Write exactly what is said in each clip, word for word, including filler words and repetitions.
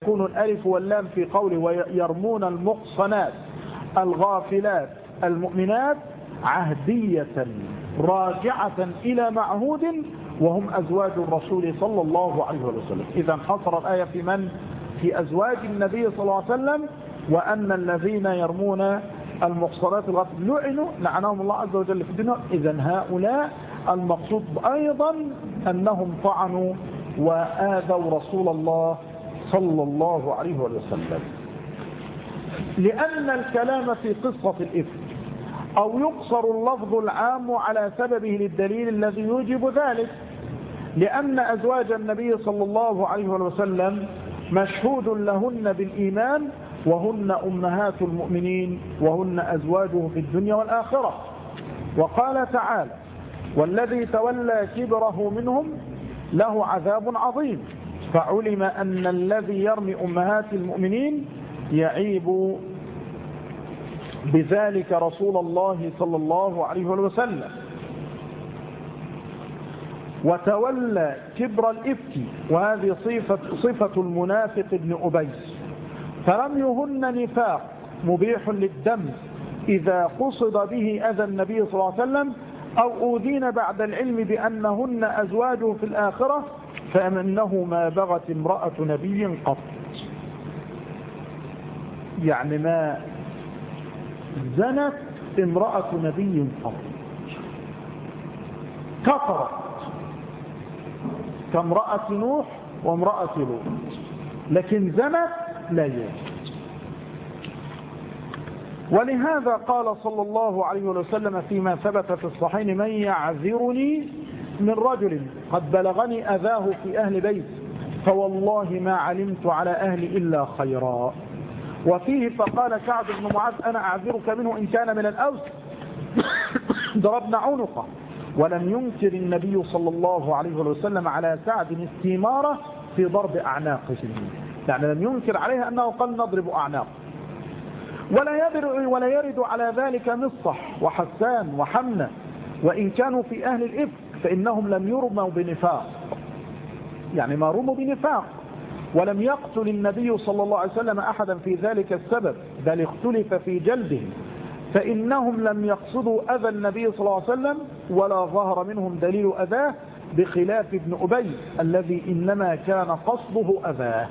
يكون الألف واللام في قوله ويرمون المحصنات الغافلات المؤمنات عهدية راجعة إلى معهود وهم أزواج الرسول صلى الله عليه وسلم. إذا حصر الآية في من؟ في أزواج النبي صلى الله عليه وسلم، وأن الذين يرمون المحصنات الغافلات لعنوا لعنهم الله عز وجل في الدنيا. إذا هؤلاء المقصود أيضا أنهم طعنوا وآذوا رسول الله صلى الله عليه وسلم، لأن الكلام في قصة الإفك أو يقصر اللفظ العام على سببه للدليل الذي يوجب ذلك، لأن أزواج النبي صلى الله عليه وسلم مشهود لهن بالإيمان وهن أمهات المؤمنين وهن أزواجه في الدنيا والآخرة. وقال تعالى والذي تولى كبره منهم له عذاب عظيم، فعلم أن الذي يرمي أمهات المؤمنين يعيب بذلك رسول الله صلى الله عليه وسلم. وتولى كبر الإفك، وهذه صفة, صفة المنافق ابن أبي، فلم يهن نفاق مبيح للدم إذا قصد به أذى النبي صلى الله عليه وسلم أو أوذين بعد العلم بأنهن أزواجه في الآخرة، فأنه ما بغت امرأة نبي قط، يعني ما زنت امرأة نبي قط، كفرت كامرأة نوح وامرأة لوط، لكن زنت لا يوجد. ولهذا قال صلى الله عليه وسلم فيما ثبت في الصحيحين من يعذرني من رجل قد بلغني أذاه في أهل بيت فوالله ما علمت على أهلي إلا خيرا. وفيه فقال كعب بن معاذ أنا أعذرك منه إن كان من الأوس ضربنا عنقه. ولم ينكر النبي صلى الله عليه وسلم على سعد استمارة في ضرب أعناقه، يعني لم ينكر عليه أنه قال نضرب أعناقه. ولا يرد, ولا يرد على ذلك مصح وحسان وحمنة وإن كانوا في أهل الإفك، فإنهم لم يرموا بنفاق، يعني ما رموا بنفاق. ولم يقتل النبي صلى الله عليه وسلم أحدا في ذلك السبب، بل اختلف في جلدهم، فإنهم لم يقصدوا أذى النبي صلى الله عليه وسلم ولا ظهر منهم دليل أذاه، بخلاف ابن أبي الذي إنما كان قصده أذاه.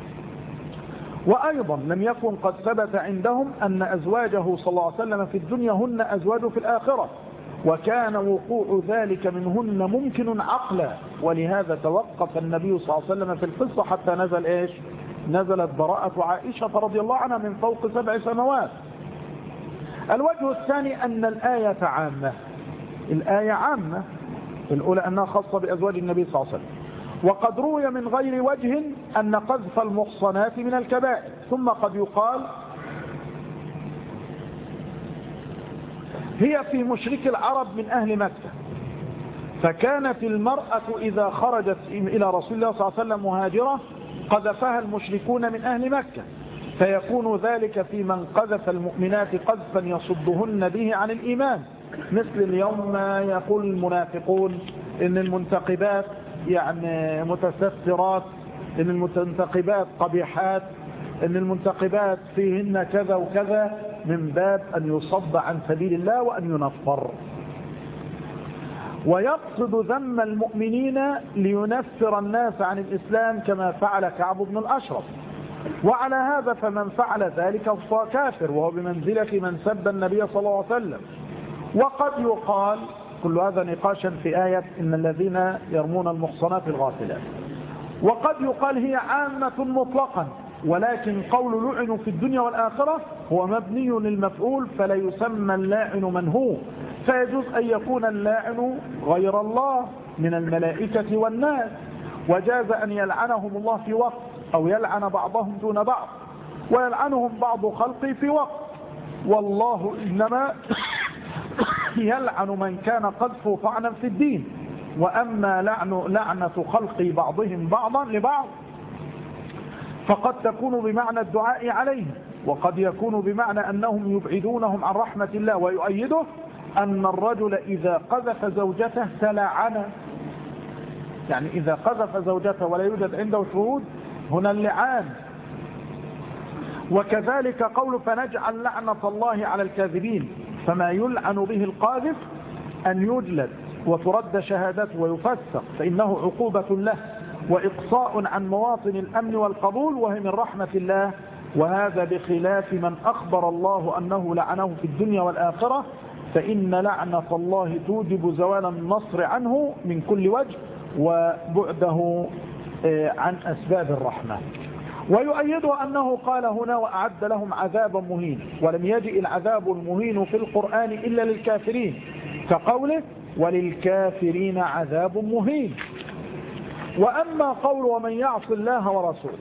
وأيضا لم يكن قد ثبت عندهم أن أزواجه صلى الله عليه وسلم في الدنيا هن أزواجه في الآخرة، وكان وقوع ذلك منهن ممكن عقلا، ولهذا توقف النبي صلى الله عليه وسلم في القصة حتى نزل إيش؟ نزلت براءة عائشة رضي الله عنها من فوق سبع سنوات. الوجه الثاني أن الآية عامة، الآية عامة، الأولى أنها خاصة بأزواج النبي صلى الله عليه وسلم. وقد روي من غير وجه أن قذف المحصنات من الكبائر. ثم قد يقال هي في مشرك العرب من أهل مكة، فكانت المرأة إذا خرجت إلى رسول الله صلى الله عليه وسلم مهاجرة قذفها المشركون من أهل مكة، فيكون ذلك في من قذف المؤمنات قذفا يصدهن به عن الإيمان، مثل اليوم ما يقول المنافقون إن المنتقبات يعني متسترات، إن المنتقبات قبيحات، إن المنتقبات فيهن كذا وكذا، من باب أن يصد عن سبيل الله وأن ينفر. ويقصد ذم المؤمنين لينفر الناس عن الإسلام كما فعل كعب بن الأشرف. وعلى هذا فمن فعل ذلك فهو كافر، وهو بمنزلة من سب النبي صلى الله عليه وسلم. وقد يقال كل هذا نقاشا في آية إن الذين يرمون المحصنات الغافلات. وقد يقال هي عامة مطلقا، ولكن قول لعنوا في الدنيا والآخرة هو مبني للمفعول، فلا يسمى اللاعن من هو، فيجوز أن يكون اللاعن غير الله من الملائكة والناس، وجاز أن يلعنهم الله في وقت أو يلعن بعضهم دون بعض، ويلعنهم بعض خلقه في وقت، والله إنما يلعن من كان قذفه طعنا في الدين. وأما لعن لعنة خلق بعضهم بعضا لبعض فقد تكون بمعنى الدعاء عليهم، وقد يكون بمعنى أنهم يبعدونهم عن رحمة الله. ويؤيده أن الرجل إذا قذف زوجته تلعن، يعني إذا قذف زوجته ولا يوجد عنده شهود هنا اللعان، وكذلك قول فنجعل لعنة الله على الكاذبين، فما يلعن به القاذف أن يجلد وترد شهادته ويفسق، فإنه عقوبة له وإقصاء عن مواطن الأمن والقبول، وهي من رحمة الله، وهذا بخلاف من أخبر الله أنه لعنه في الدنيا والآخرة، فإن لعنة الله توجب زوال النصر عنه من كل وجه وبعده عن أسباب الرحمة. ويؤيد أنه قال هنا وأعد لهم عذابا مهين، ولم يجئ العذاب المهين في القرآن إلا للكافرين، كقوله وللكافرين عذاب مهين. وأما قول ومن يعص الله ورسوله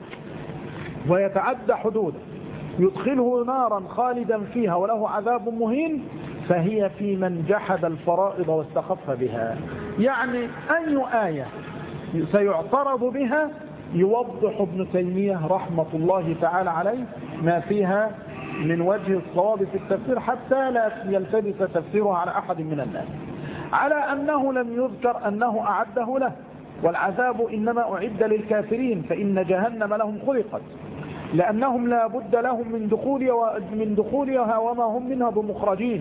ويتعدى حدوده يدخله نارا خالدا فيها وله عذاب مهين، فهي في من جحد الفرائض واستخف بها. يعني أي آية سيعترض بها يوضح ابن تيمية رحمة الله تعالى عليه ما فيها من وجه الصواب في التفسير، حتى لا يلتبس تفسيرها على أحد من الناس، على أنه لم يذكر أنه أعده له، والعذاب إنما أعد للكافرين، فإن جهنم لهم خلقت، لأنهم لا بد لهم من دخولها من دخولها وما هم منها بمخرجين.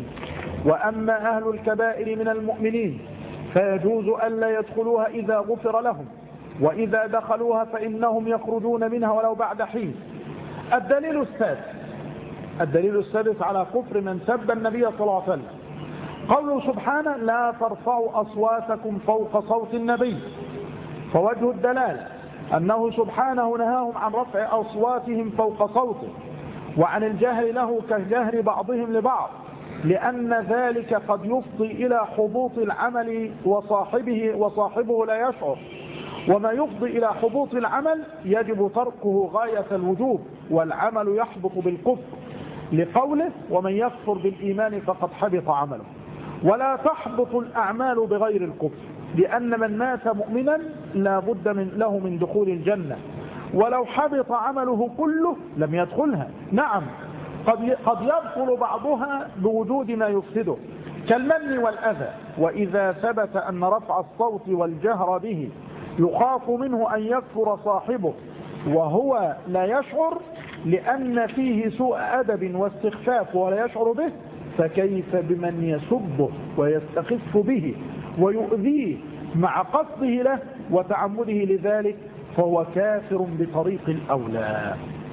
وأما أهل الكبائر من المؤمنين فيجوز ألا يدخلوها إذا غفر لهم، وإذا دخلوها فإنهم يخرجون منها ولو بعد حين. الدليل السادس الدليل السادس على كفر من سب النبي صلى الله عليه وسلم قوله سبحانه لا ترفعوا أصواتكم فوق صوت النبي، فوجه الدلالة أنه سبحانه نهاهم عن رفع أصواتهم فوق صوته وعن الجهر له كجهر بعضهم لبعض، لأن ذلك قد يفضي إلى حبوط العمل وصاحبه وصاحبه لا يشعر، وما يفضي إلى حبوط العمل يجب تركه غاية الوجوب، والعمل يحبط بالكفر، لقوله ومن يكفر بالإيمان فقد حبط عمله. ولا تحبط الأعمال بغير الكفر، لأن من مات مؤمنا لا بد من له من دخول الجنة، ولو حبط عمله كله لم يدخلها. نعم قد قد يدخل بعضها بوجود ما يفسده كالمن والأذى، وإذا ثبت أن رفع الصوت والجهر به يخاف منه أن يكفر صاحبه وهو لا يشعر لأن فيه سوء أدب واستخفاف ولا يشعر به، فكيف بمن يسبه ويستخف به ويؤذيه مع قصده له وتعمده لذلك، فهو كافر بطريق الأولى.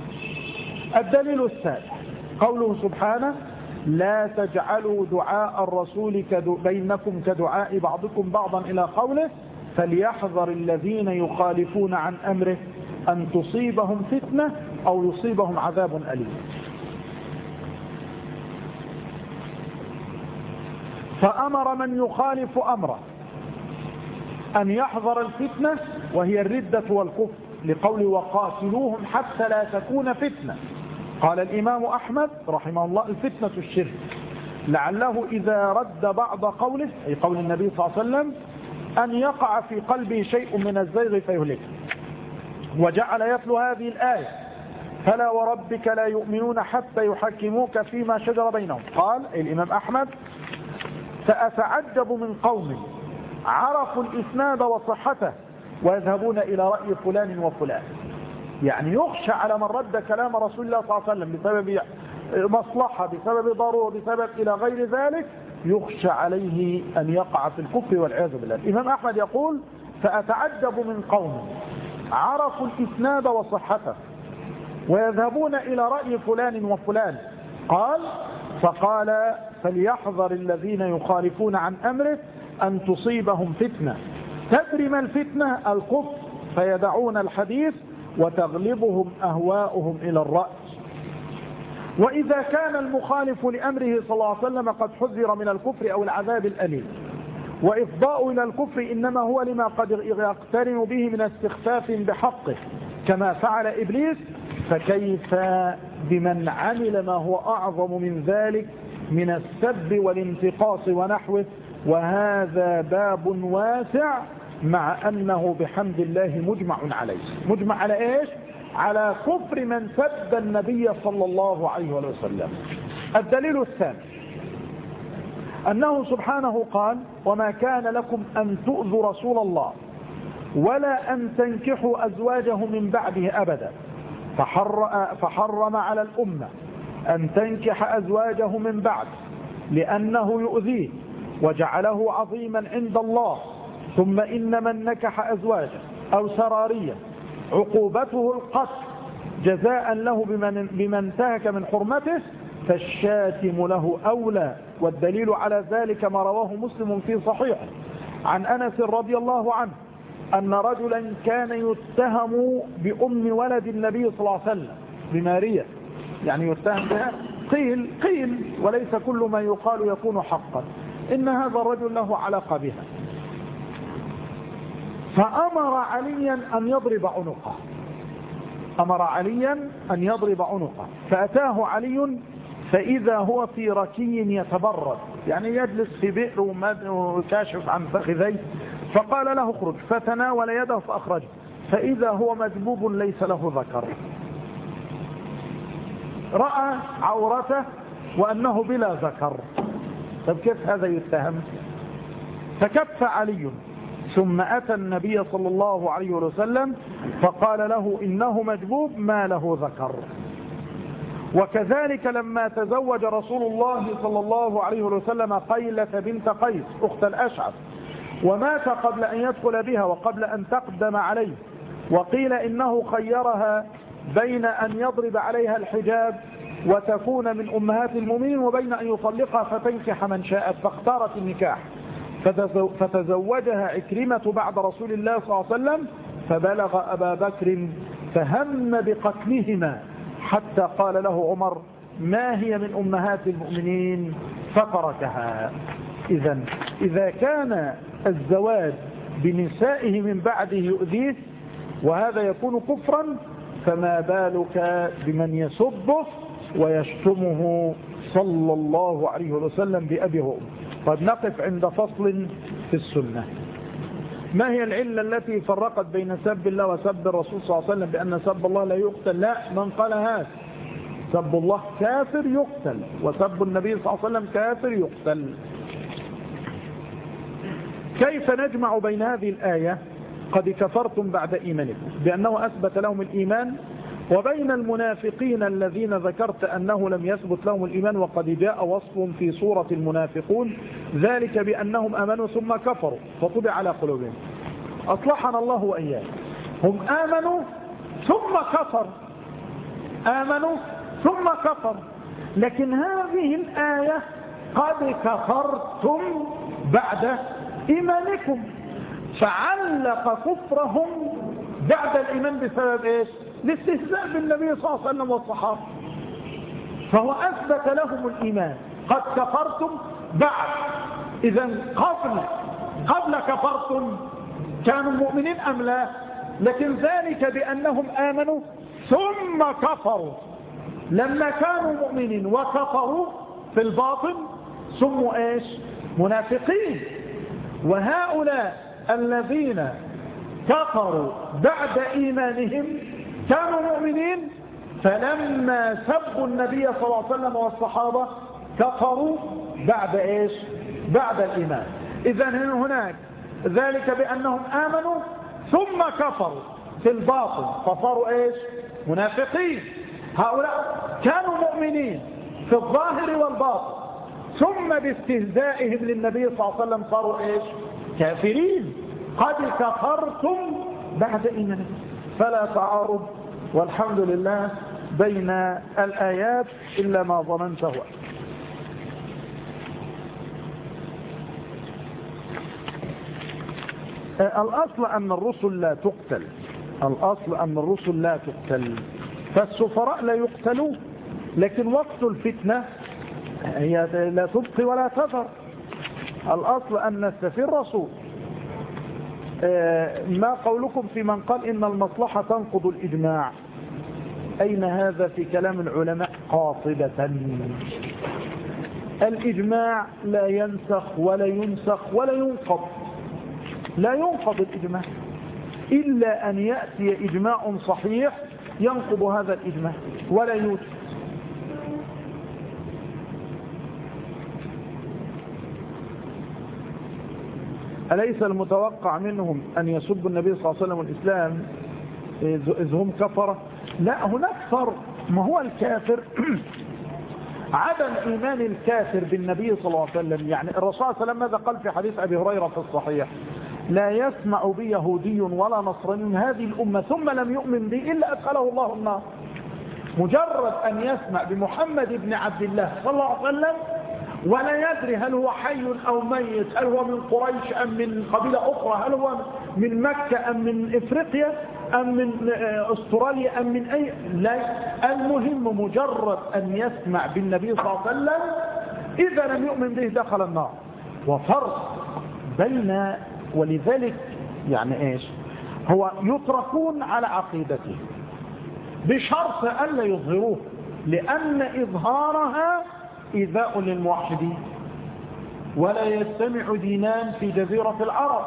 الدليل السادس قوله سبحانه لا تجعلوا دعاء الرسول بينكم كدعاء بعضكم بعضا، إلى قوله فليحذر الذين يخالفون عن أمره أن تصيبهم فتنة أو يصيبهم عذاب أليم. فأمر من يخالف أمره أن يحذر الفتنة وهي الردة والكفر، لقول وقاتلوهم حتى لا تكون فتنة. قال الإمام أحمد رحمه الله الفتنة الشرك، لعله إذا رد بعض قوله أي قول النبي صلى الله عليه وسلم أن يقع في قلبه شيء من الزيغ فيهلك، وجعل يتلو هذه الآية فلا وربك لا يؤمنون حتى يحكموك فيما شجر بينهم. قال الإمام أحمد سأتعجب من قوم عرفوا الإسناد وصحته ويذهبون إلى رأي فلان وفلان. يعني يخشى على من رد كلام رسول الله صلى الله عليه وسلم بسبب مصلحة بسبب ضرورة بسبب إلى غير ذلك، يخشى عليه أن يقع في الكفر والعياذ بالله. الإمام أحمد يقول فأتعجب من قوم عرفوا الإسناد وصحته ويذهبون إلى رأي فلان وفلان. قال فقال فليحذر الذين يخالفون عن أمره أن تصيبهم فتنة. تدري ما الفتنة؟ الكفر، فيدعون الحديث وتغلبهم أهواؤهم إلى الرأي. وإذا كان المخالف لأمره صلى الله عليه وسلم قد حذر من الكفر أو العذاب الأليم، وإفضاء إلى الكفر إنما هو لما قد يقترن به من استخفاف بحقه كما فعل إبليس، فكيف بمن عمل ما هو أعظم من ذلك من السب والانتقاص ونحوه. وهذا باب واسع، مع أنه بحمد الله مجمع عليه. مجمع على إيش؟ على كفر من سب النبي صلى الله عليه وسلم. الدليل الثاني أنه سبحانه قال وما كان لكم أن تؤذوا رسول الله ولا أن تنكحوا أزواجه من بعده أبدا، فحرم على الأمة أن تنكح أزواجه من بعد لأنه يؤذيه وجعله عظيما عند الله. ثم إن من نكح أزواجه أو سراريا عقوبته القتل جزاء له بمن, بمن انتهك من حرمته، فالشاتم له أولى. والدليل على ذلك ما رواه مسلم في صحيحه عن أنس رضي الله عنه أن رجلا كان يتهم بأم ولد النبي صلى الله عليه وسلم بماريا، يعني يتهم بها، قيل قيل وليس كل ما يقال يكون حقا، إن هذا الرجل له علاقة بها، فأمر عليا أن يضرب عنقه، أمر عليا أن يضرب عنقه، فأتاه علي فإذا هو في ركي يتبرد، يعني يجلس في بئر وكاشف عن فخذيه، فقال له اخرج، فتناول يده فأخرجه، فإذا هو مجبوب ليس له ذكر، رأى عورته وأنه بلا ذكر، طب كيف هذا يتهم؟ فكف علي ثم أتى النبي صلى الله عليه وسلم فقال له إنه مجبوب ما له ذكر. وكذلك لما تزوج رسول الله صلى الله عليه وسلم قيلة بنت قيس أخت الأشعث ومات قبل أن يدخل بها وقبل أن تقدم عليه، وقيل إنه خيرها بين أن يضرب عليها الحجاب وتكون من أمهات المؤمنين وبين أن يطلقها فتنكح من شاءت، فاختارت النكاح، فتزوجها عكرمة بعد رسول الله صلى الله عليه وسلم، فبلغ أبا بكر فهم بقتلهما حتى قال له عمر ما هي من أمهات المؤمنين فتركها. إذا إذا كان الزواج بنسائه من بعده يؤذيه وهذا يكون كفرا، فما بالك بمن يسبه ويشتمه صلى الله عليه وسلم بأبيه وأمه. قد نقف عند فصل في السنة. ما هي العلة التي فرقت بين سب الله وسب الرسول صلى الله عليه وسلم بأن سب الله لا يقتل؟ لا، من قال هذا سب الله كافر يقتل، وسب النبي صلى الله عليه وسلم كافر يقتل. كيف نجمع بين هذه الآية قد كفرتم بعد إيمانكم بأنه أثبت لهم الإيمان، وبين المنافقين الذين ذكرت أنه لم يثبت لهم الإيمان وقد جاء وصفهم في سورة المنافقون ذلك بأنهم آمنوا ثم كفروا فطبع على قلوبهم؟ أصلحنا الله وإياه. هم آمنوا ثم كفر، آمنوا ثم كفر، لكن هذه الآية قد كفرتم بعد إيمانكم، فعلق كفرهم بعد الإيمان بسبب إيش؟ الاستهزاء بالنبي صلى الله عليه وسلم والصحابة، فهو أثبت لهم الإيمان. قد كفرتم بعد، إذا قبل قبل كفرتم كانوا مؤمنين أم لا؟ لكن ذلك بأنهم آمنوا ثم كفروا، لما كانوا مؤمنين وكفروا في الباطن سموا إيش؟ منافقين. وهؤلاء الذين كفروا بعد إيمانهم كانوا مؤمنين، فلما سبوا النبي صلى الله عليه وسلم والصحابة كفروا بعد إيش؟ بعد الإيمان. إذن هناك ذلك بأنهم آمنوا ثم كفروا في الباطن فصاروا إيش؟ منافقين. هؤلاء كانوا مؤمنين في الظاهر والباطن، ثم باستهزائهم للنبي صلى الله عليه وسلم صاروا إيش؟ كافرين. قد كفرتم بعد إيمانكم. فلا تعارض والحمد لله بين الآيات إلا ما ظننته. الأصل أن الرسل لا تقتل، الأصل أن الرسل لا تقتل، فالسفراء لا يقتلوا، لكن وقت الفتنة هي لا تبقي ولا تذر. الأصل أن السفير رسول. ما قولكم في من قال إن المصلحة تنقض الإجماع؟ أين هذا في كلام العلماء قاطبة؟ الإجماع لا ينسخ ولا ينسخ ولا ينقض، لا ينقض الإجماع إلا أن يأتي إجماع صحيح ينقض هذا الإجماع ولا يوجد. أليس المتوقع منهم أن يسبوا النبي صلى الله عليه وسلم والإسلام إذ هم كفرة؟ لا، هناك فرق. ما هو الكافر عدم إيمان الكافر بالنبي صلى الله عليه وسلم. يعني الرسول صلى الله عليه وسلم ماذا قال في حديث أبي هريرة في الصحيح؟ لا يسمع بي يهودي ولا نصراني من هذه الأمة ثم لم يؤمن بي إلا أدخله الله النار. مجرد أن يسمع بمحمد بن عبد الله صلى الله عليه وسلم ولا يدري هل هو حي أو ميت، هل هو من قريش أم من قبيلة أخرى، هل هو من مكة أم من إفريقيا أم من أستراليا أم من أي، لا، المهم مجرد أن يسمع بالنبي صلى الله عليه وسلم إذا لم يؤمن به دخل النار. وفرق بين، ولذلك يعني إيش هو يتركون على عقيدته بشرط ألا يظهروه، لأن إظهارها إيذاء للموحدين. ولا يجتمع دينان في جزيرة العرب،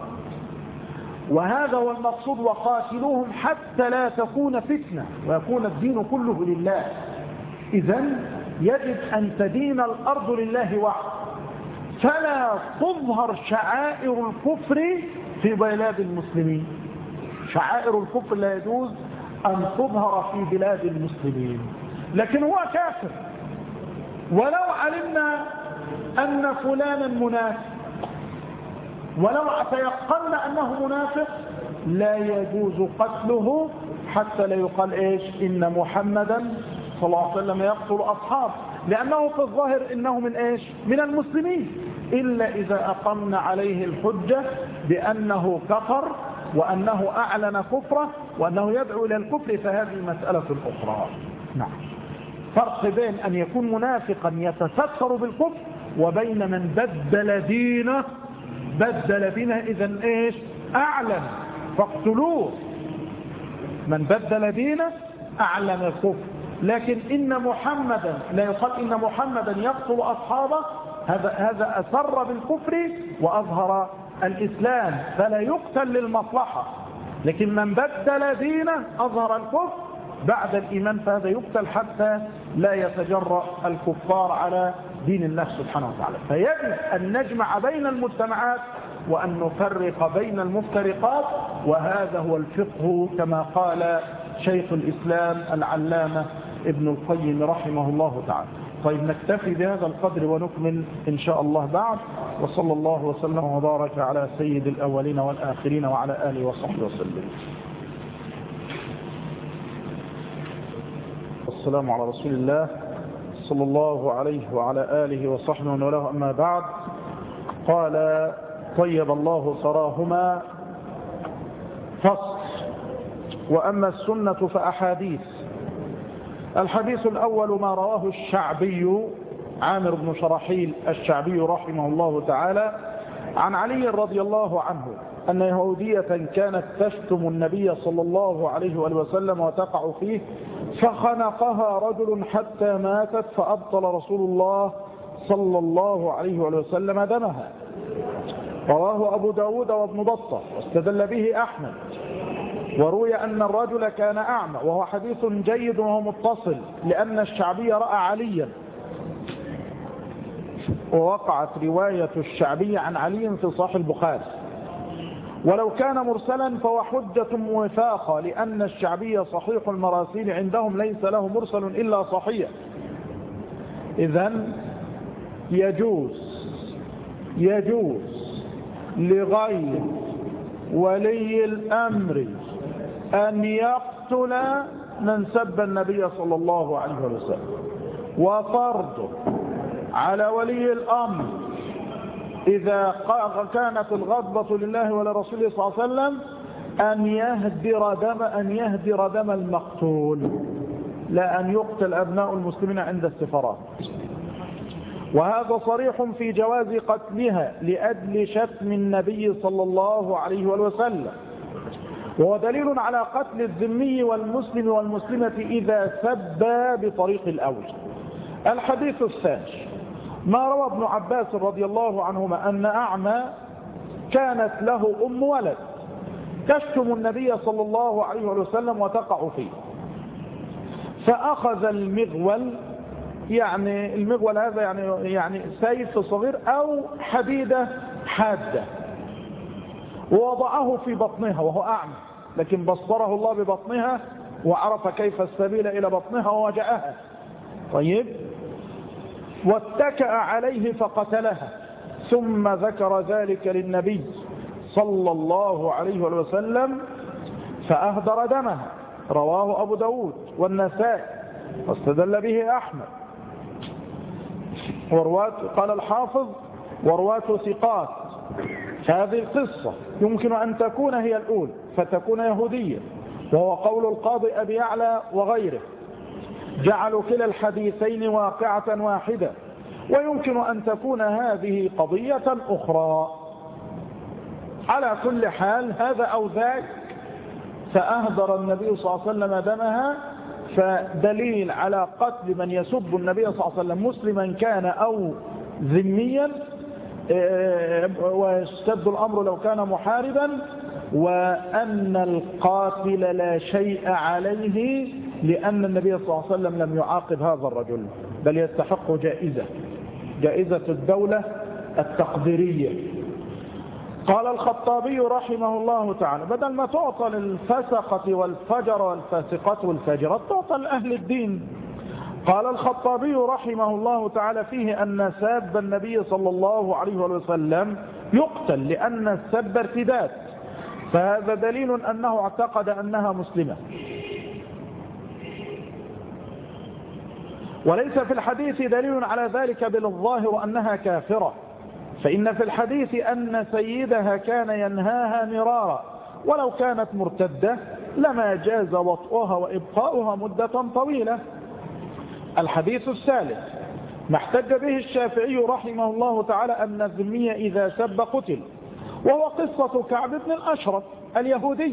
وهذا هو المقصود. وقاتلوهم حتى لا تكون فتنة ويكون الدين كله لله. إذن يجب أن تدين الأرض لله وحده، فلا تظهر شعائر الكفر في بلاد المسلمين. شعائر الكفر لا يجوز أن تظهر في بلاد المسلمين. لكن هو كافر، ولو علمنا أن فلانا منافق، ولو تيقنا أنه منافق، لا يجوز قتله حتى لا يقال إيش إن محمدا صلى الله عليه وسلم يقتل أصحابه، لأنه في الظاهر إنه من إيش من المسلمين، إلا إذا أقمنا عليه الحجة بأنه كفر وأنه أعلن كفره وأنه يدعو إلى الكفر، فهذه مسألة أخرى. نعم، فرق بين أن يكون منافقا يتستر بالكفر وبين من بدل دينه بدل دينه إذن إيش أعلن فاقتلوه. من بدل دينه أعلن الكفر. لكن إن محمدا لا يقال إن محمدا يقتل أصحابه، هذا هذا أسر بالكفر وأظهر الإسلام، فلا يقتل للمصلحة. لكن من بدل دينه أظهر الكفر بعد الإيمان، فهذا يقتل حتى لا يتجرأ الكفار على دين الله سبحانه وتعالى. فيجب أن نجمع بين المجتمعات وأن نفرق بين المفترقات، وهذا هو الفقه كما قال شيخ الإسلام العلامة ابن القيم رحمه الله تعالى. طيب، نكتفي بهذا القدر ونكمل إن شاء الله بعد. وصلى الله وسلم وبارك على سيد الأولين والآخرين وعلى آله وصحبه وسلم. والسلام على رسول الله صلى الله عليه وعلى آله وصحبه وله، أما بعد. قال: طيب الله ثراهما. فصل. وأما السنة فأحاديث. الحديث الأول ما رواه الشعبي عامر بن شرحيل الشعبي رحمه الله تعالى عن علي رضي الله عنه أن يهودية كانت تشتم النبي صلى الله عليه وآله وسلم وتقع فيه، فخنقها رجل حتى ماتت، فأبطل رسول الله صلى الله عليه وآله وسلم دمها. رواه أبو داود وابن بطة واستدل به أحمد. وروي أن الرجل كان أعمى، وهو حديث جيد وهو متصل، لأن الشعبي رأى عليا، ووقعت رواية الشعبي عن علي في صحيح البخاري. ولو كان مرسلا فهو حجة موثاقة، لأن الشعبي صحيح المراسيل عندهم، ليس له مرسل إلا صحيح. إذن يجوز يجوز لغير ولي الأمر أن يقتل من سب النبي صلى الله عليه وسلم، وفرض على ولي الأمر إذا كانت الغضبة لله ولرسوله صلى الله عليه وسلم أن يهدر دم أن يهدر دم المقتول، لا أن يقتل أبناء المسلمين عند السفارات. وهذا صريح في جواز قتلها لأجل شتم النبي صلى الله عليه وسلم، وهو دليل على قتل الذمي والمسلم والمسلمة إذا سبا بطريق الأوجه. الحديث الثاني ما روى ابن عباس رضي الله عنهما أن أعمى كانت له أم ولد تشتم النبي صلى الله عليه وسلم وتقع فيه، فأخذ المغول، يعني المغول هذا يعني يعني سيف صغير أو حديدة حادة، ووضعه في بطنها وهو أعمى، لكن بصره الله ببطنها وعرف كيف السبيل إلى بطنها ووجأها. طيب، واتكأ عليه فقتلها، ثم ذكر ذلك للنبي صلى الله عليه وسلم فأهدر دمها. رواه أبو داود والنسائي واستدل به أحمد. ورواة قال الحافظ ورواة ثقات. هذه القصة يمكن أن تكون هي الأولى فتكون يهودية، وهو قول القاضي أبي يعلى وغيره، جعلوا كلا الحديثين واقعة واحدة. ويمكن أن تكون هذه قضية أخرى. على كل حال هذا أو ذاك، فأهدر النبي صلى الله عليه وسلم دمها، فدليل على قتل من يسب النبي صلى الله عليه وسلم مسلما كان أو ذميا، ويشتد الأمر لو كان محاربا، وأن القاتل لا شيء عليه لأن النبي صلى الله عليه وسلم لم يعاقب هذا الرجل، بل يستحق جائزة جائزة الدولة التقديرية. قال الخطابي رحمه الله تعالى: بدل ما تعطى للفسقة والفجر والفاسقة والفاجرة تعطى لأهل الدين. قال الخطابي رحمه الله تعالى فيه أن ساب النبي صلى الله عليه وسلم يقتل لأن السب ارتداد، فهذا دليل أنه اعتقد أنها مسلمة. وليس في الحديث دليل على ذلك بل الظاهر أنها كافرة، فإن في الحديث أن سيدها كان ينهاها مرارا، ولو كانت مرتدة لما جاز وطئها وإبقاؤها مدة طويلة. الحديث الثالث ما احتج به الشافعي رحمه الله تعالى أن الذمي إذا سب قتل، وهو قصة كعب بن الأشرف اليهودي،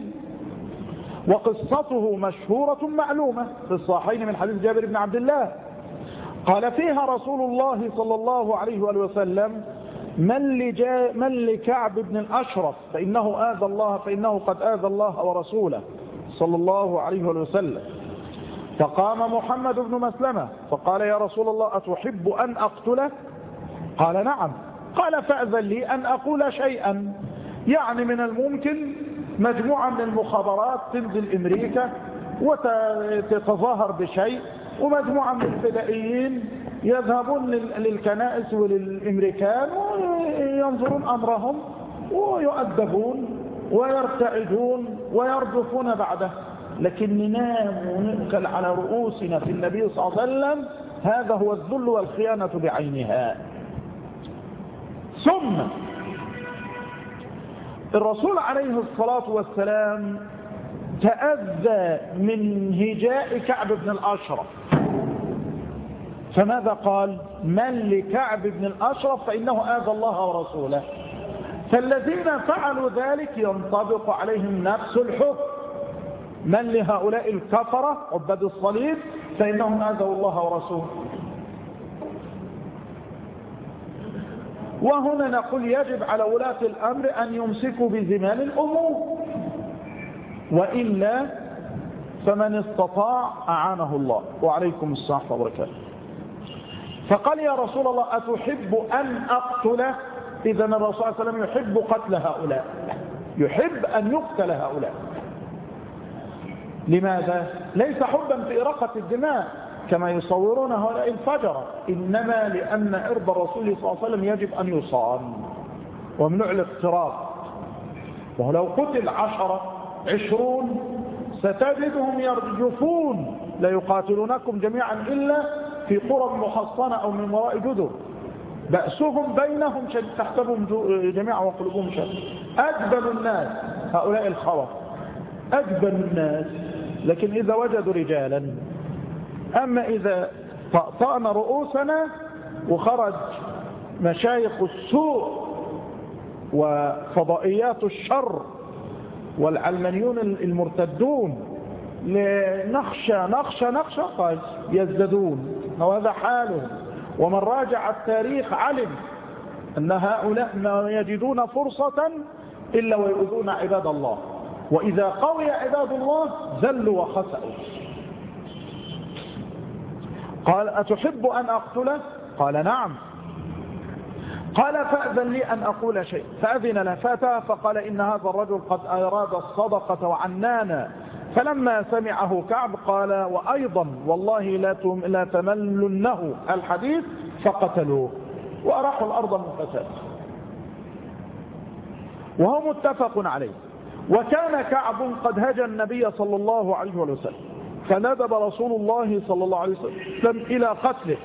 وقصته مشهورة معلومة في الصحيحين من حديث جابر بن عبد الله قال فيها رسول الله صلى الله عليه وسلم: من, لجا من لكعب بن الأشرف فإنه آذى الله فإنه قد آذى الله ورسوله صلى الله عليه وسلم. فقام محمد بن مسلمة فقال: يا رسول الله أتحب أن أقتله؟ قال: نعم. قال: فأذن لي أن أقول شيئا. يعني من الممكن مجموعة من المخابرات تنزل أمريكا وتتظاهر بشيء، ومجموعة من الفدائيين يذهبون للكنائس وللأمريكان وينظرون أمرهم ويؤدبون ويرتعدون ويرجفون بعده، لكن ننام ونؤكل على رؤوسنا في النبي صلى الله عليه وسلم. هذا هو الذل والخيانة بعينها. ثم الرسول عليه الصلاة والسلام تأذى من هجاء كعب بن الأشرف، فماذا قال؟ من لكعب بن الأشرف فإنه آذى الله ورسوله. فالذين فعلوا ذلك ينطبق عليهم نفس الحكم. من لهؤلاء الكفرة عباد الصليب فإنهم آذوا الله ورسوله. وهنا نقول يجب على ولاة الأمر أن يمسكوا بزمام الأمور، وإلا فمن استطاع أعانه الله. وعليكم السلام وبركاته. فقال: يا رسول الله أتحب أن أقتله؟ إذن الرسول صلى الله عليه وسلم يحب قتل هؤلاء، يحب أن يقتل هؤلاء. لماذا؟ ليس حبا في إراقة الدماء كما يصورون هؤلاء الفجرة، إنما لأن إرض الرسول صلى الله عليه وسلم يجب أن يصان ومنع الاقتراب. ولو قتل عشرة عشرون ستجدهم يرجفون لا يقاتلونكم جميعا إلا في قرى محصنة أو من وراء جدر، بأسهم بينهم تحسبهم جميعا وقلوبهم شتى. أجبن الناس هؤلاء الخوف، أجبن الناس، لكن إذا وجدوا رجالا. أما إذا طأطأنا رؤوسنا وخرج مشايخ السوء وفضائيات الشر والعلمانيون المرتدون نخشى نخشى نخشى قال يزدادون، وهذا حالهم. ومن راجع التاريخ علم أن هؤلاء ما يجدون فرصة إلا ويؤذون عباد الله، وإذا قوي عباد الله ذلوا وخسأوا. قال: أتحب أن أقتله؟ قال: نعم. قال: فأذن لي أن أقول شيء. فأذن له فأتاه فقال: إن هذا الرجل قد أراد الصدقة وعنانا فلما سمعه كعب قال وأيضا والله لا تملنه الحديث فقتلوه وأراحوا الأرض من فساد، وهو متفق عليه. وكان كعب قد هجى النبي صلى الله عليه وسلم فندب رسول الله صلى الله عليه وسلم إلى قتله،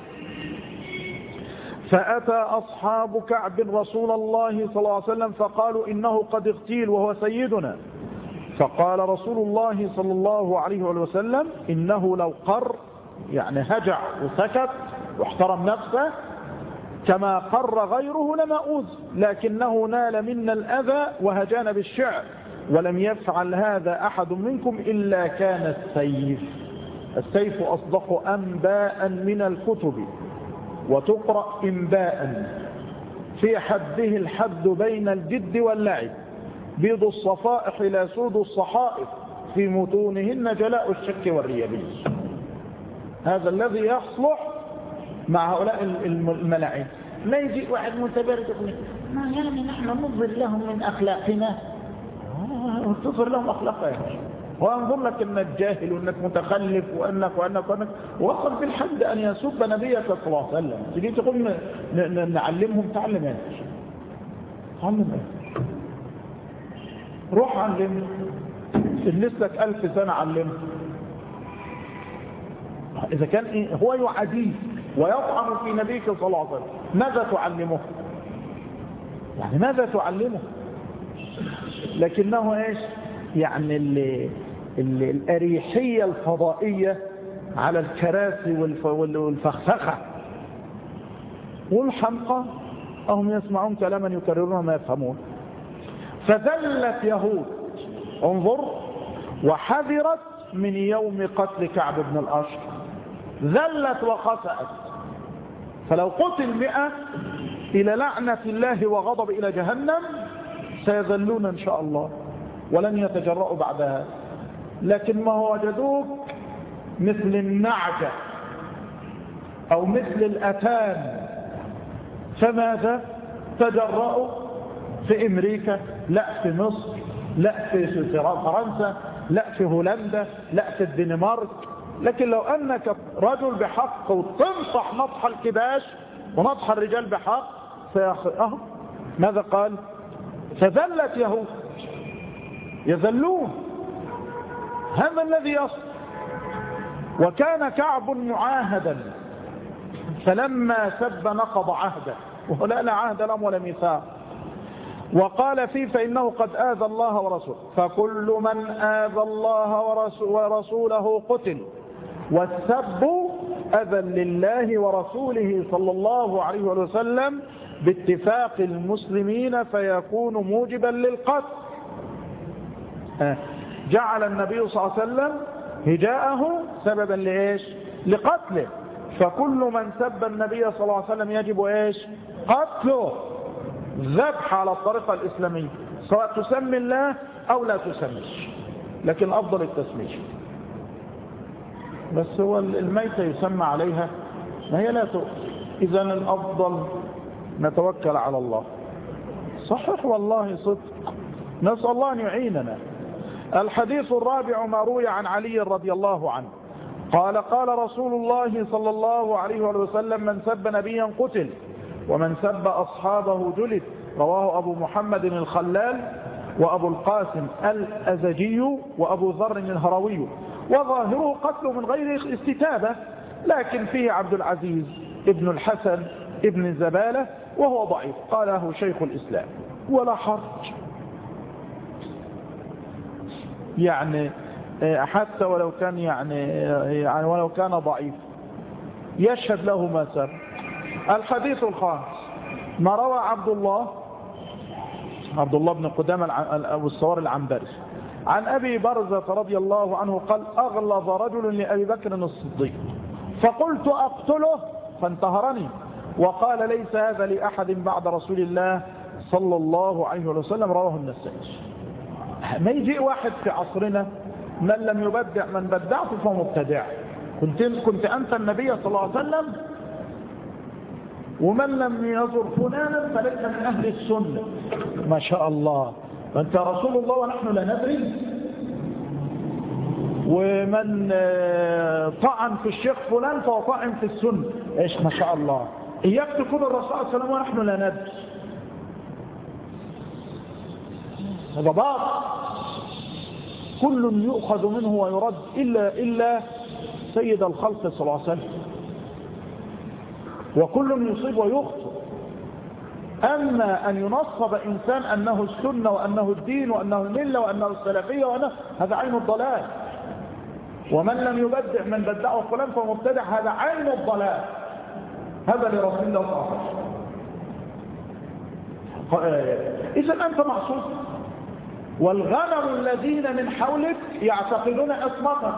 فأتى أصحاب كعب رسول الله صلى الله عليه وسلم فقالوا إنه قد اغتيل وهو سيدنا، فقال رسول الله صلى الله عليه وسلم إنه لو قر، يعني هجع وسكت واحترم نفسه كما قر غيره لما أوذ، لكنه نال منا الأذى وهجانا بالشعر، ولم يفعل هذا أحد منكم إلا كان السيف. السيف أصدق أنباء من الكتب وتقرأ إنباء، في حده الحد بين الجد واللعب، بيض الصفائح لا سود الصحائف، في متونهن جلاء الشك والريبي. هذا الذي يصلح مع هؤلاء الملاعين. ما يجي واحد متبرد يقول ما يعني نحن نظهر لهم من أخلاقنا، تظهر لهم أخلاقهم وأنظر لك أنك جاهل وأنك متخلف وأنك وأنك وأنك وصل في الحد أن يسب نبيك صلى الله عليه وسلم. تجي تقول نعلمهم، تعلم ايش؟ تعلم ايش؟ روح علمه، اجلس لك ألف سنة علمه. إذا كان إيه؟ هو يعاديه ويطعن في نبيك صلى الله عليه وسلم، ماذا تعلمه؟ يعني ماذا تعلمه؟ لكنه ايش؟ يعني اللي اللي الأريحية الفضائية على الكراسي والفخفخة والحمقى، هم يسمعون كلاما يكررون ما يفهمون. فذلت يهود، انظر، وحذرت من يوم قتل كعب بن الأشرف، ذلت وخسأت. فلو قتل مئة إلى لعنة الله وغضب إلى جهنم سيذلون إن شاء الله ولن يتجرؤوا بعدها. لكن ما وجدوك مثل النعجة أو مثل الأتان، فماذا تجرؤوا؟ في أمريكا، لا في مصر، لا في فرنسا، لا في هولندا، لا في الدنمارك. لكن لو أنك رجل بحق وتنصح نطح الكباش ونطح الرجال بحق سيخ... ماذا قال؟ فذلت يهود، يذلون. هذا الذي يصل. وكان كعب معاهدا، فلما سب نقض عهده، ولا لا عهد لهم ولا ميثاق، وقال فيه فإنه قد آذى الله ورسوله، فكل من آذى الله ورسوله قتل، والسب أذى لله ورسوله صلى الله عليه وسلم باتفاق المسلمين فيكون موجبا للقتل. جعل النبي صلى الله عليه وسلم هجاءه سببا لإيش؟ لقتله. فكل من سب النبي صلى الله عليه وسلم يجب إيش؟ قتله، ذبح على الطريقة الإسلامية، سواء تسمي الله أو لا تسميش، لكن أفضل التسميش. بس هو الميتة يسمى عليها، ما هي لا تؤكل. إذن الأفضل نتوكل على الله. صحيح والله صدق، نسأل الله أن يعيننا. الحديث الرابع ما روي عن علي رضي الله عنه قال قال رسول الله صلى الله عليه وسلم من سب نبيا قتل ومن سب أصحابه جلد. رواه أبو محمد الخلال وأبو القاسم الأزجي وأبو ذر الهروي، وظاهره قتل من غير استتابة، لكن فيه عبد العزيز ابن الحسن ابن الزبالة وهو ضعيف، قاله شيخ الإسلام ولا حرج. يعني حتى ولو كان يعني, يعني ولو كان ضعيف يشهد له ما سر. الحديث الخامس ما روى عبد الله عبد الله بن قدامة أبو الصوار العنبري عن أبي برزة رضي الله عنه قال أغلظ رجل لأبي بكر الصديق فقلت أقتله فانتهرني وقال ليس هذا لأحد بعد رسول الله صلى الله عليه وسلم. رواه النسائي. ما يجي واحد في عصرنا من لم يبدع من بدعته فهو مبتدع. كنت, كنت أنت النبي صلى الله عليه وسلم، ومن لم يزر فلانا فليس من أهل السنة. ما شاء الله، فأنت رسول الله ونحن لا ندري. ومن طعن في الشيخ فلان فهو طعن في السنة. ايش ما شاء الله، إياك تكون الرسول صلى الله عليه وسلم ونحن لا ندري. هذا باطل، كل يؤخذ منه ويرد إلا, إلا سيد الخلق صلى الله عليه وسلم، وكل يصيب ويخطئ. أما أن ينصب إنسان أنه السنة وأنه الدين وأنه الملة وأنه السلفية وأنه هذا عين الضلال. ومن لم يبدع من بدعه فلان فهو مبتدع، هذا عين الضلال. هذا لرسول الله صلى الله عليه وسلم. إذا أنت معصوم، والغنم الذين من حولك يعتقدون عصمتك،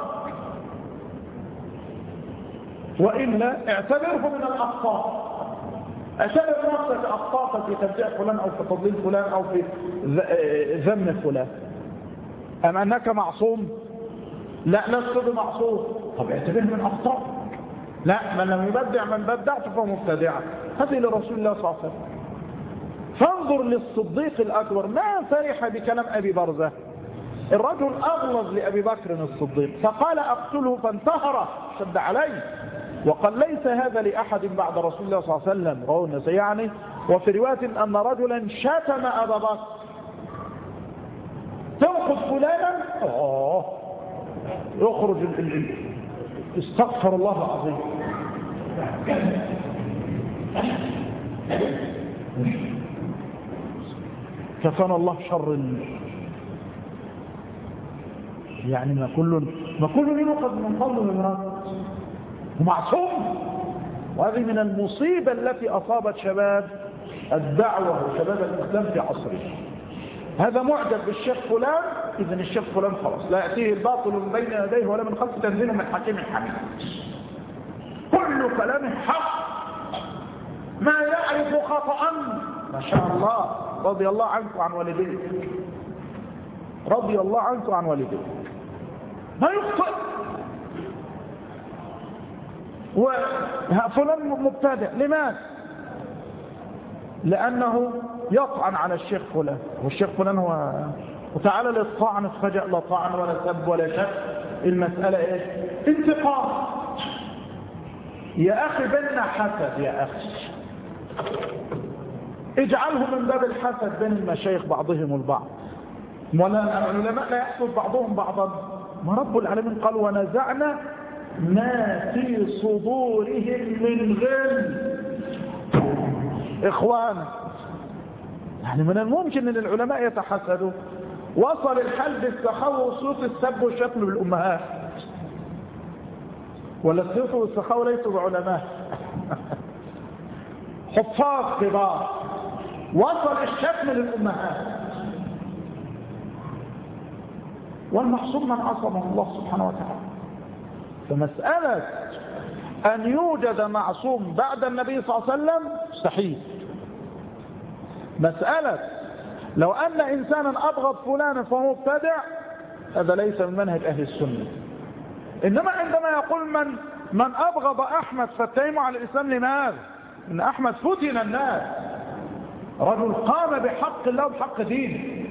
وإلا اعتبره من الأخطاء. اعتبر نفسك أخطاء في تبديع فلان أو في تضليل فلان أو في ذم فلان. أما أنك معصوم؟ لا، لست بمعصوم. طب اعتبره من أخطاء. لا، من لم يبدع من بدعت فهو مبتدع. هذه لرسول الله صلى الله عليه وسلم. فانظر للصديق الأكبر، ما فرح بكلام أبي برزة. الرجل أغلظ لأبي بكر الصديق فقال أقتله فانتهر، شد عليه وقال ليس هذا لأحد بعد رسول الله صلى الله عليه وسلم، رواه النسائي يعني. وفي رواية أن رجلا شتم أبا بكر، تنقض فلانا، أوه يخرج ال ال استغفر الله العظيم. كفانا الله شر يعني ما كل ما كل ينقض من قوله ومراته ومعصوم. وهذه من المصيبة التي أصابت شباب الدعوة وشباب الإسلام في عصره. هذا معجب بالشيخ فلان، إذن الشيخ فلان خلاص لا يأتيه الباطل من بين يديه ولا من خلفه، تنزيل من حكيم حميد. كل كلام حق، ما يعرف خطأ. ما شاء الله، رضي الله عنك وعن والديك، رضي الله عنك وعن والديك، ما يخطئ. وفلان مبتدع، لماذا؟ لأنه يطعن على الشيخ فلان، والشيخ فلان هو وتعالى للطعن فجأة لا طعن ولا سب ولا شك. المسألة ايش؟ انتقام. يا أخي بيننا حسد، يا أخي اجعله من باب الحسد بين المشايخ بعضهم البعض. ولا العلماء لا يحسد بعضهم بعضا. ما رب العالمين قال ونزعنا ما في صدورهم من غل. إخوان، يعني من الممكن أن العلماء يتحسدوا. وصل الحال بالسخاوة وصوت السب والشتم بالأمهات، ولا السيف والسخاوة ليسوا بعلماء حفاظ كبار. وصل الشتم للأمهات، والمحصول من عصمه الله سبحانه وتعالى. فمسألة أن يوجد معصوم بعد النبي صلى الله عليه وسلم مستحيل. مسألة لو أن إنسانا أبغض فلانا فهو مبتدع، هذا ليس من منهج أهل السنة. إنما عندما يقول من من أبغض أحمد فاتهموا على الإسلام، لماذا؟ إن أحمد فتن الناس، رجل قام بحق الله وبحق دينه،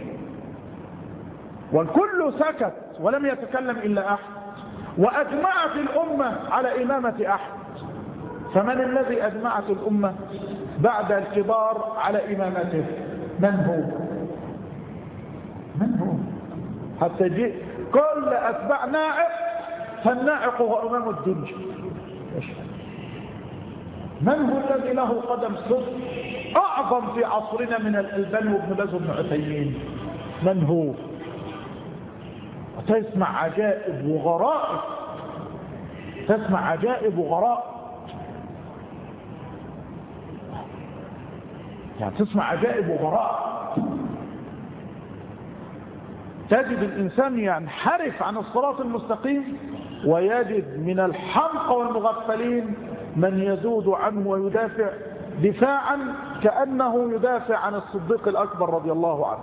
والكل سكت ولم يتكلم إلا أحمد، وأجمعت الأمة على إمامة أحمد. فمن الذي أجمعت الأمة بعد الكبار على إمامته؟ من هو؟ من هو؟ حتى جئ كل أتباع ناعق، فالناعق هو إمام الدنيا. من هو الذي له قدم صدق أعظم في عصرنا من الألباني وابن باز وابن عثيمين؟ من هو؟ تسمع عجائب وغرائب، تسمع عجائب وغرائب، يعني تسمع عجائب وغرائب. تجد الإنسان ينحرف عن الصراط المستقيم، ويجد من الحمقى والمغفلين من يزود عنه ويدافع دفاعا كأنه يدافع عن الصديق الأكبر رضي الله عنه.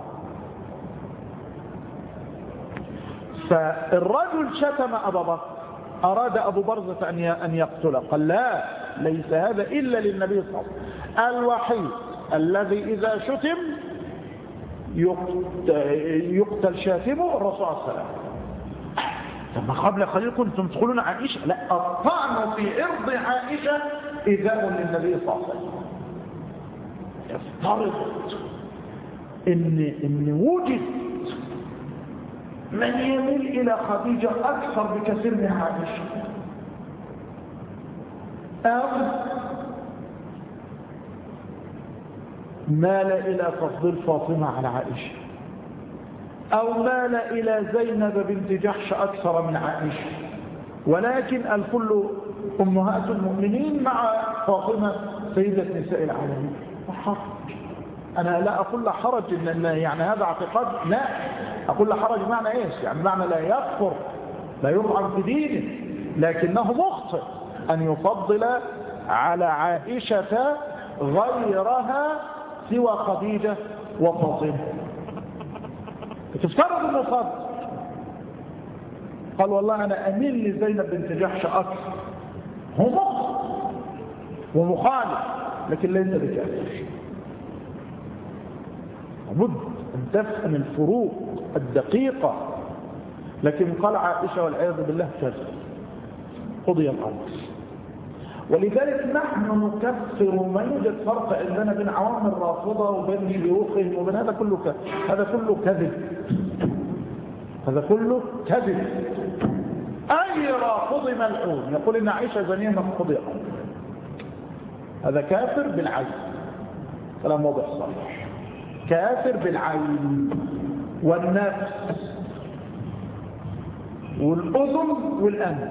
فالرجل شتم أبا بكر، أراد أبو برزة أن يقتله، قال لا، ليس هذا إلا للنبي صلى الله عليه وسلم. الوحيد الذي إذا شتم يقتل شاتمه الرسول صلى الله عليه وسلم. ثم قبل قليل كنتم تقولون عائشة. لا، الطعن في إرض عائشة إذاء للنبي صلى الله عليه وسلم. يفترض إن, إن وجد من يميل إلى خديجة أكثر بكثير من عائشة، أو مال إلى تفضيل فاطمة على عائشة، أو مال إلى زينب بنت جحش أكثر من عائشة، ولكن الكل أمهات المؤمنين مع فاطمة سيدة نساء العالمين. حرج. أنا لا أقول لا حرج إن يعني هذا اعتقاد، لا أقول لا حرج معنى إيش؟ يعني معنى لا يكفر، لا يطعن في دينه، لكنه مخطئ أن يفضل على عائشة غيرها سوى خديجة وفاطمة. تفترض انه فضل، قال والله انا اميل لزينب بنت جحش اكثر، هو مخطئ ومخالف لكن ليس بكافر. لابد ان تفهم الفروق الدقيقة. لكن قال عائشة والعياذ بالله كذا، قضي الامر. ولذلك نحن نكفر ما يوجد فرق عندنا بين عوام الرافضة وبين شيوخهم وبين هذا كله كذب. هذا كله كذب، هذا كله كذب. أي رافض ملعون يقول إن عائشة زانية مقضية، هذا كافر بالعين، كلام واضح صحيح، كافر بالعين والنفس والأذن والأنف.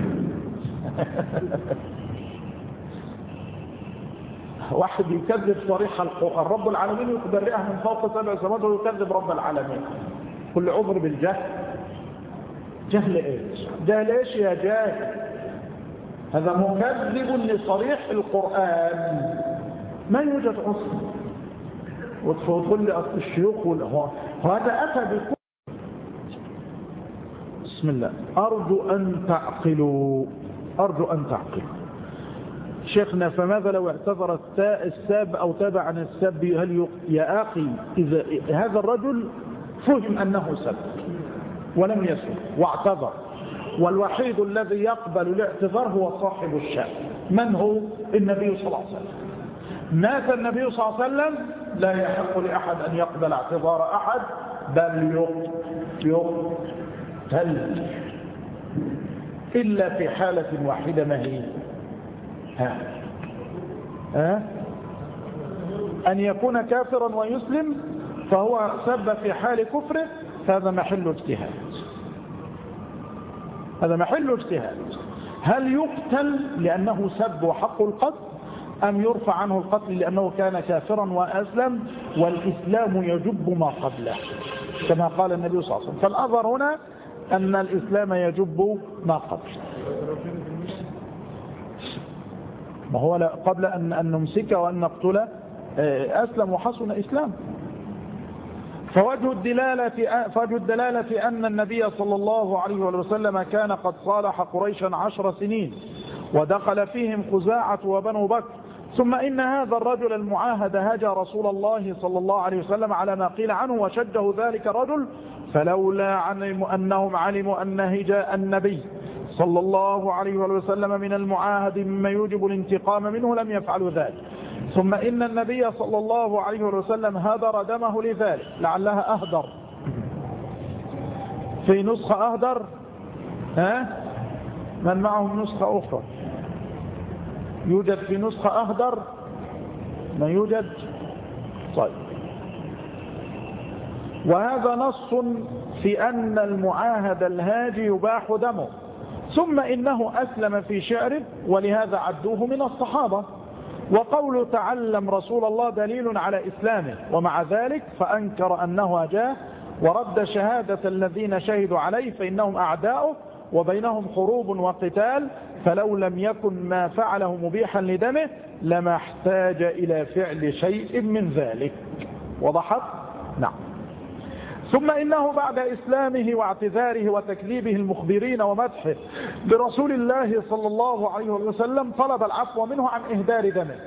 واحد يكذب صريح القرآن، رب العالمين يخبرئه من فوق سبع سماوات ويكذب رب العالمين. كل عذر بالجهل. جهل ايش؟ جهل ايش يا جاهل؟ هذا مكذب لصريح القرآن، ما يوجد عذر. وتقول لي اصل الشيوخ وهذا اتى بكل. بسم الله. ارجو ان تعقلوا، ارجو ان تعقلوا. شيخنا فماذا لو اعتذر الساب أو تاب عن السب؟ هل يا أخي إذا هذا الرجل فهم أنه سب ولم يسب واعتذر، والوحيد الذي يقبل الاعتذار هو صاحب الشأن. من هو؟ النبي صلى الله عليه وسلم. مات النبي صلى الله عليه وسلم، لا يحق لأحد أن يقبل اعتذار أحد، بل يقتل إلا في حالة واحدة. ما هي؟ ها. ها؟ أن يكون كافرا ويسلم فهو سب في حال كفره، فهذا محل اجتهاد، هذا محل اجتهاد. هل يقتل لأنه سب وحق القتل، أم يرفع عنه القتل لأنه كان كافرا وأسلم والإسلام يجب ما قبله كما قال النبي صلى الله عليه وسلم؟ فالأظهر هنا أن الإسلام يجب ما قبله. ما هو قبل أن, أن نمسك وأن نقتله أسلم وحسن إسلام. فوجه الدلالة, فوجه الدلالة أن النبي صلى الله عليه وسلم كان قد صالح قريشا عشر سنين ودخل فيهم خزاعة وبنو بكر، ثم إن هذا الرجل المعاهد هجى رسول الله صلى الله عليه وسلم على ما قيل عنه وشجه ذلك الرجل، فلولا علموا أنهم علموا أن هجاء النبي صلى الله عليه وسلم من المعاهد مما يوجب الانتقام منه لم يفعلوا ذلك. ثم إن النبي صلى الله عليه وسلم هدر دمه لذلك، لعلها أهدر في نسخة أهدر. ها؟ من معهم نسخة أخرى؟ يوجد في نسخة أهدر؟ ما يوجد؟ طيب. وهذا نص في أن المعاهد الهاجي يباح دمه. ثم إنه أسلم في شعره ولهذا عدوه من الصحابة، وقول تعلم رسول الله دليل على إسلامه، ومع ذلك فأنكر أنه هجاه ورد شهادة الذين شهدوا عليه فإنهم أعداؤه وبينهم حروب وقتال، فلو لم يكن ما فعله مبيحا لدمه لما احتاج إلى فعل شيء من ذلك. وضحت؟ نعم. ثم إنه بعد إسلامه واعتذاره وتكذيبه المخبرين ومدحه برسول الله صلى الله عليه وسلم طلب العفو منه عن إهدار دمه،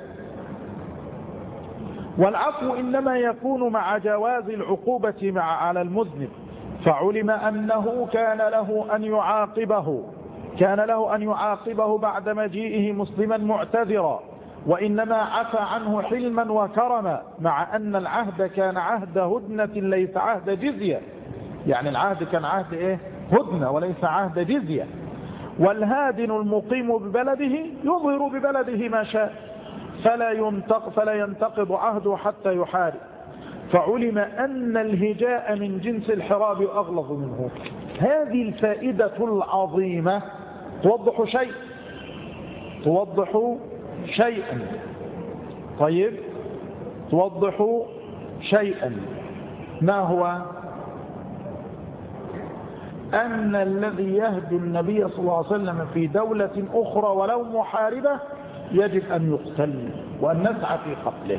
والعفو إنما يكون مع جواز العقوبة مع على المذنب، فعلم أنه كان له أن يعاقبه كان له أن يعاقبه بعد مجيئه مسلما معتذرا، وإنما عفى عنه حلما وكرما، مع أن العهد كان عهد هدنة ليس عهد جزية. يعني العهد كان عهد إيه؟ هدنة وليس عهد جزية. والهادن المقيم ببلده يظهر ببلده ما شاء، فلا ينتق فلا ينتقض عهده حتى يحارب. فعلم أن الهجاء من جنس الحراب أغلظ منه. هذه الفائدة العظيمة توضح شيء توضح شيئا طيب توضح شيئا ما هو؟ أن الذي يهدي النبي صلى الله عليه وسلم في دولة أخرى ولو محاربة يجب أن يقتل وأن نسعى في قتله.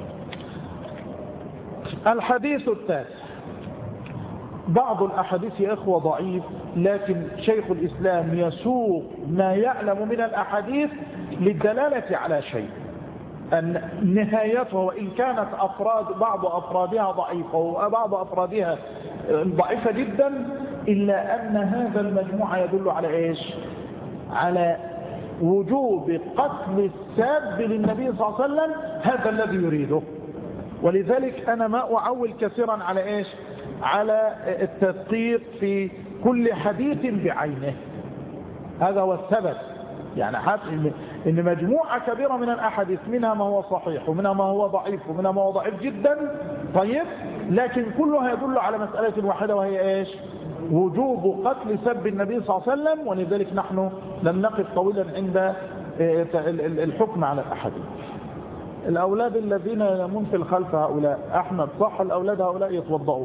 الحديث التاسع. بعض الأحاديث يا إخوة ضعيف، لكن شيخ الإسلام يسوق ما يعلم من الأحاديث للدلالة على شيء، أن نهايتها وإن كانت أفراد بعض أفرادها ضعيفة وبعض أفرادها ضعيفة جدا، إلا أن هذا المجموع يدل على إيش؟ على وجوب قتل الساب للنبي صلى الله عليه وسلم، هذا الذي يريده. ولذلك أنا ما أعول كثيرا على إيش؟ على التدقيق في كل حديث بعينه. هذا هو السبب. يعني حتى إن مجموعة كبيرة من الأحاديث منها ما هو صحيح ومنها ما هو ضعيف ومنها ما هو ضعيف جدا، طيب، لكن كلها يدل على مسألة واحدة، وهي إيش؟ وجوب قتل سب النبي صلى الله عليه وسلم. ولذلك نحن لم نقف طويلا عند الحكم على الأحاديث. الأولاد الذين ينامون في الخلف هؤلاء، أحمد صح، الأولاد هؤلاء يتوضؤون.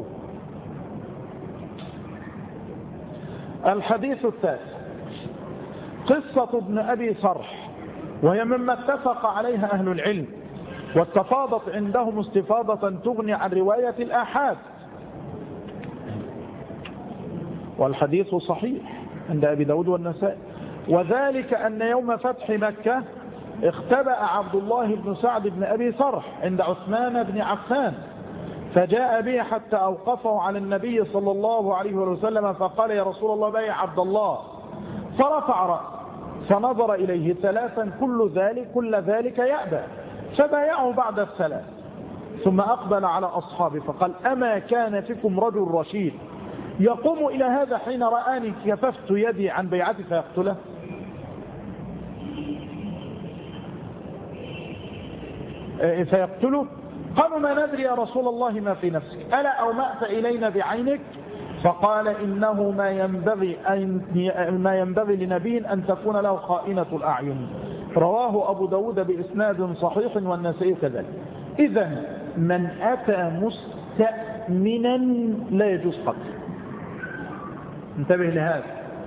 الحديث الثالث قصة ابن أبي صرح، وهي مما اتفق عليها أهل العلم واستفاضت عندهم استفاضة تغني عن رواية الآحاد، والحديث صحيح عند أبي داود والنسائي. وذلك أن يوم فتح مكة اختبأ عبد الله بن سعد بن أبي صرح عند عثمان بن عفان، فجاء به حتى أوقفه على النبي صلى الله عليه وسلم فقال: يا رسول الله بايع عبد الله. فرفع رأسه فنظر إليه ثلاثا كل ذلك كل ذلك يأبى، فبايعه بعد الثلاث. ثم أقبل على أصحابه فقال: أما كان فيكم رجل رشيد يقوم إلى هذا حين رآني كففت يدي عن بيعتي فيقتله؟ فيقتله؟ قالوا: ما ندري يا رسول الله ما في نفسك، ألا أومأت إلينا بعينك؟ فقال: إنه ما ينبغي أن ما ينبغي لنبي أن تكون له خائنة الأعين. رواه أبو داود بإسناد صحيح والنسائي كذلك. إذن من أتى مستأمنا لا يجوز قتله. انتبه لهذا،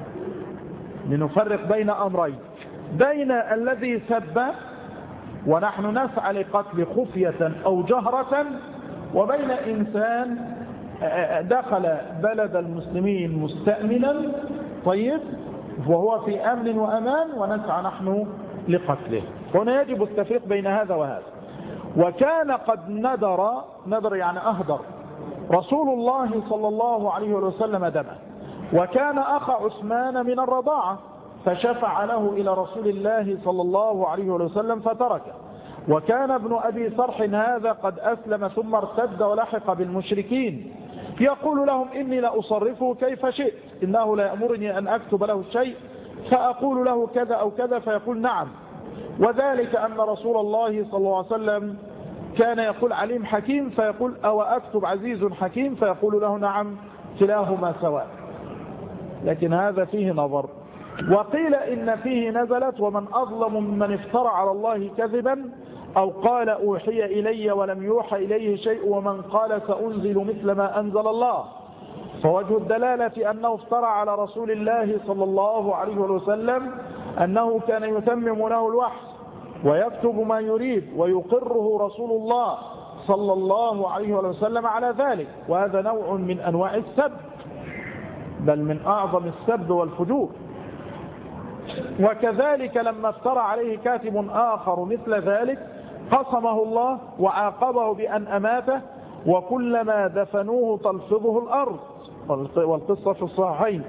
لنفرق بين أمرين: بين الذي سب ونحن نسعى لقتل خفية أو جهرة، وبين إنسان دخل بلد المسلمين مستأمنا، طيب، وهو في أمن وأمان ونسعى نحن لقتله. هنا يجب التفريق بين هذا وهذا. وكان قد ندر ندر يعني أهدر رسول الله صلى الله عليه وسلم دمه، وكان أخ عثمان من الرضاعة، فشفع له إلى رسول الله صلى الله عليه وسلم فتركه. وكان ابن أبي صرح هذا قد أسلم ثم ارتد ولحق بالمشركين، يقول لهم: إني لأصرفه كيف شئت، إنه لا يأمرني أن أكتب له الشيء فأقول له كذا أو كذا فيقول نعم. وذلك أن رسول الله صلى الله عليه وسلم كان يقول عليم حكيم فيقول: أو أكتب عزيز حكيم فيقول له نعم، كلاهما سواء. لكن هذا فيه نظر. وقيل إن فيه نزلت: ومن أظلم ممن افترى على الله كذبا أو قال أوحي إلي ولم يوحى إليه شيء ومن قال سأنزل مثل ما أنزل الله. فوجه الدلالة أنه افترى على رسول الله صلى الله عليه وسلم أنه كان يتمم له الوحي ويكتب ما يريد ويقره رسول الله صلى الله عليه وسلم على ذلك، وهذا نوع من أنواع السب، بل من أعظم السب والفجور. وكذلك لما افترى عليه كاتب آخر مثل ذلك قصمه الله وعاقبه بأن أماته، وكلما دفنوه تلفظه الأرض. والقصة في الصحيحين.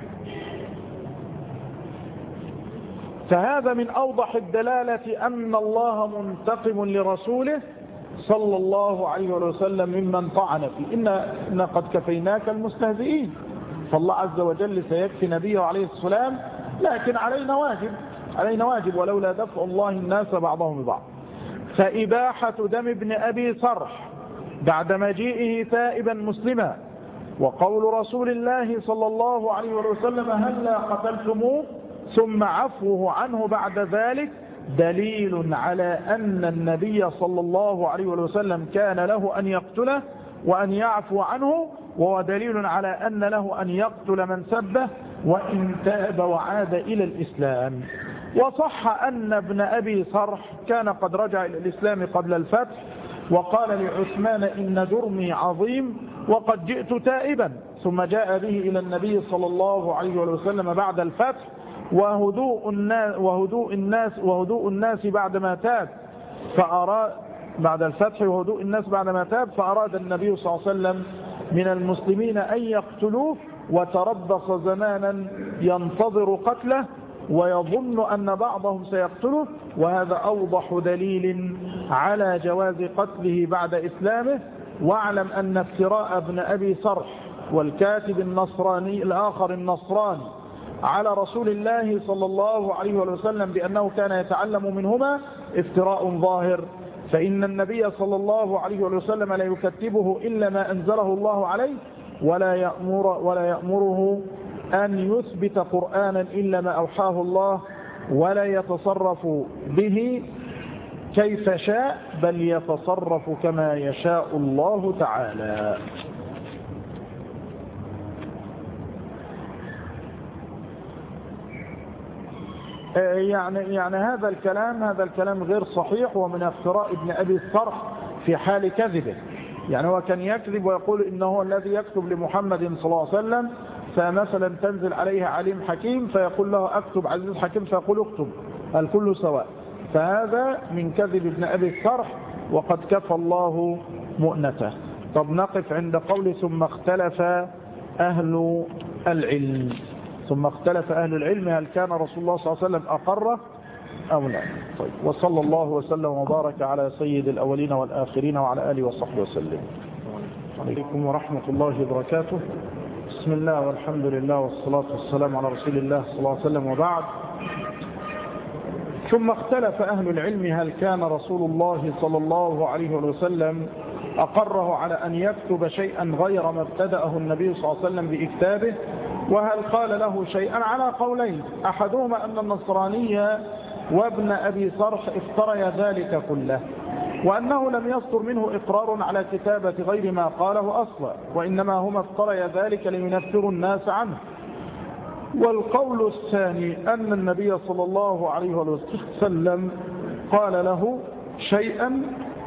فهذا من أوضح الدلالة أن الله منتقم لرسوله صلى الله عليه وسلم ممن طعن فيه. إن, إن قد كفيناك المستهزئين. فالله عز وجل سيكفي نبيه عليه السلام، لكن علينا واجب علينا واجب ولولا دفع الله الناس بعضهم ببعض. فإباحة دم ابن أبي صرح بعد مجيئه تائبا مسلما، وقول رسول الله صلى الله عليه وسلم هلا قتلتموه ثم عفوه عنه بعد ذلك دليل على أن النبي صلى الله عليه وسلم كان له أن يقتله وأن يعفو عنه، وهو دليل على أن له أن يقتل من سبه وإن تاب وعاد إلى الإسلام. وصح أن ابن أبي صرح كان قد رجع إلى الإسلام قبل الفتح، وقال لعثمان إن جرمي عظيم وقد جئت تائبا، ثم جاء به إلى النبي صلى الله عليه وسلم بعد الفتح وهدوء الناس وهدوء الناس وهدوء الناس بعدما تاب فأراد بعد الفتح وهدوء الناس بعدما تاب فأراد النبي صلى الله عليه وسلم من المسلمين أن يقتلوه، وتربص زمانا ينتظر قتله ويظن أن بعضهم سيقتله، وهذا أوضح دليل على جواز قتله بعد إسلامه. واعلم أن افتراء ابن أبي صرح والكاتب النصراني الآخر النصراني على رسول الله صلى الله عليه وسلم بأنه كان يتعلم منهما افتراء ظاهر، فإن النبي صلى الله عليه وسلم لا يكتبه إلا ما أنزله الله عليه، ولا يأمر ولا يأمره أن يثبت قرآنا إلا ما أوحاه الله، ولا يتصرف به كيف شاء بل يتصرف كما يشاء الله تعالى. يعني يعني هذا الكلام هذا الكلام غير صحيح، ومن افتراء ابن أبي الصرح في حال كذبه. يعني هو كان يكذب ويقول إنه هو الذي يكتب لمحمد صلى الله عليه وسلم، فمثلا تنزل عليه عليم حكيم فيقول له اكتب عزيز حكيم فيقول اكتب الكل سواء. فهذا من كذب ابن أبي الصرح وقد كفى الله مؤنته. طب نقف عند قول ثم اختلف أهل العلم. ثم اختلف أهل العلم هل كان رسول الله صلى الله عليه وسلم أقره أو لا. طيب، وصلى الله وسلم وبارك على سيد الأولين والآخرين وعلى آله وصحبه وسلم. عليكم ورحمة الله وبركاته. بسم الله والحمد لله والصلاة والسلام على رسول الله صلى الله عليه وسلم، وبعد. ثم اختلف أهل العلم هل كان رسول الله صلى الله عليه وسلم أقره على أن يكتب شيئا غير ما ابتدأه النبي صلى الله عليه وسلم بإكتابه، وهل قال له شيئا على قولين. أحدهما أن النصرانية وابن أبي صرح افتري ذلك كله، وأنه لم يصدر منه إقرار على كتابة غير ما قاله أصلا، وإنما هما افتري ذلك لينفروا الناس عنه. والقول الثاني أن النبي صلى الله عليه وسلم قال له شيئا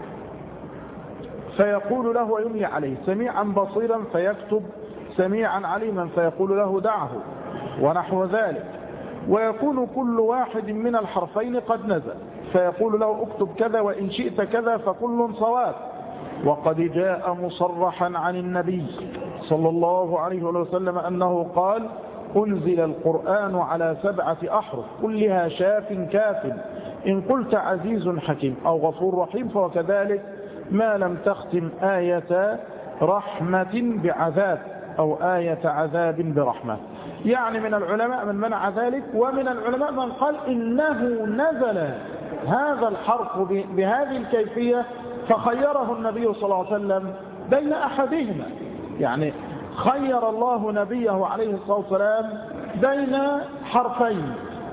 فيقول له ويملي عليه سميعا بصيرا فيكتب، سميعا عليما فيقول له دعه، ونحو ذلك. ويكون كل واحد من الحرفين قد نزل فيقول له اكتب كذا وإن شئت كذا فكل صواب. وقد جاء مصرحا عن النبي صلى الله عليه وسلم أنه قال أنزل القرآن على سبعة أحرف كلها شاف كاف، إن قلت عزيز حكيم أو غفور رحيم فهو كذلك، ما لم تختم آية رحمة بعذاب أو آية عذاب برحمة. يعني من العلماء من منع ذلك، ومن العلماء من قال إنه نزل هذا الحرف بهذه الكيفية فخيره النبي صلى الله عليه وسلم بين أحدهما. يعني خير الله نبيه عليه الصلاة والسلام بين حرفين،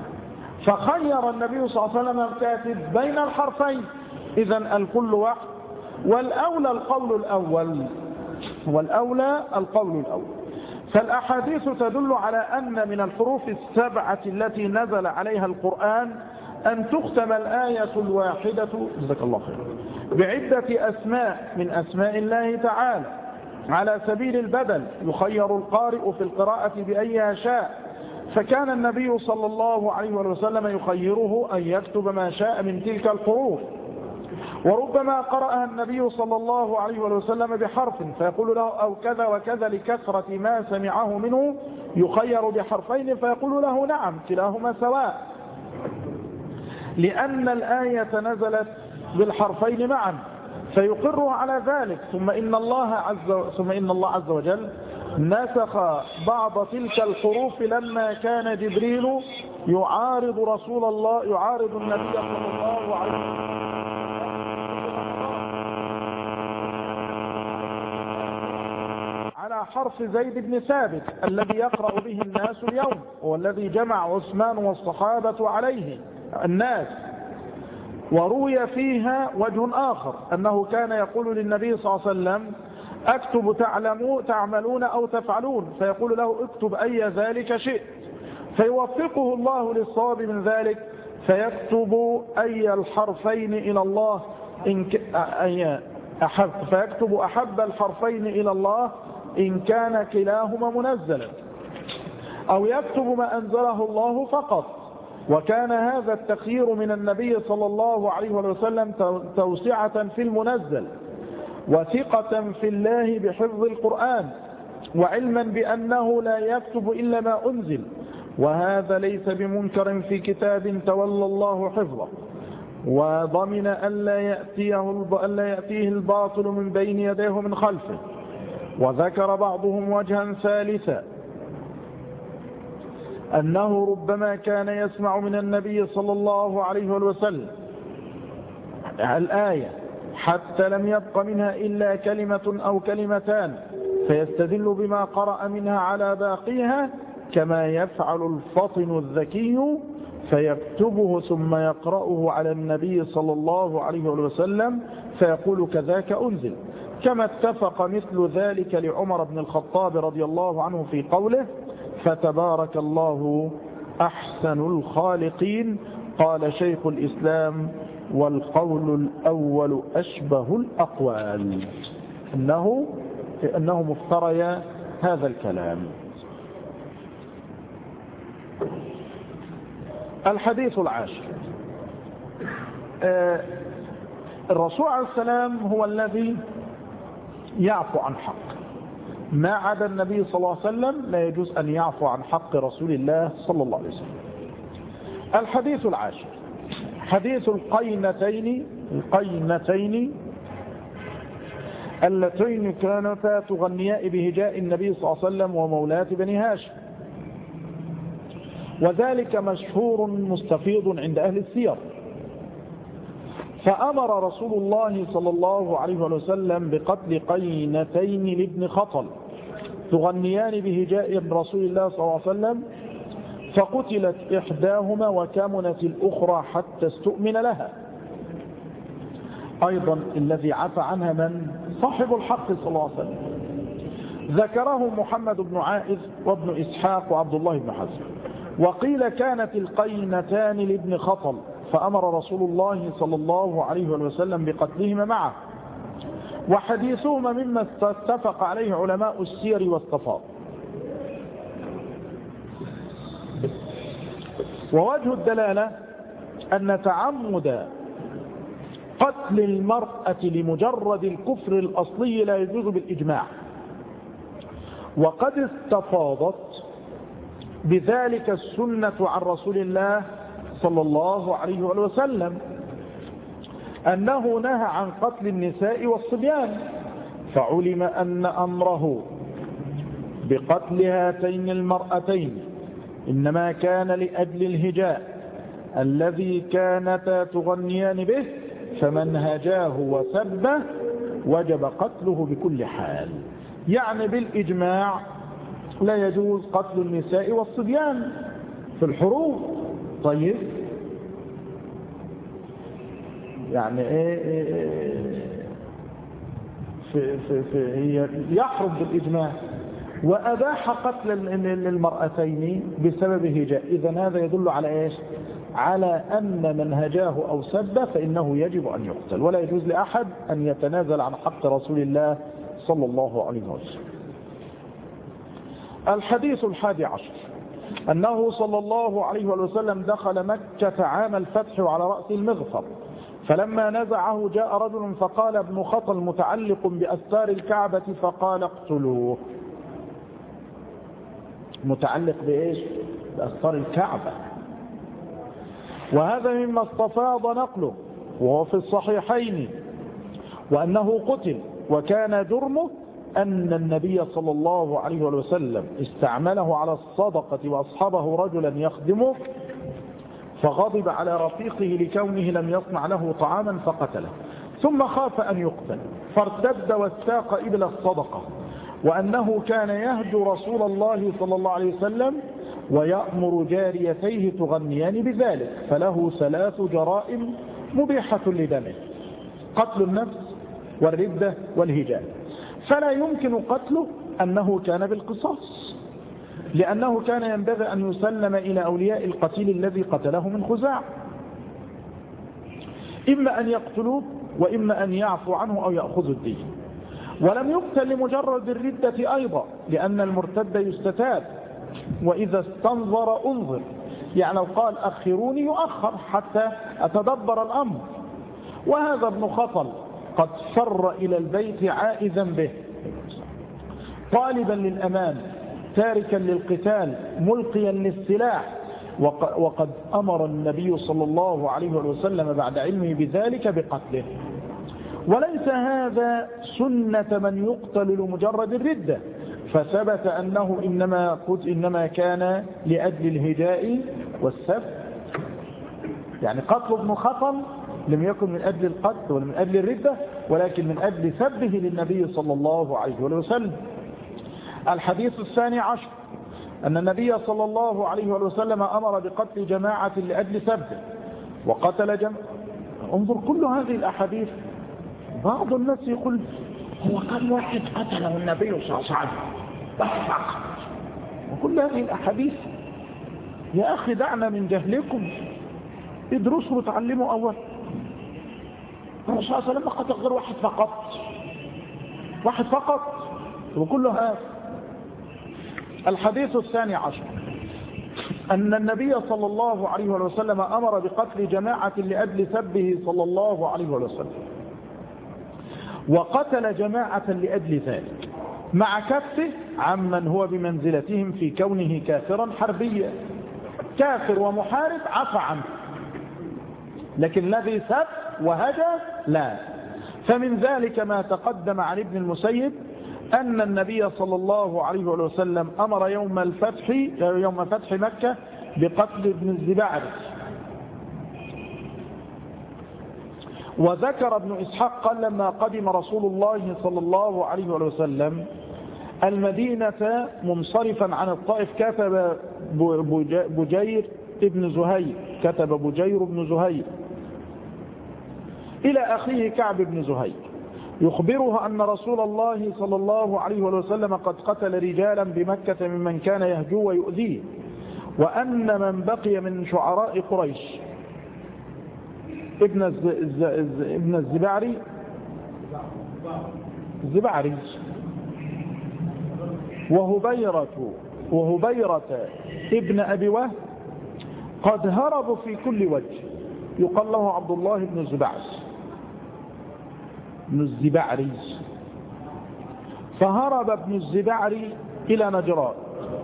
فخير النبي صلى الله عليه وسلم الكاتب بين الحرفين، إذن الكل واحد. والأولى القول الأول والأولى القول الأول فالأحاديث تدل على أن من الحروف السبعة التي نزل عليها القرآن أن تختم الآية الواحدة جزاك الله خير بعدة أسماء من أسماء الله تعالى على سبيل البدل، يخير القارئ في القراءة بأيها شاء. فكان النبي صلى الله عليه وسلم يخيره أن يكتب ما شاء من تلك الحروف. وربما قرأها النبي صلى الله عليه وسلم بحرف فيقول له أو كذا وكذا لكثرة ما سمعه منه يخير بحرفين فيقول له نعم كلاهما سواء، لأن الآية نزلت بالحرفين معا فيقر على ذلك. ثم إن الله عز ثم إن الله عز وجل نسخ بعض تلك الحروف لما كان جبريل يعارض رسول الله يعارض النبي صلى الله عليه وسلم على حرف زيد بن ثابت الذي يقرأ به الناس اليوم والذي جمع عثمان والصحابة عليه الناس. وروي فيها وجه آخر أنه كان يقول للنبي صلى الله عليه وسلم اكتب تعلموا تعملون أو تفعلون فيقول له اكتب أي ذلك شئت فيوفقه الله للصواب من ذلك فيكتب أي الحرفين إلى الله إن ك... أي أحب فيكتب أحب الحرفين إلى الله إن كان كلاهما منزلا أو يكتب ما أنزله الله فقط. وكان هذا التخيير من النبي صلى الله عليه وسلم توسعة في المنزل وثقة في الله بحفظ القرآن وعلما بأنه لا يكتب إلا ما أنزل، وهذا ليس بمنكر في كتاب تولى الله حفظه وضمن ألا يأتيه, ألا يأتيه الباطل من بين يديه من خلفه. وذكر بعضهم وجها ثالثا أنه ربما كان يسمع من النبي صلى الله عليه وسلم الآية حتى لم يبق منها إلا كلمة أو كلمتان فيستدل بما قرأ منها على باقيها كما يفعل الفطن الذكي فيكتبه ثم يقرأه على النبي صلى الله عليه وسلم فيقول كذاك أنزل، كما اتفق مثل ذلك لعمر بن الخطاب رضي الله عنه في قوله فتبارك الله أحسن الخالقين. قال شيخ الإسلام والقول الأول أشبه الأقوال إنه, إنه مفتري هذا الكلام. الحديث العاشر آه الرسول عليه السلام هو الذي يعفو عن حق، ما عدا النبي صلى الله عليه وسلم لا يجوز أن يعفو عن حق رسول الله صلى الله عليه وسلم. الحديث العاشر حديث القينتين القينتين اللتين كانتا تغنياء بهجاء النبي صلى الله عليه وسلم ومولاة بني هاشم، وذلك مشهور مستفيض عند أهل السير. فأمر رسول الله صلى الله عليه وسلم بقتل قينتين لابن خطل تغنيان بهجاء رسول الله صلى الله عليه وسلم، فقتلت إحداهما وكمنت الأخرى حتى استؤمن لها. أيضا الذي عفى عنها من صاحب الحق صلى الله عليه وسلم، ذكره محمد بن عائذ وابن إسحاق وعبد الله بن حزم. وقيل كانت القينتان لابن خطل فأمر رسول الله صلى الله عليه وسلم بقتلهما معه، وحديثهما مما اتفق عليه علماء السير والصفاء. ووجه الدلالة أن تعمد قتل المرأة لمجرد الكفر الأصلي لا يجوز بالإجماع، وقد استفاضت بذلك السنة عن رسول الله صلى الله عليه وسلم أنه نهى عن قتل النساء والصبيان، فعلم أن أمره بقتل هاتين المرأتين إنما كان لأجل الهجاء الذي كانتا تغنيان به، فمن هجاه وسبه وجب قتله بكل حال. يعني بالإجماع لا يجوز قتل النساء والصبيان في الحروب. طيب يعني ايه, إيه في في في هي يحرم بالإجماع، وأباح قتل المرأتين بسبب هجاء. إذا هذا يدل على ايش؟ على أن من هجاه أو سب فإنه يجب أن يقتل، ولا يجوز لأحد أن يتنازل عن حق رسول الله صلى الله عليه وسلم. الحديث الحادي عشر أنه صلى الله عليه وسلم دخل مكة عام الفتح وعلى رأس المغفر، فلما نزعه جاء رجل فقال ابن خطل متعلق بأستار الكعبة فقال اقتلوه. متعلق بإيش؟ بأستار الكعبة. وهذا مما استفاض نقله وهو في الصحيحين وأنه قتل، وكان جرمه أن النبي صلى الله عليه وسلم استعمله على الصدقة وأصحابه رجلا يخدمه، فغضب على رفيقه لكونه لم يصنع له طعاما فقتله، ثم خاف أن يقتل فارتد واستاق إبل الصدقة، وأنه كان يهجو رسول الله صلى الله عليه وسلم ويأمر جاريتيه تغنيان بذلك، فله ثلاث جرائم مبيحة لدمه: قتل النفس والردة والهجاء. فلا يمكن قتله أنه كان بالقصاص، لأنه كان ينبغي أن يسلم إلى أولياء القتيل الذي قتله من خزاع، إما أن يقتلوه وإما أن يعفو عنه أو يأخذ الدين. ولم يقتل لمجرد الردة أيضا، لأن المرتد يستتاب، وإذا استنظر انظر، يعني لو قال أخروني يؤخر حتى أتدبر الأمر. وهذا ابن خطل قد فر إلى البيت عائذا به طالبا للأمان تاركا للقتال ملقيا للسلاح، وقد أمر النبي صلى الله عليه وسلم بعد علمه بذلك بقتله. وليس هذا سنة من يقتل لمجرد الردة، فثبت أنه إنما, إنما كان لأجل الهجاء والسب. يعني قتل ابن خطل لم يكن من أجل القتل ولا من أجل الردة، ولكن من أجل سبه للنبي صلى الله عليه وسلم. الحديث الثاني عشر أن النبي صلى الله عليه وسلم أمر بقتل جماعة لأجل سبه وقتل جماعة. انظر كل هذه الأحاديث، بعض الناس يقول هو كم واحد قتله النبي صلى الله عليه وسلم فقط، وكل هذه الأحاديث يا أخي دعنا من جهلكم، ادرسوا وتعلموا أول. الرسول صلى الله عليه وسلم قتل غير واحد فقط، واحد فقط، وكل هذا. الحديث الثاني عشر أن النبي صلى الله عليه وسلم أمر بقتل جماعة لأجل سبه صلى الله عليه وسلم، وقتل جماعة لأجل ذلك مع كفه عمن هو بمنزلتهم في كونه كافرا حربيا. كافر ومحارب عفى عنه، لكن الذي سب وهجى لا. فمن ذلك ما تقدم عن ابن المسيب أن النبي صلى الله عليه وسلم أمر يوم الفتح يوم فتح مكة بقتل ابن الزبعري. وذكر ابن إسحاق قال لما قدم رسول الله صلى الله عليه وسلم المدينة منصرفا عن الطائف كتب بجير ابن زهير كتب بجير بن زهير إلى أخيه كعب بن زهير يخبره أن رسول الله صلى الله عليه وسلم قد قتل رجالا بمكة ممن كان يهجو ويؤذيه، وأن من بقي من شعراء قريش ابن الز... الز... الز... ابن الزبعري الزبعري وهبيرة وهبيرة ابن أبي وهب قد هربوا في كل وجه، يقال له عبد الله بن الزبعري بن الزبعري فهرب ابن الزبعري إلى نجران،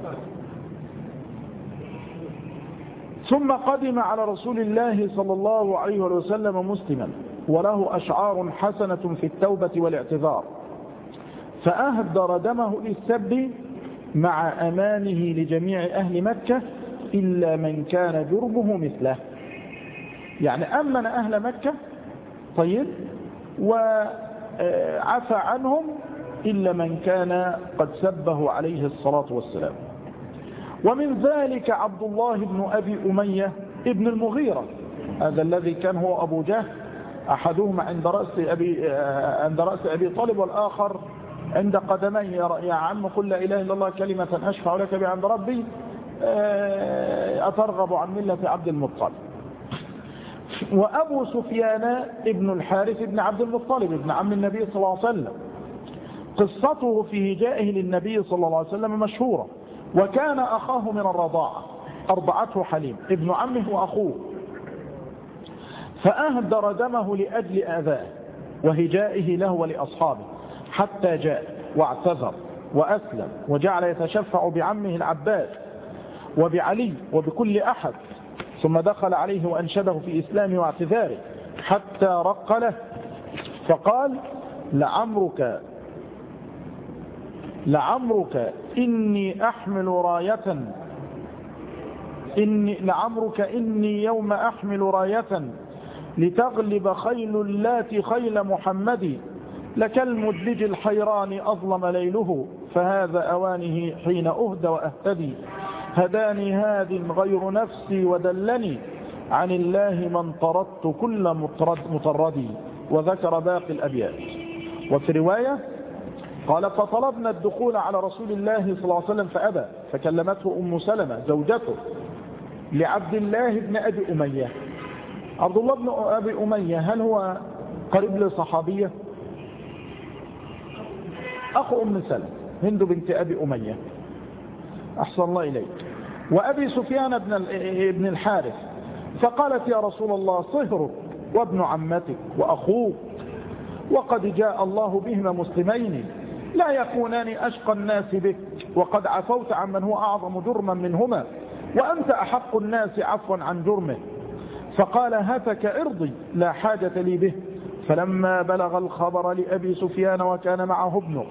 ثم قدم على رسول الله صلى الله عليه وسلم مسلما وله أشعار حسنة في التوبة والاعتذار، فأهدر دمه للسب مع أمانه لجميع أهل مكة إلا من كان جرمه مثله. يعني أمن أهل مكة طيب وعفى عنهم إلا من كان قد سبه عليه الصلاة والسلام. ومن ذلك عبد الله بن أبي أمية ابن المغيرة، هذا الذي كان هو أبو جهل، أحدهما عند رأس أبي, عند رأس أبي طالب والآخر عند قدميه. يا عم قل لا إله إلا الله كلمة أشفع لك بها عند ربي أترغب عن ملة عبد المطلب. وأبو سفيان ابن الحارث ابن عبد المطلب ابن عم النبي صلى الله عليه وسلم، قصته في هجائه للنبي صلى الله عليه وسلم مشهورة، وكان أخاه من الرضاعة، أرضعته حليم ابن عمه وأخوه، فأهدر دمه لأجل آذاه وهجائه له ولأصحابه، حتى جاء واعتذر وأسلم وجعل يتشفع بعمه العباس وبعلي وبكل أحد، ثم دخل عليه وأنشده في إسلامه واعتذاره حتى رق له، فقال: لعمرك لعمرك إني أحمل راية إني لعمرك إني يوم أحمل راية لتغلب خيل اللات خيل محمد، لكالمدلج الحيران أظلم ليله، فهذا أوانه حين أهدى وأهتدي، هداني هاد غير نفسي ودلني عن الله من طردت كل مطرد مطردي. وذكر باقي الأبيات. وفي رواية قال: فطلبنا الدخول على رسول الله صلى الله عليه وسلم فأبى، فكلمته أم سلمة زوجته لعبد الله بن أبي أمية. عبد الله بن أبي أمية هل هو قريب لصحابية؟ أخو أم سلمة هند بنت أبي أمية، أحسن الله إليك. وأبي سفيان بن الحارث، فقالت: يا رسول الله، صهرك وابن عمتك وأخوك، وقد جاء الله بهما مسلمين، لا يكونان أشقى الناس بك، وقد عفوت عن من هو أعظم جرما منهما، وأنت أحق الناس عفوا عن جرمه. فقال: هتك إرضي، لا حاجة لي به. فلما بلغ الخبر لأبي سفيان وكان معه ابنه،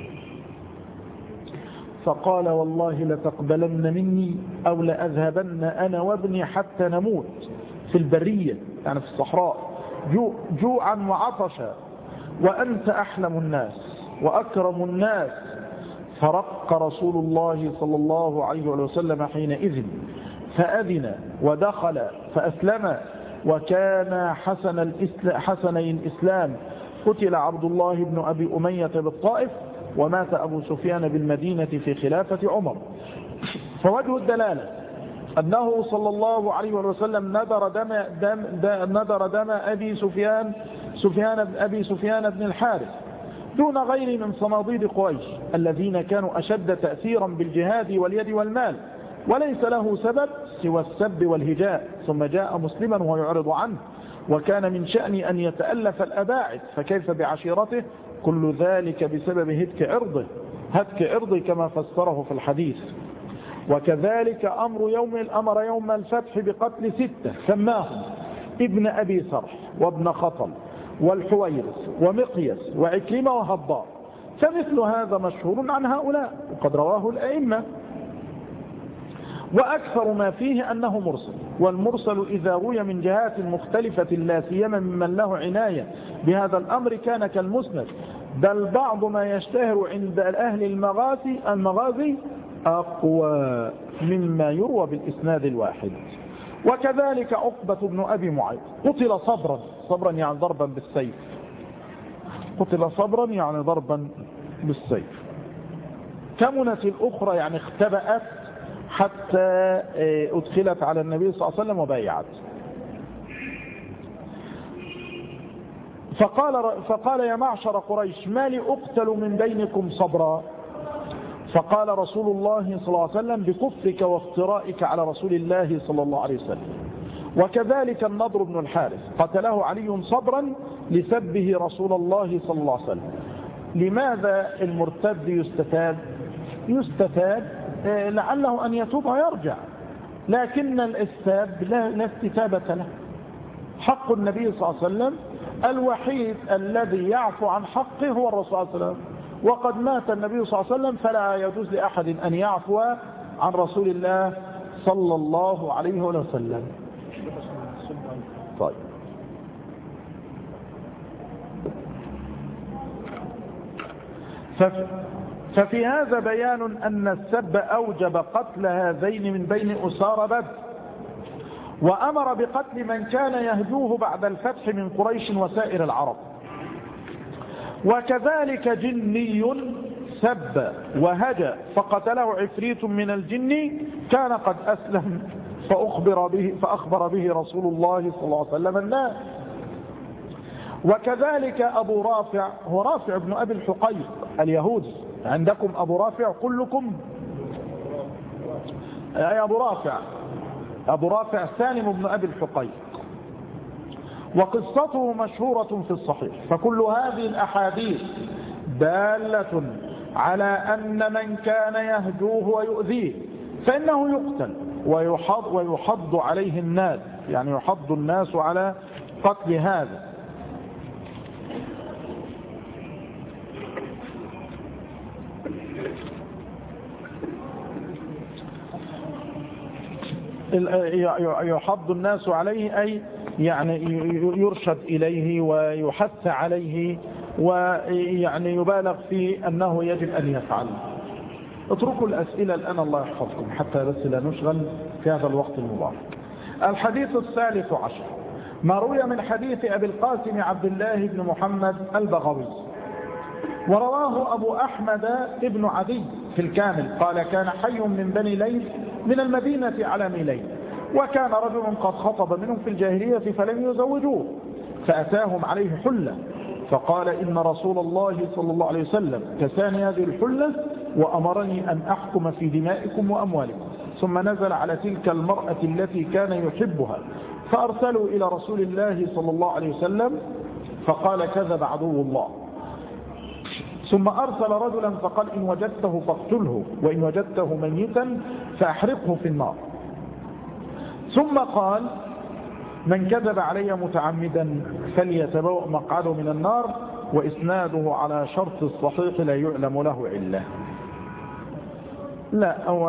فقال: والله لتقبلن مني أو لأذهبن أنا وابني حتى نموت في البرية، يعني في الصحراء، جو جوعا وعطشا، وأنت أحلم الناس وأكرم الناس. فرق رسول الله صلى الله عليه وسلم حينئذ، فأذن ودخل فأسلم، وكان حسن الإسلام حسني الإسلام. قتل عبد الله بن أبي أمية بالطائف، ومات أبو سفيان بالمدينة في خلافة عمر. فوجه الدلالة أنه صلى الله عليه وسلم ندر دم, دم, دم, ندر دم أبي سفيان سفيان بن أبي سفيان بن الحارث دون غير من صناديد قريش الذين كانوا أشد تأثيرا بالجهاد واليد والمال، وليس له سبب سوى السب والهجاء، ثم جاء مسلما وهو يعرض عنه، وكان من شأن أن يتألف الأباعد، فكيف بعشيرته؟ كل ذلك بسبب هتك عرضه هتك عرضه كما فسره في الحديث. وكذلك أمر يوم الأمر يوم الفتح بقتل ستة سماهم ابن أبي سرح وابن خطل والحويرث ومقيس وعكرمة وهضار، فمثل هذا مشهور عن هؤلاء وقد رواه الأئمة. وأكثر ما فيه أنه مرسل، والمرسل إذا روي من جهات مختلفة لا سيما ممن له عناية بهذا الأمر كان كالمسند، بل بعض ما يشتهر عند أهل المغازي المغازي أقوى مما يروى بالإسناد الواحد. وكذلك عقبة بن أبي معيط قتل صبرا صبرا يعني ضربا بالسيف قتل صبرا يعني ضربا بالسيف. كمنت الأخرى يعني اختبأت حتى أدخلت على النبي صلى الله عليه وسلم وبايعت. فقال, فقال يا معشر قريش ما لي أقتل من بينكم صبرا؟ فقال رسول الله صلى الله عليه وسلم بكفرك وافترائك على رسول الله صلى الله عليه وسلم. وكذلك النضر بن الحارث قتله علي صبرا لسبه رسول الله صلى الله عليه وسلم. لماذا المرتد يستفاد؟ يستفاد لعله أن يتوب ويرجع، لكن الإسباب لا استتابة له. حق النبي صلى الله عليه وسلم الوحيد الذي يعفو عن حقه هو الرسول صلى الله عليه وسلم، وقد مات النبي صلى الله عليه وسلم، فلا يجوز لأحد أن يعفو عن رسول الله صلى الله عليه وسلم. طيب ففي هذا بيان أن السب أوجب قتل هذين من بين أسار بدر، وأمر بقتل من كان يهجوه بعد الفتح من قريش وسائر العرب. وكذلك جني سب وهجى فقتله عفريت من الجن كان قد أسلم فأخبر به, فأخبر به رسول الله صلى الله عليه وسلم الناس. وكذلك أبو رافع هو رافع بن أبي الحقيق اليهودي، عندكم أبو رافع كلكم أي أبو رافع أبو رافع سالم بن أبي الحقيق. وقصته مشهورة في الصحيح. فكل هذه الأحاديث دالة على أن من كان يهجوه ويؤذيه فإنه يقتل ويحض, ويحض عليه الناس، يعني يحض الناس على قتل هذا. يحض الناس عليه أي يعني يرشد إليه ويحث عليه ويعني يبالغ في أنه يجب أن يفعل. اتركوا الأسئلة الآن الله يحفظكم حتى بس لا نشغل في هذا الوقت المبارك. الحديث الثالث عشر ما روي من حديث أبي القاسم عبد الله بن محمد البغوي، ورواه أبو أحمد ابن عدي في الكامل قال كان حي من بني ليث من المدينة على ميلين، وكان رجل قد خطب منهم في الجاهلية فلم يزوجوه، فأتاهم عليه حلة فقال إن رسول الله صلى الله عليه وسلم كساني هذه الحلة وأمرني أن أحكم في دمائكم وأموالكم. ثم نزل على تلك المرأة التي كان يحبها فأرسلوا إلى رسول الله صلى الله عليه وسلم فقال كذب عدو الله. ثم أرسل رجلا فقال إن وجدته فاقتله وإن وجدته ميتا فأحرقه في النار. ثم قال من كذب علي متعمدا فليتبوأ مقعده من النار، وإسناده على شرط الصحيح لا يعلم له علة. لا هو,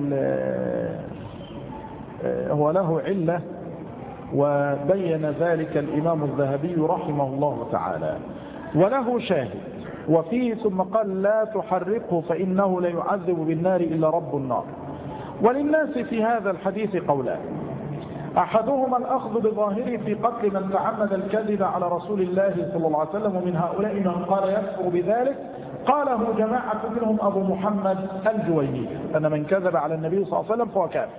هو له علة وبين ذلك الإمام الذهبي رحمه الله تعالى، وله شاهد وفيه ثم قال لا تحرقه فإنه لا يعذب بالنار إلا رب النار. وللناس في هذا الحديث قولان، أحدهما الأخذ بظاهره في قتل من تعمد الكذب على رسول الله صلى الله عليه وسلم، ومن هؤلاء من قال يكفر بذلك قاله جماعة منهم أبو محمد الجويني أن من كذب على النبي صلى الله عليه وسلم فهو كافر.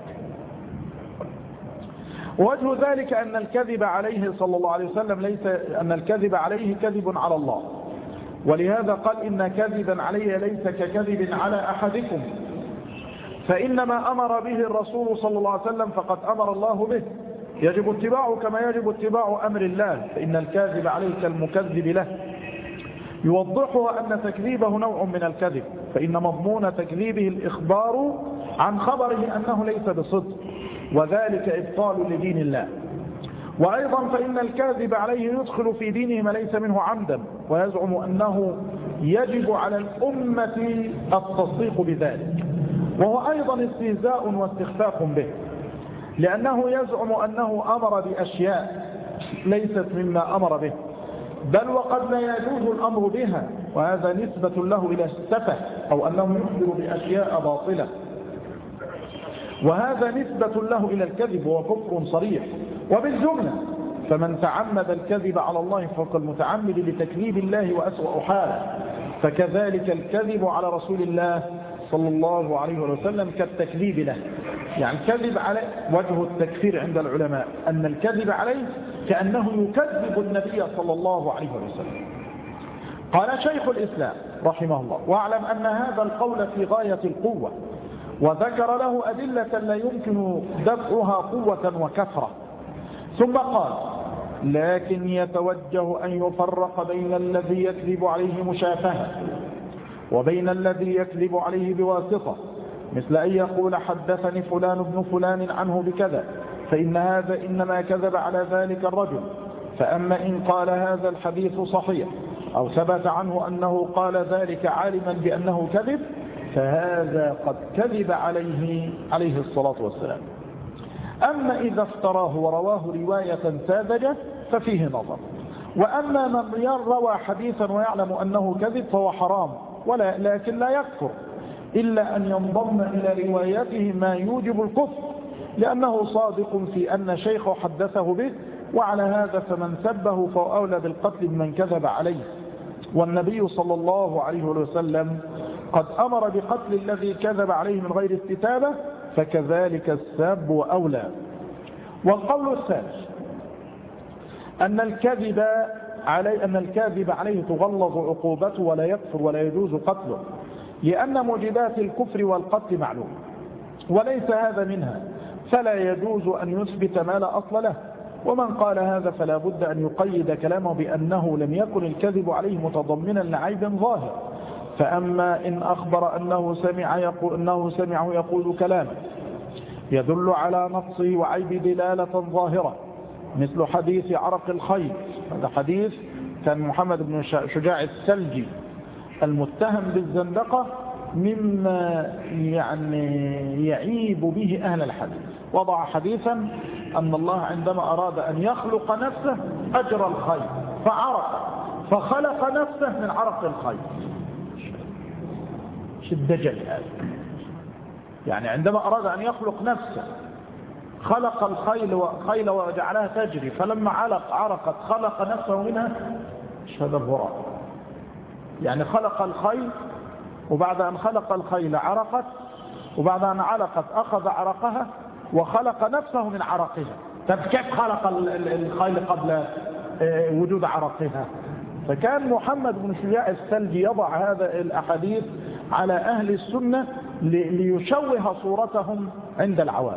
ووجه ذلك أن الكذب عليه صلى الله عليه وسلم ليس أن الكذب عليه كذب على الله، ولهذا قال إن كذبا علي ليس ككذب على أحدكم، فإنما أمر به الرسول صلى الله عليه وسلم فقد أمر الله به، يجب اتباعه كما يجب اتباع أمر الله، فإن الكاذب عليه كالمكذب له. يوضحها أن تكذيبه نوع من الكذب، فإن مضمون تكذيبه الإخبار عن خبره أنه ليس بصدق، وذلك إبطال لدين الله. وأيضا فإن الكاذب عليه يدخل في دينه ما ليس منه عمدا، ويزعم أنه يجب على الأمة التصديق بذلك، وهو أيضا استهزاء واستخفاف به، لأنه يزعم أنه أمر بأشياء ليست مما أمر به، بل وقد لا يجوز الأمر بها، وهذا نسبة له إلى السفه أو أنه يخبر بأشياء باطلة، وهذا نسبة له إلى الكذب وهو كفر صريح. وبالجملة فمن تعمد الكذب على الله فوق المتعمد لتكذيب الله وأسوأ حاله، فكذلك الكذب على رسول الله صلى الله عليه وسلم كالتكذيب له. يعني الكذب عليه وجه التكفير عند العلماء أن الكذب عليه كأنه يكذب النبي صلى الله عليه وسلم. قال شيخ الإسلام رحمه الله واعلم أن هذا القول في غاية القوة، وذكر له أدلة لا يمكن دفعها قوة وكثرة، ثم قال لكن يتوجه أن يفرق بين الذي يكذب عليه مشافهة وبين الذي يكذب عليه بواسطة، مثل أن يقول حدثني فلان ابن فلان عنه بكذا، فإن هذا إنما كذب على ذلك الرجل. فأما إن قال هذا الحديث صحيح أو ثبت عنه أنه قال ذلك عالما بأنه كذب، فهذا قد كذب عليه عليه الصلاة والسلام. أما إذا افتراه ورواه رواية ساذجة ففيه نظر. وأما من روى حديثا ويعلم أنه كذب فهو حرام، ولا لكن لا يكفر إلا أن ينضم إلى روايته ما يوجب الكفر، لأنه صادق في أن شيخه حدثه به، وعلى هذا فمن سبه فهو أولى بالقتل من كذب عليه. والنبي صلى الله عليه وسلم قد أمر بقتل الذي كذب عليه من غير استتابة، فكذلك الساب وأولى. والقول الثالث أن الكذب عليه أن الكاذب عليه تغلظ عقوبته ولا يكفر ولا يجوز قتله، لأن موجبات الكفر والقتل معلوم وليس هذا منها، فلا يجوز أن يثبت ما لا أصل له، ومن قال هذا فلا بد أن يقيد كلامه بأنه لم يكن الكذب عليه متضمنا لعيب ظاهر. فأما إن أخبر أنه سمع يقول أنه سمعه يقول كلاما يدل على نقصه وعيب دلالة ظاهرة مثل حديث عرق الخيل، هذا حديث كان محمد بن شجاع السلجي المتهم بالزندقة مما يعني يعيب به أهل الحديث. وضع حديثا أن الله عندما أراد أن يخلق نفسه أجرى الخيل فعرق فخلق نفسه من عرق الخيل. الدجل هذا يعني عندما أراد أن يخلق نفسه خلق الخيل وخيل وجعلها تجري، فلما علق عرقت خلق نفسه منها. هذا الهراء يعني خلق الخيل وبعد أن خلق الخيل عرقت وبعد أن علقت أخذ عرقها وخلق نفسه من عرقها. طب كيف خلق الخيل قبل وجود عرقها؟ فكان محمد بن شجاع السلجي يضع هذا الأحاديث على أهل السنة ليشوه صورتهم عند العوام.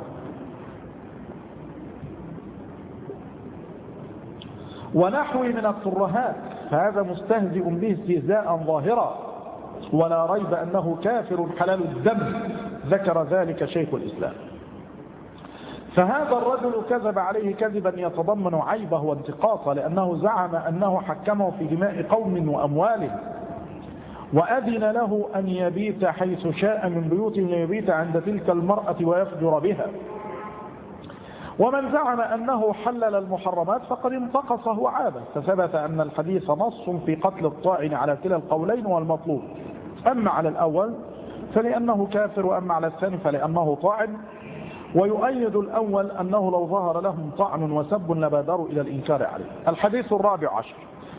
ونحو من الترهات فهذا مستهزئ به استهزاء ظاهرا ولا ريب أنه كافر حلال الدم، ذكر ذلك شيخ الإسلام. فهذا الرجل كذب عليه كذبا يتضمن عيبه وانتقاصه، لأنه زعم أنه حكمه في دماء قوم وأموالهم وأذن له أن يبيت حيث شاء من بيوتهم ليبيت عند تلك المرأة ويفجر بها. ومن زعم أنه حلل المحرمات فقد انتقصه وعابه، فثبت أن الحديث نص في قتل الطاعن على كلا القولين والمطلوب، أما على الأول فلأنه كافر وأما على الثاني فلأنه طاعن. ويؤيد الأول أنه لو ظهر لهم طعن وسب لبادروا إلى الإنكار عليه. الحديث الرابع عشر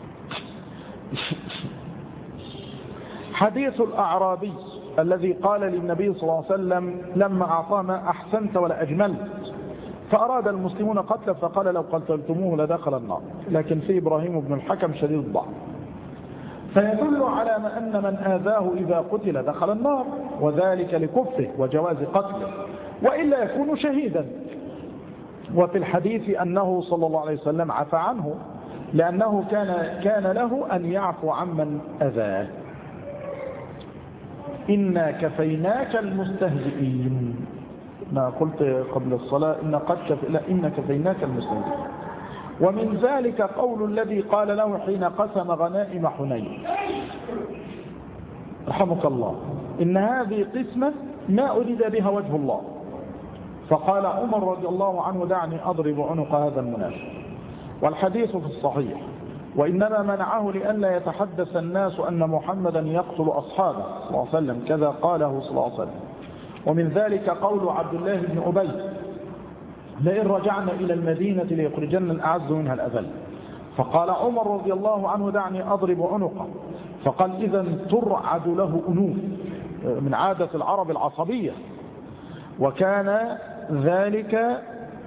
حديث الأعرابي الذي قال للنبي صلى الله عليه وسلم لما أعطاه ما أحسنت ولا أجملت فأراد المسلمون قتله فقال لو قتلتموه لدخل النار، لكن في إبراهيم بن الحكم شديد الضعف، فيدل على أن من آذاه إذا قتل دخل النار، وذلك لكفه وجواز قتله وإلا يكون شهيدا. وفي الحديث أنه صلى الله عليه وسلم عفى عنه لأنه كان, كان له أن يعفو عمن أذاه. إنا كفيناك المستهزئين، ما قلت قبل الصلاة إن قد كف... لا إن كفيناك المستهزئين. ومن ذلك قول الذي قال له حين قسم غنائم حنين رحمك الله إن هذه قسمة ما أريد بها وجه الله، فقال عمر رضي الله عنه دعني أضرب عنق هذا المنافق. والحديث في الصحيح وإنما منعه لئلا يتحدث الناس أن محمدا يقتل أصحابه صلى الله عليه وسلم كذا قاله صلى الله عليه وسلم. ومن ذلك قول عبد الله بن أبي لئن رجعنا إلى المدينة ليخرجن الأعز منها الأذل، فقال عمر رضي الله عنه دعني أضرب عنقه، فقال إذن ترعد له أنوف، من عادة العرب العصبية، وكان ذلك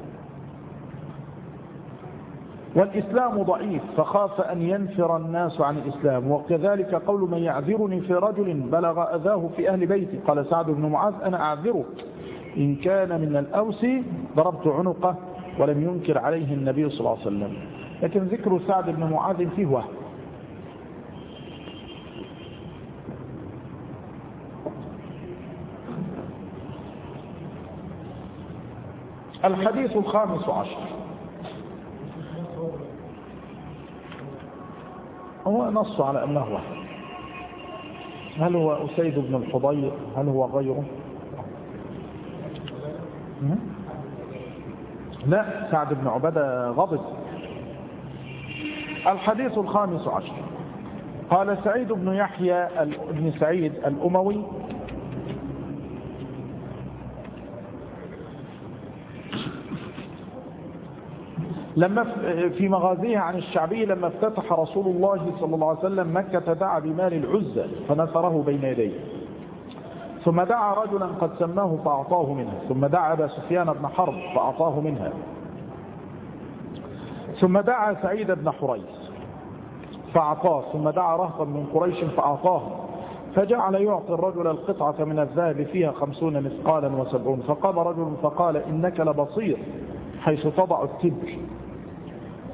والإسلام ضعيف فخاف أن ينفر الناس عن الإسلام. وكذلك قول من يعذرني في رجل بلغ أذاه في أهل بيتي، قال سعد بن معاذ أنا أعذره إن كان من الأوس ضربت عنقه، ولم ينكر عليه النبي صلى الله عليه وسلم. لكن ذكر سعد بن معاذ فيه وهم. الحديث الخامس عشر هو نص على أنه واحد. هل هو أسيد بن الحضير؟ هل هو غيره؟ لا، سعد بن عبادة غضب. الحديث الخامس عشر قال سعيد بن يحيى بن سعيد الأموي لما في مغازيه عن الشعبي لما افتتح رسول الله صلى الله عليه وسلم مكة دعا بمال العزة فنثره بين يديه، ثم دعا رجلا قد سماه فأعطاه منها، ثم دعا أبا سفيان بن حرب فأعطاه منها، ثم دعا سعيد بن حريث فأعطاه، ثم دعا رهطا من قريش فأعطاه، فجعل يعطي الرجل القطعة من الذهب فيها خمسون مثقالا وسبعون، فقام رجل فقال إنك لبصير حيث تضع التبر،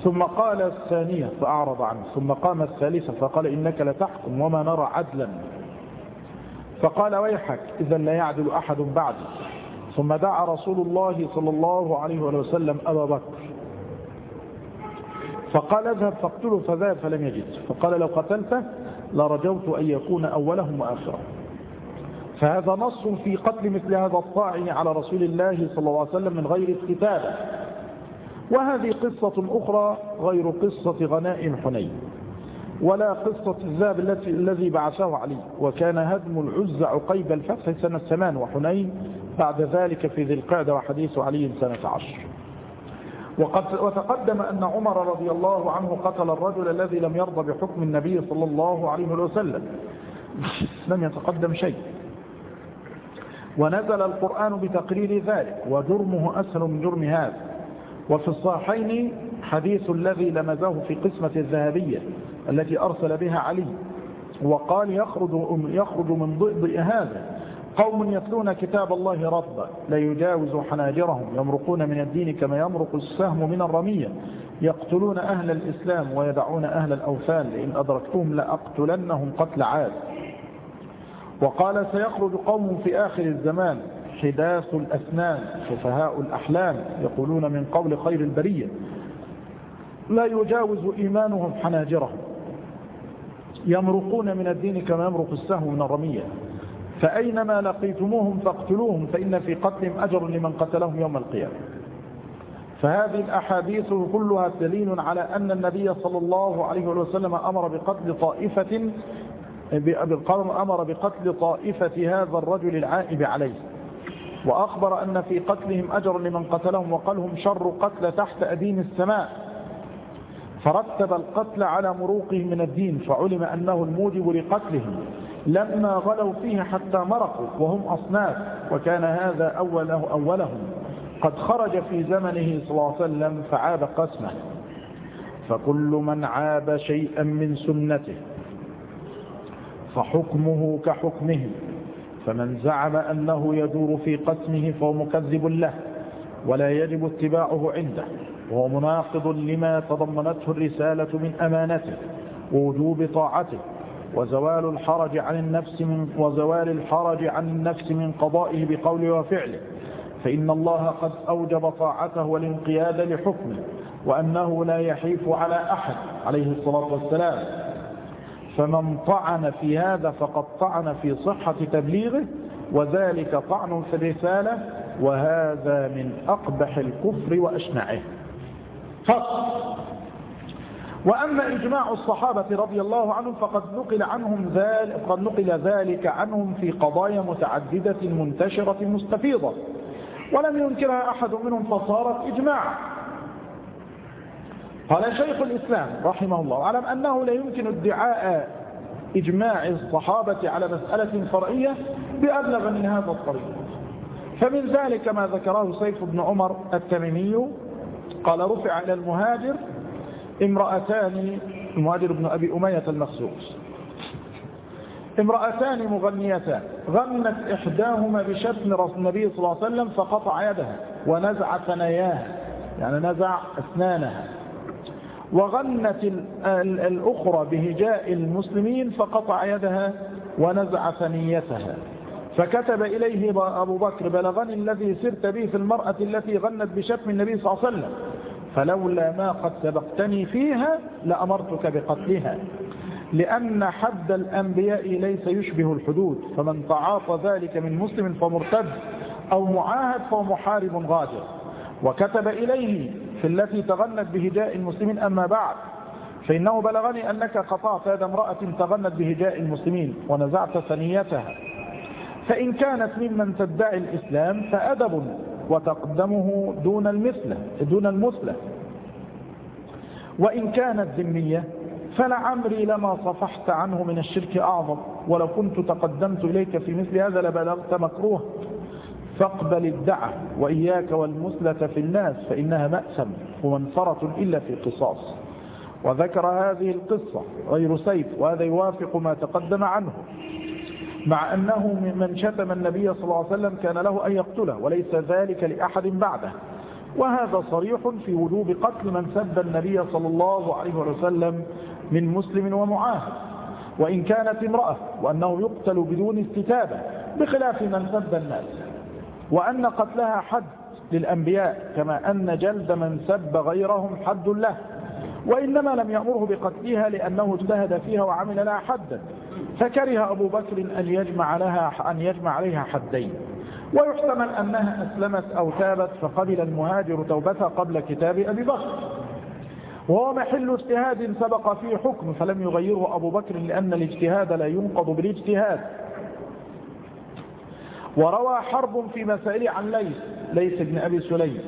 ثم قال الثانية فأعرض عنه، ثم قام الثالثة فقال إنك لتحكم وما نرى عدلا، فقال ويحك إذا لا يعدل أحد بعدي. ثم دعا رسول الله صلى الله عليه وسلم أبا بكر فقال اذهب فاقتله، فذهب فلم يجد، فقال لو قتلته لرجوت أن يكون أولهم وآخرهم. فهذا نص في قتل مثل هذا الطاعن على رسول الله صلى الله عليه وسلم من غير استتابة. وهذه قصة أخرى غير قصة غنائم حنين ولا قصة الذهب الذي بعثه علي، وكان هدم العز عقيب الفتح سنة ثمان وحنين بعد ذلك في ذي القعدة، وحديث علي سنة عشر. وقد وتقدم أن عمر رضي الله عنه قتل الرجل الذي لم يرضى بحكم النبي صلى الله عليه وسلم، لم يتقدم شيء، ونزل القرآن بتقرير ذلك، وجرمه أسهل من جرم هذا. وفي الصحيحين حديث الذي لمزه في قسمة الذهبية التي أرسل بها علي، وقال يخرج, يخرج من ضئضئ هذا قوم يتلون كتاب الله رطبا لا يجاوز حناجرهم يمرقون من الدين كما يمرق السهم من الرمية، يقتلون أهل الإسلام ويدعون أهل الأوثان، لئن أدركتهم لأقتلنهم قتل عاد. وقال سيخرج قوم في آخر الزمان حداث الأسنان سفهاء الأحلام يقولون من قول خير البرية لا يجاوز إيمانهم حناجرهم، يمرقون من الدين كما يمرق السهم من الرمية، فأينما لقيتموهم فاقتلوهم فإن في قتلهم أجر لمن قتلهم يوم القيامة. فهذه الأحاديث كلها دليل على أن النبي صلى الله عليه وسلم أمر بقتل طائفة أمر بقتل طائفة هذا الرجل العائب عليه، وأخبر أن في قتلهم أجر لمن قتلهم، وقالهم شر قتل تحت أدين السماء، فرتب القتل على مروقهم من الدين، فعلم أنه الموجب لقتلهم لما غلوا فيه حتى مرقوا وهم أصناف، وكان هذا أوله أولهم قد خرج في زمنه صلى الله عليه وسلم فعاب قسمه. فكل من عاب شيئا من سنته فحكمه كحكمه، فمن زعم أنه يدور في قسمه فهو مكذب له ولا يجب اتباعه عنده، وهو مناقض لما تضمنته الرسالة من أمانته ووجوب طاعته وزوال الحرج عن النفس من وزوال الحرج عن النفس من قضائه بقوله وفعله، فإن الله قد أوجب طاعته والانقياد لحكمه، وأنه لا يحيف على أحد عليه الصلاة والسلام. فمن طعن في هذا فقد طعن في صحة تبليغه، وذلك طعن في الرسالة، وهذا من أقبح الكفر وأشنعه. فقط. وأما إجماع الصحابة رضي الله عنهم فقد نقل عنهم ذلك قد نقل ذلك عنهم في قضايا متعددة منتشرة مستفيضة ولم ينكرها أحد منهم فصارت إجماعا. قال شيخ الإسلام رحمه الله اعلم أنه لا يمكن ادعاء إجماع الصحابة على مسألة فرعية بأبلغ من هذا الطريق، فمن ذلك ما ذكره سيف بن عمر التميمي قال رفع إلى المهاجر امرأتان، المهاجر بن أبي أمية المخزومي، امرأتان مغنيتان غنت إحداهما بشتم رسول النبي صلى الله عليه وسلم فقطع يدها ونزع ثناياها يعني نزع أسنانها، وغنت الأخرى بهجاء المسلمين فقطع يدها ونزع ثنيتها، فكتب إليه أبو بكر بلغني الذي سرت به في المرأة التي غنت بشتم النبي صلى الله عليه وسلم، فلولا ما قد سبقتني فيها لأمرتك بقتلها، لأن حد الأنبياء ليس يشبه الحدود، فمن تعاطى ذلك من مسلم فمرتد أو معاهد فهو محارب غادر. وكتب إليه في التي تغنت بهجاء المسلمين أما بعد فإنه بلغني أنك قطعت يد امرأة تغنت بهجاء المسلمين ونزعت ثنيتها، فإن كانت ممن تدعي الإسلام فأدب وتقدمه دون المثلة دون المثلة، وإن كانت ذمية فلعمري لما صفحت عنه من الشرك أعظم، ولو كنت تقدمت إليك في مثل هذا لبلغت مكروه، فاقبل الدعة وإياك والمثلة في الناس فإنها مأسم ومنفرة إلا في قصاص. وذكر هذه القصة غير سيف، وهذا يوافق ما تقدم عنه، مع أنه من شتم النبي صلى الله عليه وسلم كان له أن يقتله وليس ذلك لأحد بعده، وهذا صريح في وجوب قتل من سب النبي صلى الله عليه وسلم من مسلم ومعاهد وإن كانت امرأة، وأنه يقتل بدون استتابة بخلاف من سب الناس، وأن قتلها حد للأنبياء كما أن جلد من سب غيرهم حد له، وإنما لم يأمره بقتلها لأنه اجتهد فيها وعمل لها حدا، فكره أبو بكر أن يجمع, لها أن يجمع عليها حدين. ويحتمل أنها أسلمت أو تابت فقبل المهاجر توبتها قبل كتاب أبي بكر، وهو محل اجتهاد سبق فيه حكم فلم يغيره أبو بكر لأن الاجتهاد لا ينقض بالاجتهاد. وروى حرب في مسائل عن ليث ليث بن أبي سليم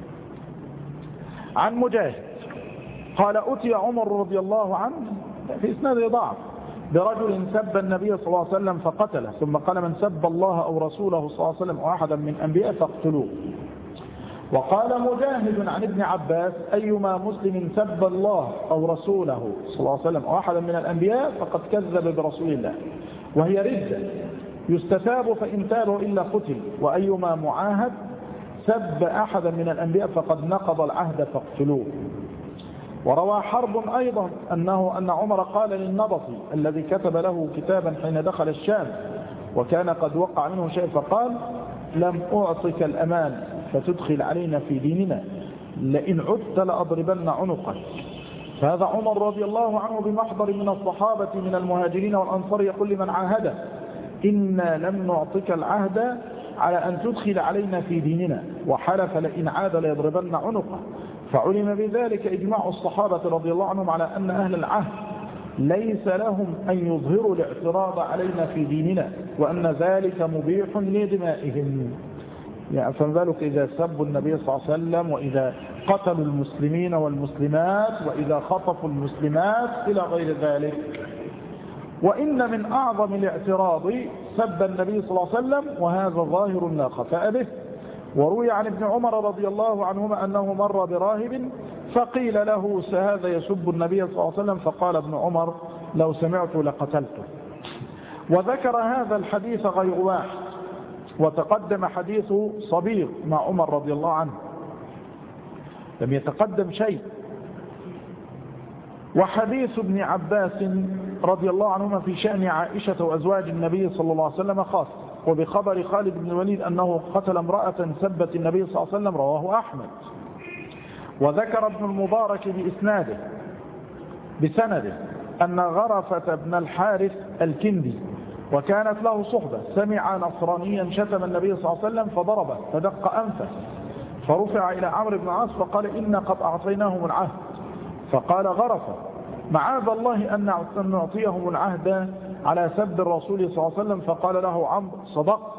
عن مجاهد قال أتي عمر رضي الله عنه في إسناد ضعف برجل سب النبي صلى الله عليه وسلم فقتله، ثم قال من سب الله أو رسوله صلى الله عليه وسلم أو أحدا من أنبياء فاقتلوه. وقال مجاهد عن ابن عباس أيما مسلم سب الله أو رسوله صلى الله عليه وسلم أو أحدا من الأنبياء فقد كذب برسول الله، وهي ردة يستتاب فإن تابوا إلا قتل، وأيما معاهد سب أحدا من الأنبياء فقد نقض العهد فاقتلوه. وروى حرب أيضا أنه أن عمر قال للنبطي الذي كتب له كتابا حين دخل الشام وكان قد وقع منه شيء فقال لم أعطك الأمان فتدخل علينا في ديننا، لئن عدت لأضربن عنقك. فهذا عمر رضي الله عنه بمحضر من الصحابة من المهاجرين والأنصار يقول لمن عاهده إنا لم نعطك العهد على أن تدخل علينا في ديننا، وحلف لئن عاد ليضربن عنقه. فعلم بذلك إجماع الصحابة رضي الله عنهم على أن أهل العهد ليس لهم أن يظهروا الاعتراض علينا في ديننا، وأن ذلك مبيح لدمائهم. يعني فذلك إذا سبوا النبي صلى الله عليه وسلم، وإذا قتلوا المسلمين والمسلمات، وإذا خطفوا المسلمات إلى غير ذلك. وإن من أعظم الاعتراض سب النبي صلى الله عليه وسلم، وهذا ظاهر لا خفاء به. وروي عن ابن عمر رضي الله عنهما أنه مر براهب فقيل له هذا يسب النبي صلى الله عليه وسلم، فقال ابن عمر لو سمعت لقتلته. وذكر هذا الحديث غير واحد، وتقدم حديث صبيغ مع عمر رضي الله عنه، لم يتقدم شيء. وحديث ابن عباس رضي الله عنهما في شأن عائشة وأزواج النبي صلى الله عليه وسلم خاص. وبخبر خالد بن الوليد أنه قتل امرأة سبت النبي صلى الله عليه وسلم رواه أحمد. وذكر ابن المبارك بإسناده بسنده أن غرفة بن الحارث الكندي وكانت له صحبة سمع نصرانيا شتم النبي صلى الله عليه وسلم فضربه فدق أنفه، فرفع إلى عمرو بن العاص فقال إن قد أعطيناهم العهد، فقال غرفة معاذ الله أن نعطيهم العهد على سب الرسول صلى الله عليه وسلم، فقال له عمرو صدقت.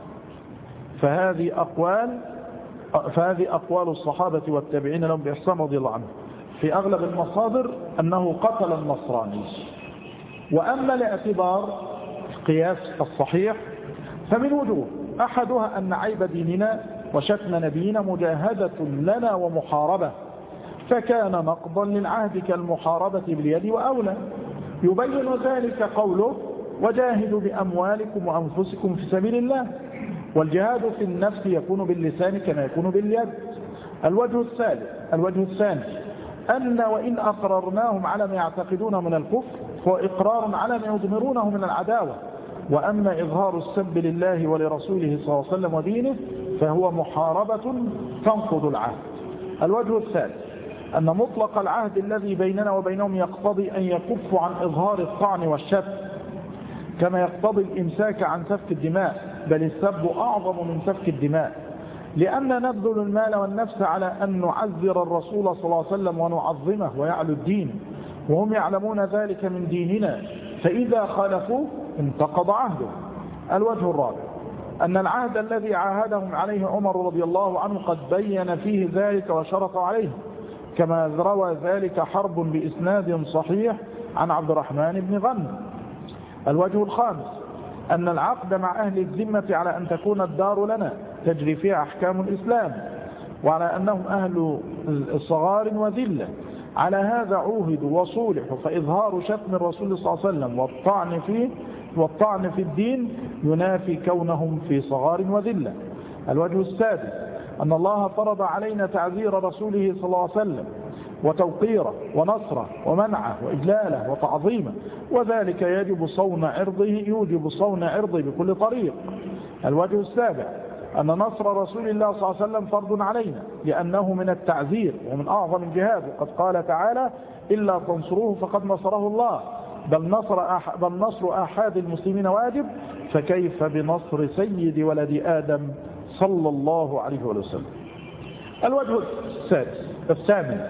فهذه أقوال فهذه أقوال الصحابة والتابعين لهم بإحسان رضي الله عنهم. في أغلب المصادر أنه قتل النصراني. وأما الاعتبار القياس الصحيح فمن وجوه، أحدها أن عيب ديننا وشتم نبينا مجاهدة لنا ومحاربة، فكان نقضا للعهد كالمحاربة باليد وأولى. يبين ذلك قوله وجاهدوا بأموالكم وأنفسكم في سبيل الله، والجهاد في النفس يكون باللسان كما يكون باليد. الوجه الثالث الوجه الثاني أن وإن أقررناهم على ما يعتقدون من الكفر فهو إقرار على ما يضمرونه من العداوة، وأما إظهار السب لله ولرسوله صلى الله عليه وسلم ودينه فهو محاربة تنقض العهد. الوجه الثالث أن مطلق العهد الذي بيننا وبينهم يقتضي أن يكفوا عن إظهار الطعن والشتم كما يقتضي الإمساك عن سفك الدماء، بل السب أعظم من سفك الدماء، لأن نبذل المال والنفس على أن نعذر الرسول صلى الله عليه وسلم ونعظمه ويعلو الدين، وهم يعلمون ذلك من ديننا، فإذا خالفوه انتقض عهده. الوجه الرابع أن العهد الذي عاهدهم عليه عمر رضي الله عنه قد بين فيه ذلك وشرط عليه، كما روى ذلك حرب بإسناد صحيح عن عبد الرحمن بن غنم. الوجه الخامس أن العقد مع أهل الذمة على أن تكون الدار لنا تجري فيها أحكام الإسلام، وعلى أنهم أهل صغار وذلة، على هذا عوهدوا وصولحوا، فإظهار شتم الرسول صلى الله عليه وسلم والطعن فيه والطعن في الدين ينافي كونهم في صغار وذلة. الوجه السادس أن الله فرض علينا تعذير رسوله صلى الله عليه وسلم وتوقيره ونصره ومنعه وإجلاله وتعظيمه، وذلك يجب صون عرضه يوجب صون عرضه بكل طريق. الوجه السابع أن نصر رسول الله صلى الله عليه وسلم فرض علينا لأنه من التعذير ومن أعظم الجهاد، وقد قال تعالى إلا تنصروه فقد نصره الله، بل نصر, أح بل نصر أحد المسلمين واجب، فكيف بنصر سيد ولد آدم صلى الله عليه وسلم. الوجه السادس الثامن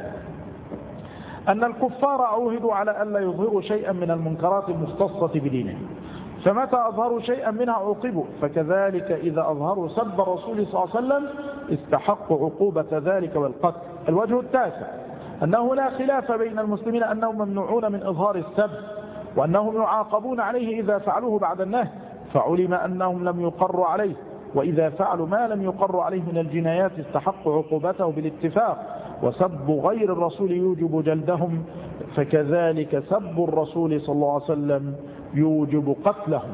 أن الكفار عوهدوا على ألا يظهروا شيئا من المنكرات المختصة بدينهم، فمتى أظهروا شيئا منها عوقبوا، فكذلك إذا أظهروا سب الرسول صلى الله عليه وسلم استحقوا عقوبة ذلك والقتل. الوجه التاسع أنه لا خلاف بين المسلمين أنهم ممنوعون من إظهار السب، وأنهم يعاقبون عليه إذا فعلوه بعد النهي، فعلم أنهم لم يقروا عليه، وإذا فعلوا ما لم يقروا عليه من الجنايات استحقوا عقوبته بالاتفاق، وسب غير الرسول يوجب جلدهم، فكذلك سب الرسول صلى الله عليه وسلم يوجب قتلهم.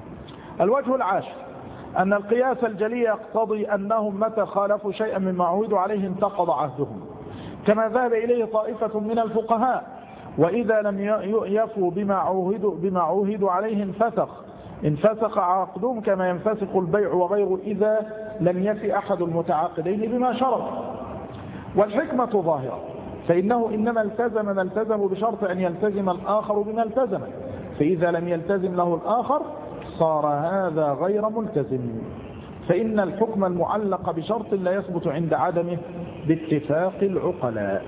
الوجه العاشر أن القياس الجلي يقتضي أنهم متى خالفوا شيئا مما عهدوا عليه انتقض عهدهم، كما ذهب إليه طائفة من الفقهاء، وإذا لم يفوا بما عوهدوا, بما عوهدوا عليه انفسخ انفسخ عقدهم كما ينفسخ البيع وغيره إذا لم يفي أحد المتعاقدين بما شرط. والحكمة ظاهرة، فإنه إنما التزم ما التزم بشرط أن يلتزم الآخر بما التزم، فإذا لم يلتزم له الآخر صار هذا غير ملتزم، فإن الحكم المعلق بشرط لا يثبت عند عدمه باتفاق العقلاء.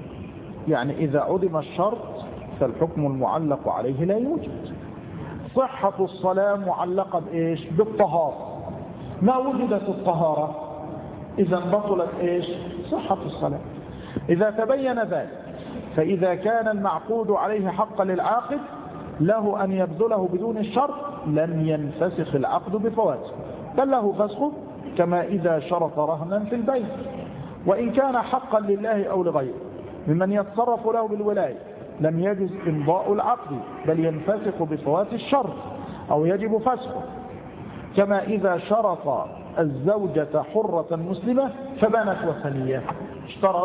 يعني إذا عدم الشرط فالحكم المعلق عليه لا يوجد. صحة الصلاة معلقة بإيش؟ بالطهارة، ما وجدت الطهارة إذا بطلت إيش؟ صحة الصلاة. إذا تبين ذلك فإذا كان المعقود عليه حقا للعاقد له أن يبذله بدون الشرط لم ينفسخ العقد بفواته، بل له فسخه كما إذا شرط رهنا في البيت، وإن كان حقا لله أو لغيره ممن يتصرف له بالولاية لم يجز إمضاء العقد بل ينفسخ بفوات الشرط أو يجب فسخه، كما إذا شرط الزوجة حرة مسلمة فبنت وثنية، اشترط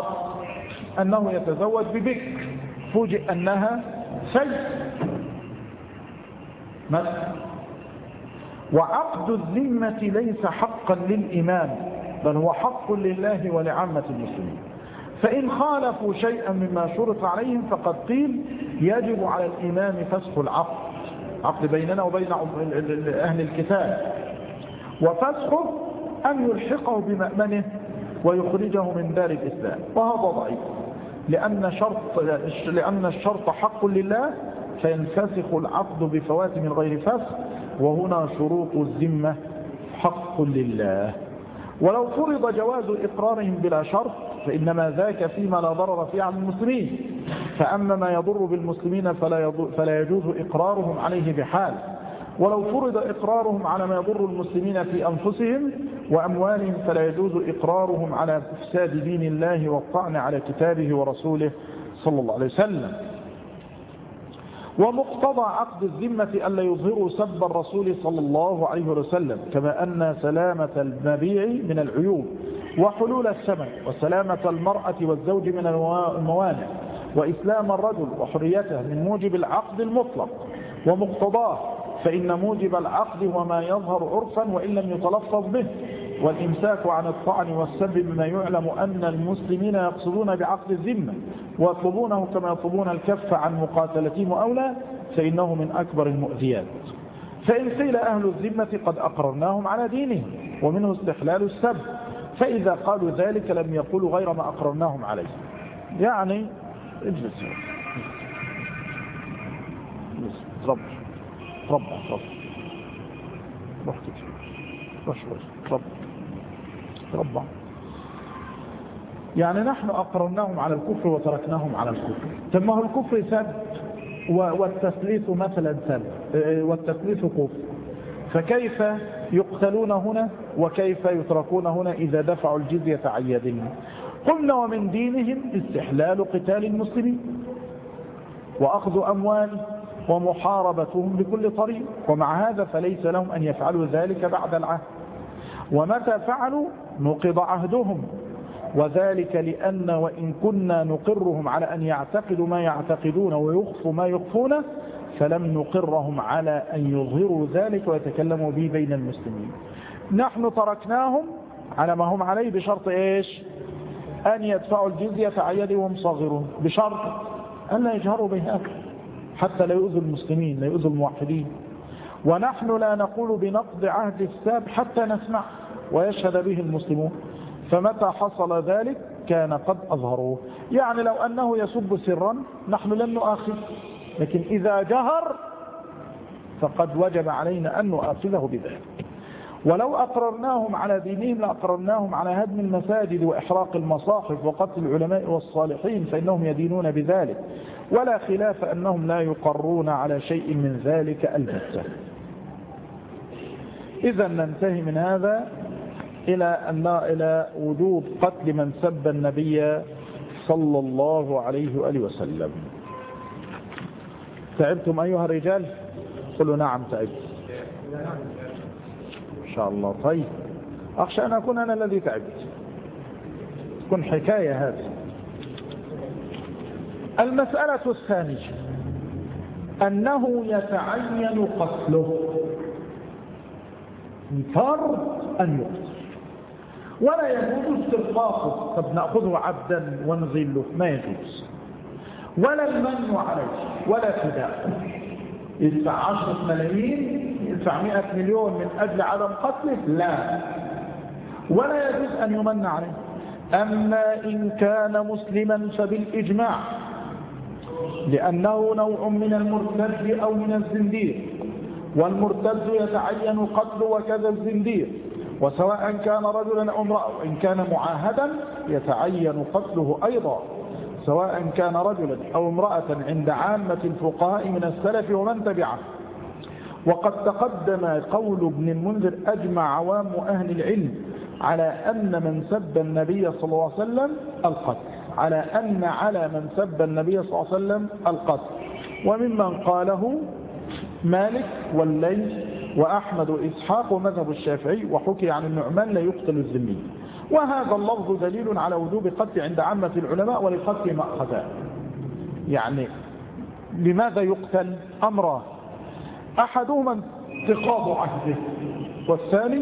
أنه يتزوج ببكر فوجئ أنها سيد مثلا. وعقد الذمة ليس حقا للإمام بل هو حق لله ولعامة المسلمين، فإن خالفوا شيئا مما شرط عليهم فقد قيل يجب على الإمام فسخ العقد، عقد بيننا وبين أهل الكتاب، وفسخه أن يلحقه بمأمنه ويخرجه من دار الإسلام، وهذا ضعيف لأن, شرط لأن الشرط حق لله فينفسخ العقد بفوات من غير فسخ، وهنا شروط الذمة حق لله. ولو فرض جواز إقرارهم بلا شرط فإنما ذاك فيما لا ضرر فيه على المسلمين، فأما ما يضر بالمسلمين فلا, فلا يجوز إقرارهم عليه بحال. ولو فرض إقرارهم على ما يضر المسلمين في أنفسهم وأموالهم فلا يجوز إقرارهم على إفساد دين الله والطعن على كتابه ورسوله صلى الله عليه وسلم. ومقتضى عقد الذمة ألا يظهروا سب الرسول صلى الله عليه وسلم، كما أن سلامة المبيع من العيوب وحلول الثمن وسلامة المرأة والزوج من الموانع وإسلام الرجل وحريته من موجب العقد المطلق ومقتضاه، فإن موجب العقد هو ما يظهر عرفا وإن لم يتلفظ به، والإمساك عن الطعن والسب بما يعلم أن المسلمين يقصدون بعقد الذمة ويطلبونه كما يطلبون الكف عن مقاتلتهم أولى، فإنه من أكبر المؤذيات. فإن قيل أهل الذمة قد أقررناهم على دينهم ومنه استحلال السب، فإذا قالوا ذلك لم يقولوا غير ما أقررناهم عليه. يعني اجلس رب رب رب رب رب رب يعني نحن أقررناهم على الكفر وتركناهم على الكفر. ثم هو الكفر سب والتثليث مثلا سب والتثليث كفر، فكيف يقتلون هنا وكيف يتركون هنا إذا دفعوا الجزية عن يدهم؟ قلنا ومن دينهم استحلال قتال المسلمين وأخذ أموالهم ومحاربتهم بكل طريق، ومع هذا فليس لهم أن يفعلوا ذلك بعد العهد، ومتى فعلوا نقض عهدهم، وذلك لأن وإن كنا نقرهم على أن يعتقدوا ما يعتقدون ويخفوا ما يخفون فلم نقرهم على أن يظهروا ذلك ويتكلموا به بين المسلمين. نحن تركناهم على ما هم عليه بشرط إيش؟ أن يدفعوا الجزية عن يدهم صاغرون، بشرط أن لا يجهروا بها حتى لا يؤذوا المسلمين، لا يؤذوا الموحدين. ونحن لا نقول بنقض عهد الساب حتى نسمع ويشهد به المسلمون، فمتى حصل ذلك كان قد أظهروه. يعني لو أنه يسب سرا نحن لن نؤاخذ، لكن إذا جهر فقد وجب علينا أن نؤاخذه بذلك. ولو أقررناهم على دينهم لأقررناهم على هدم المساجد وإحراق المصاحف وقتل العلماء والصالحين، فإنهم يدينون بذلك، ولا خلاف أنهم لا يقرون على شيء من ذلك البتة. إذا ننتهي من هذا إلى أن إلى وجوب قتل من سب النبي صلى الله عليه وآله وسلم. تعبتم أيها الرجال؟ قلوا نعم تعبت إن شاء الله. طيب، أخشى أن أكون أنا الذي تعبت، تكون حكاية هذه. المسألة الثانية أنه يتعين قتله، فرض أن يقتل، ولا يجوز استرقاقه، طب نأخذه عبدا ونذله، ما يجوز، ولا المنع عليه ولا فداء، يدفع عشرة ملايين، يدفع مئة مليون من أجل عدم قتله، لا، ولا يجوز أن يمن عليه. أما إن كان مسلما فبالإجماع، لأنه نوع من المرتد أو من الزنديق، والمرتد يتعين قتله وكذا الزنديق، وسواء كان رجلا أو امرأة، وإن كان معاهدا يتعين قتله أيضا، سواء كان رجلا أو امرأة عند عامة الفقهاء من السلف ومن تبعه. وقد تقدم قول ابن المنذر أجمع عوام أهل العلم على أن من سب النبي صلى الله عليه وسلم القتل، على أن على من سب النبي صلى الله عليه وسلم القتل. وممن قاله مالك والليث وأحمد وإسحاق ومذهب الشافعي، وحكي عن النعمان لا يقتل الذمي. وهذا اللفظ دليل على وجوب قتل عند عامة العلماء، ولقتل مأخذان. يعني لماذا يقتل؟ أمران، أحدهما انتقاض عهده، والثاني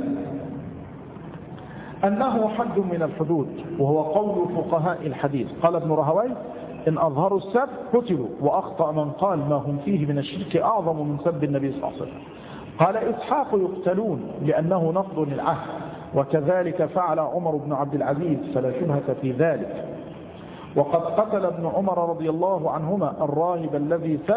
أنه حد من الحدود، وهو قول فقهاء الحديث. قال ابن رهوي إن أظهروا السب قتلوا، وأخطأ من قال ما هم فيه من الشرك أعظم من سب النبي صلى الله عليه وسلم. قال إسحاق يقتلون لأنه نقض للعهد، وكذلك فعل عمر بن عبد العزيز، فلا شبهة في ذلك. وقد قتل ابن عمر رضي الله عنهما الراهب الذي سب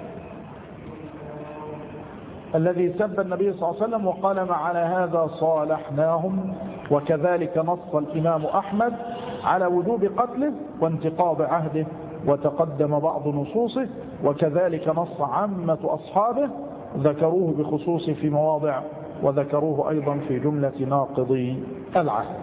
الذي سب النبي صلى الله عليه وسلم، وقال ما على هذا صالحناهم. وكذلك نص الإمام أحمد على وجوب قتله وانتقاض عهده، وتقدم بعض نصوصه، وكذلك نص عامة أصحابه، ذكروه بخصوص في مواضع، وذكروه أيضا في جملة ناقضي العهد.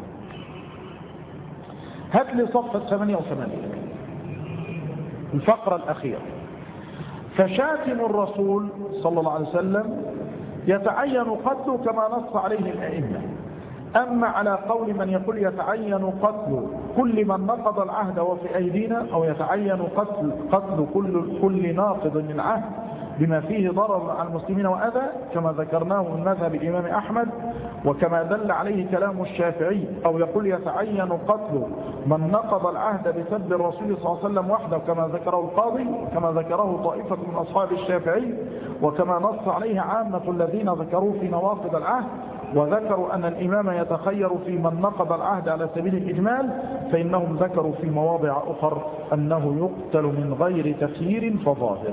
هات لي صفحة ثمانية وثمانين الفقرة الأخيرة. فشاتم الرسول صلى الله عليه وسلم يتعين قتله كما نص عليه الأئمة. أما على قول من يقول يتعين قتل كل من نقض العهد وفي أيدينا، أو يتعين قتل قتل كل كل ناقض للعهد بما فيه ضرر على المسلمين وأذى، كما ذكرناه من مذهب الإمام أحمد، وكما دل عليه كلام الشافعي. أو يقول يتعين قتل من نقض العهد بسب الرسول صلى الله عليه وسلم وحده، كما ذكره القاضي، كما ذكره طائفة من أصحاب الشافعي، وكما نص عليه عامة الذين ذكروه في نواقض العهد، وذكروا أن الإمام يتخير في من نقض العهد على سبيل الإجمال، فإنهم ذكروا في مواضع أخر أنه يقتل من غير تخيير فظاهر.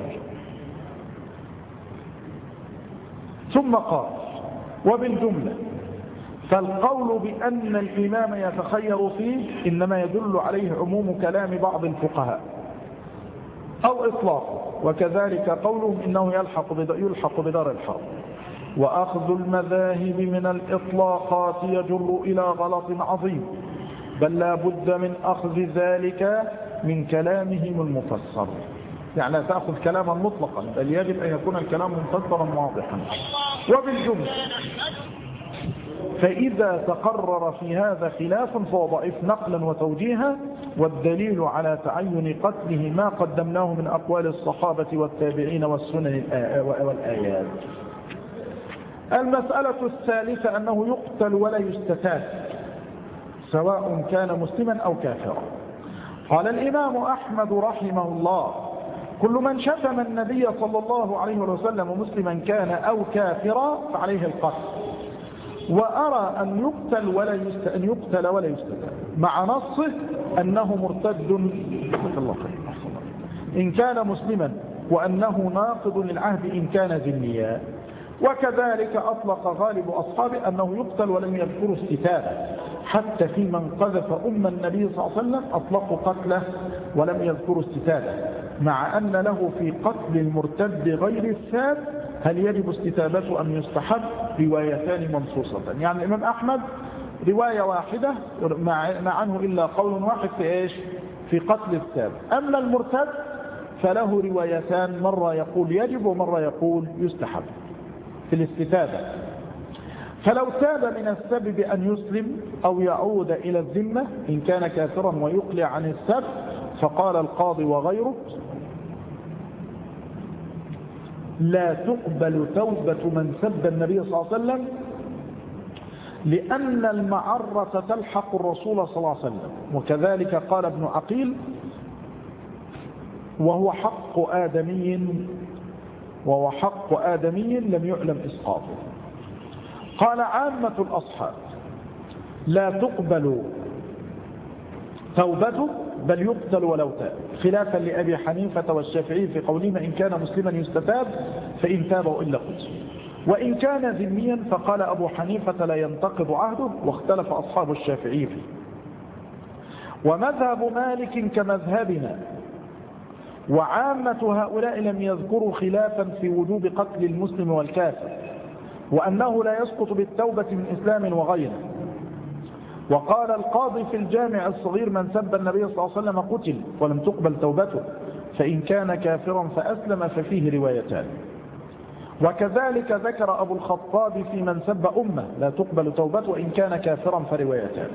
ثم قال وبالجملة فالقول بأن الإمام يتخير فيه إنما يدل عليه عموم كلام بعض الفقهاء أو إطلاقه، وكذلك قولهم إنه يلحق يلحق بدار الحرب. وأخذ المذاهب من الإطلاقات يجر إلى غلط عظيم، بل لا بد من أخذ ذلك من كلامهم المفسر. يعني لا تأخذ كلاما مطلقا، بل يجب أن يكون الكلام مفسرا واضحا. وبالجملة فإذا تقرر في هذا خلاف فهو ضعيف نقلا وتوجيها، والدليل على تعين قتله ما قدمناه من أقوال الصحابة والتابعين والسنن والآيات. المسألة الثالثة أنه يقتل ولا يستتاب سواء كان مسلما أو كافرا. قال الإمام أحمد رحمه الله: كل من شتم النبي صلى الله عليه وسلم مسلما كان أو كافرا فعليه القتل، وأرى أن يقتل ولا يست... أن يقتل ولا يستتاب، مع نصه أنه مرتد إن كان مسلما، وأنه ناقض للعهد إن كان ذميا. وكذلك أطلق غالب أصحابه أنه يقتل ولم يذكروا استتابه، حتى في من قذف أم النبي صلى الله عليه وسلم أطلقوا قتله ولم يذكروا استتابه، مع أن له في قتل المرتد غير الثاب هل يجب استتابته أم يستحب روايتان منصوصة. يعني الإمام أحمد رواية واحدة مع عنه إلا قول واحد في إيش؟ في قتل الثاب. أما المرتد فله روايتان، مرة يقول يجب ومرة يقول يستحب في الاستتابة. فلو تاب من السب بأن يسلم أو يعود إلى الذمة إن كان كافرا ويقلع عن السب، فقال القاضي وغيره: لا تقبل توبة من سب النبي صلى الله عليه وسلم، لأن المعرة تلحق الرسول صلى الله عليه وسلم. وكذلك قال ابن عقيل: وهو حق آدمي وهو حق آدمي لم يعلم إسقاطه. قال عامة الأصحاب: لا تقبل توبته بل يقتل ولو تاب، خلافا لأبي حنيفة والشافعي في قولهما إن كان مسلما يستتاب، فإن تاب وإلا قتل. وإن كان ذميا فقال أبو حنيفة لا ينتقض عهده، واختلف أصحاب الشافعي فيه. ومذهب مالك كمذهبنا وعامة هؤلاء لم يذكروا خلافا في وجوب قتل المسلم والكافر، وأنه لا يسقط بالتوبة من إسلام وغيره. وقال القاضي في الجامع الصغير: من سب النبي صلى الله عليه وسلم قتل ولم تقبل توبته، فإن كان كافرا فأسلم ففيه روايتان. وكذلك ذكر أبو الخطاب في من سب أمه لا تقبل توبته وإن كان كافرا فروايتان.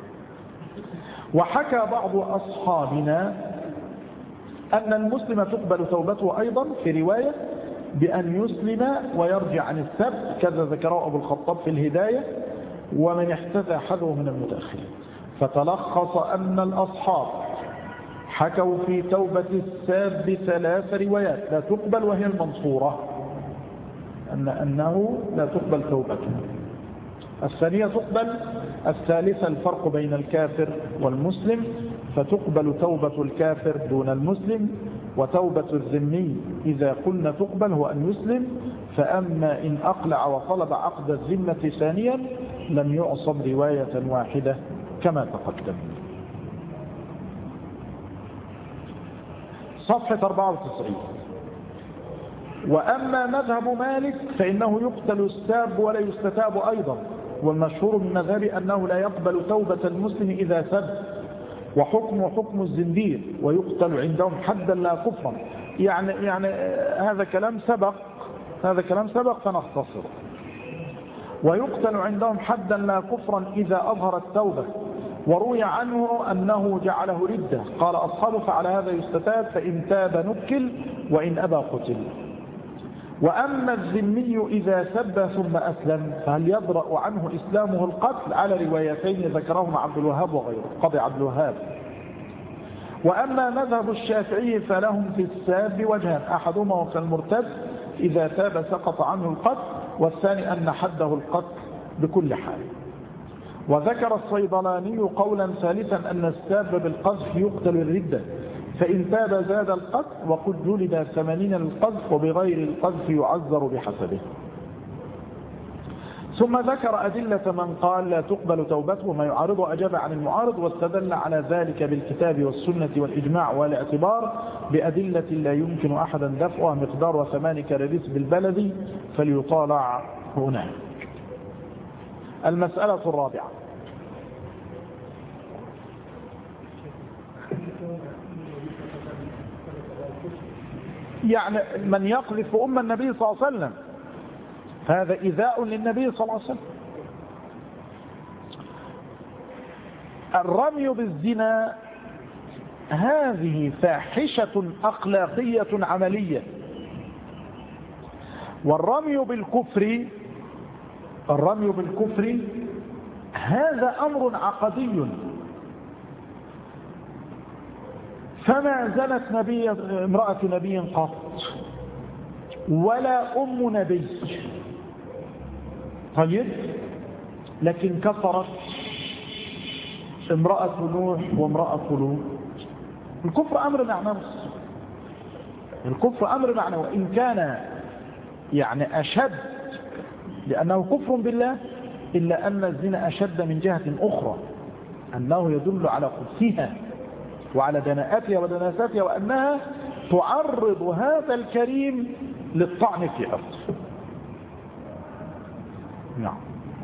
وحكى بعض أصحابنا أن المسلم تقبل توبته أيضا في رواية بأن يسلم ويرجع عن السب، كذا ذكره أبو الخطاب في الهداية، ومن احتذى حذوه من المتأخرين. فتلخص أن الأصحاب حكوا في توبة الساب ثلاث روايات لا تقبل، وهي المنصورة أن أنه لا تقبل توبته. الثانية تقبل، الثالثة الفرق بين الكافر والمسلم، فتقبل توبة الكافر دون المسلم، وتوبة الذمي إذا قلنا تقبل هو أن يسلم، فأما إن أقلع وطلب عقد الذمة ثانيا لم يعصم رواية واحدة كما تقدم. صفحة أربعة وتسعين. وأما مذهب مالك فإنه يقتل الساب ولا يستتاب أيضا، والمشهور من مذهبه أنه لا يقبل توبة المسلم إذا سب، وحكم حكم الزنديق، ويقتل عندهم حدا لا كفرا. يعني يعني هذا كلام سبق هذا كلام سبق فنختصره. ويقتل عندهم حدا لا كفرا إذا أظهر التوبة، وروي عنه أنه جعله ردة. قال أصحابه: فعلى هذا يستتاب، فإن تاب نكل وإن أبى قتل. وأما الذمي إذا سب ثم أسلم فهل يضرأ عنه إسلامه القتل؟ على روايتين ذكرهما عبد الوهاب وغيره، قاضي عبد الوهاب. وأما مذهب الشافعي فلهم في الساب وجهان: أحدهما وقت المرتد إذا تاب سقط عنه القتل، والثاني أن حده القتل بكل حال. وذكر الصيدلاني قولا ثالثا أن الساب بالقذف يقتل الردة، فإن تاب زاد القذف، وقد جلد ثمانين للقذف، وبغير القذف يعذر بحسبه. ثم ذكر أدلة من قال لا تقبل توبته وما يعارض، أجاب عن المعارض، واستدل على ذلك بالكتاب والسنة والإجماع، والاعتبار بأدلة لا يمكن أحدا دفعها مقدار ثمان كراريس بالبلد، فليطالع هنا. المسألة الرابعة: يعني من يقذف أم النبي صلى الله عليه وسلم هذا إيذاء للنبي صلى الله عليه وسلم، الرمي بالزنا هذه فاحشة أخلاقية عملية، والرمي بالكفر الرمي بالكفر هذا أمر عقدي. فما زنت نبي امرأة نبي قط ولا أم نبي، طيب، لكن كفرت امرأة نوح وامرأة لوط. الكفر أمر معنوي، الكفر أمر معنوي، وإن كان يعني أشد لأنه كفر بالله، إلا أن الزنا أشد من جهة أخرى، أنه يدل على قدسها وعلى دناءتها ودناستها، وأنها تعرض هذا الكريم للطعن في أرضه. نعم.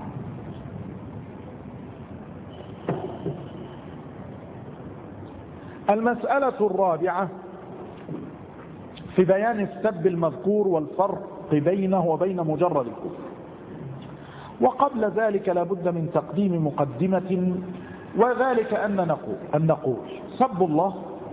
المسألة الرابعة في بيان السب المذكور والفرق بينه وبين مجرد الكفر. وقبل ذلك لابد من تقديم مقدمة، وذلك أن نقول, أن نقول سب الله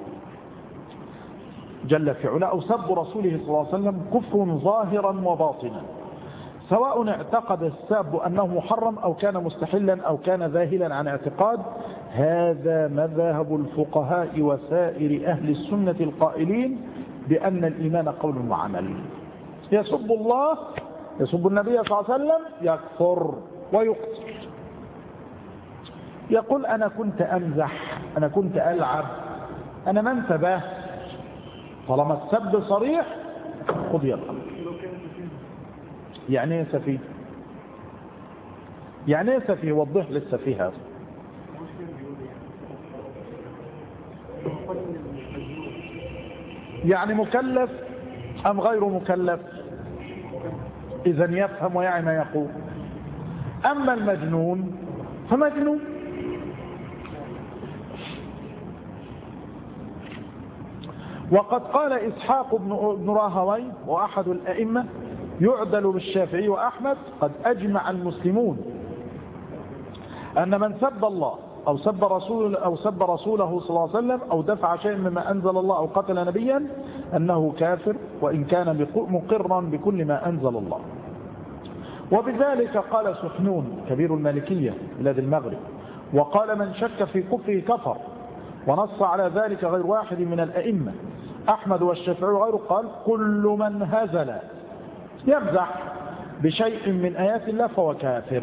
جل في علا أو سب رسوله صلى الله عليه وسلم كفر ظاهرا وباطنا، سواء اعتقد الساب أنه محرم أو كان مستحلا أو كان ذاهلا عن اعتقاد. هذا مذهب الفقهاء وسائر أهل السنة القائلين بأن الإيمان قول وعمل. يسب الله، يسب النبي صلى الله عليه وسلم، يكفر ويقتل. يقول أنا كنت أمزح، أنا كنت ألعب، أنا ما انتبه. طالما السب صريح قضي الأمر. يعني ايه سفيه؟ يعني ايه سفيه؟ وضح للسفيه هذا. يعني مكلف أم غير مكلف؟ إذن يفهم ويعي ما يقول. أما المجنون فمجنون. وقد قال إسحاق بن راهوي وأحد الأئمة يعدل بالشافعي وأحمد: قد أجمع المسلمون أن من سب الله أو سب رسول أو سب رسوله صلى الله عليه وسلم أو دفع شيء مما أنزل الله أو قتل نبيا أنه كافر، وإن كان مقرا بكل ما أنزل الله. وبذلك قال سحنون كبير المالكية بلاد المغرب، وقال من شك في كفره كفر، ونص على ذلك غير واحد من الأئمة أحمد والشافعي وغيره. قال: كل من هزل يمزح بشيء من آيات الله فهو كافر.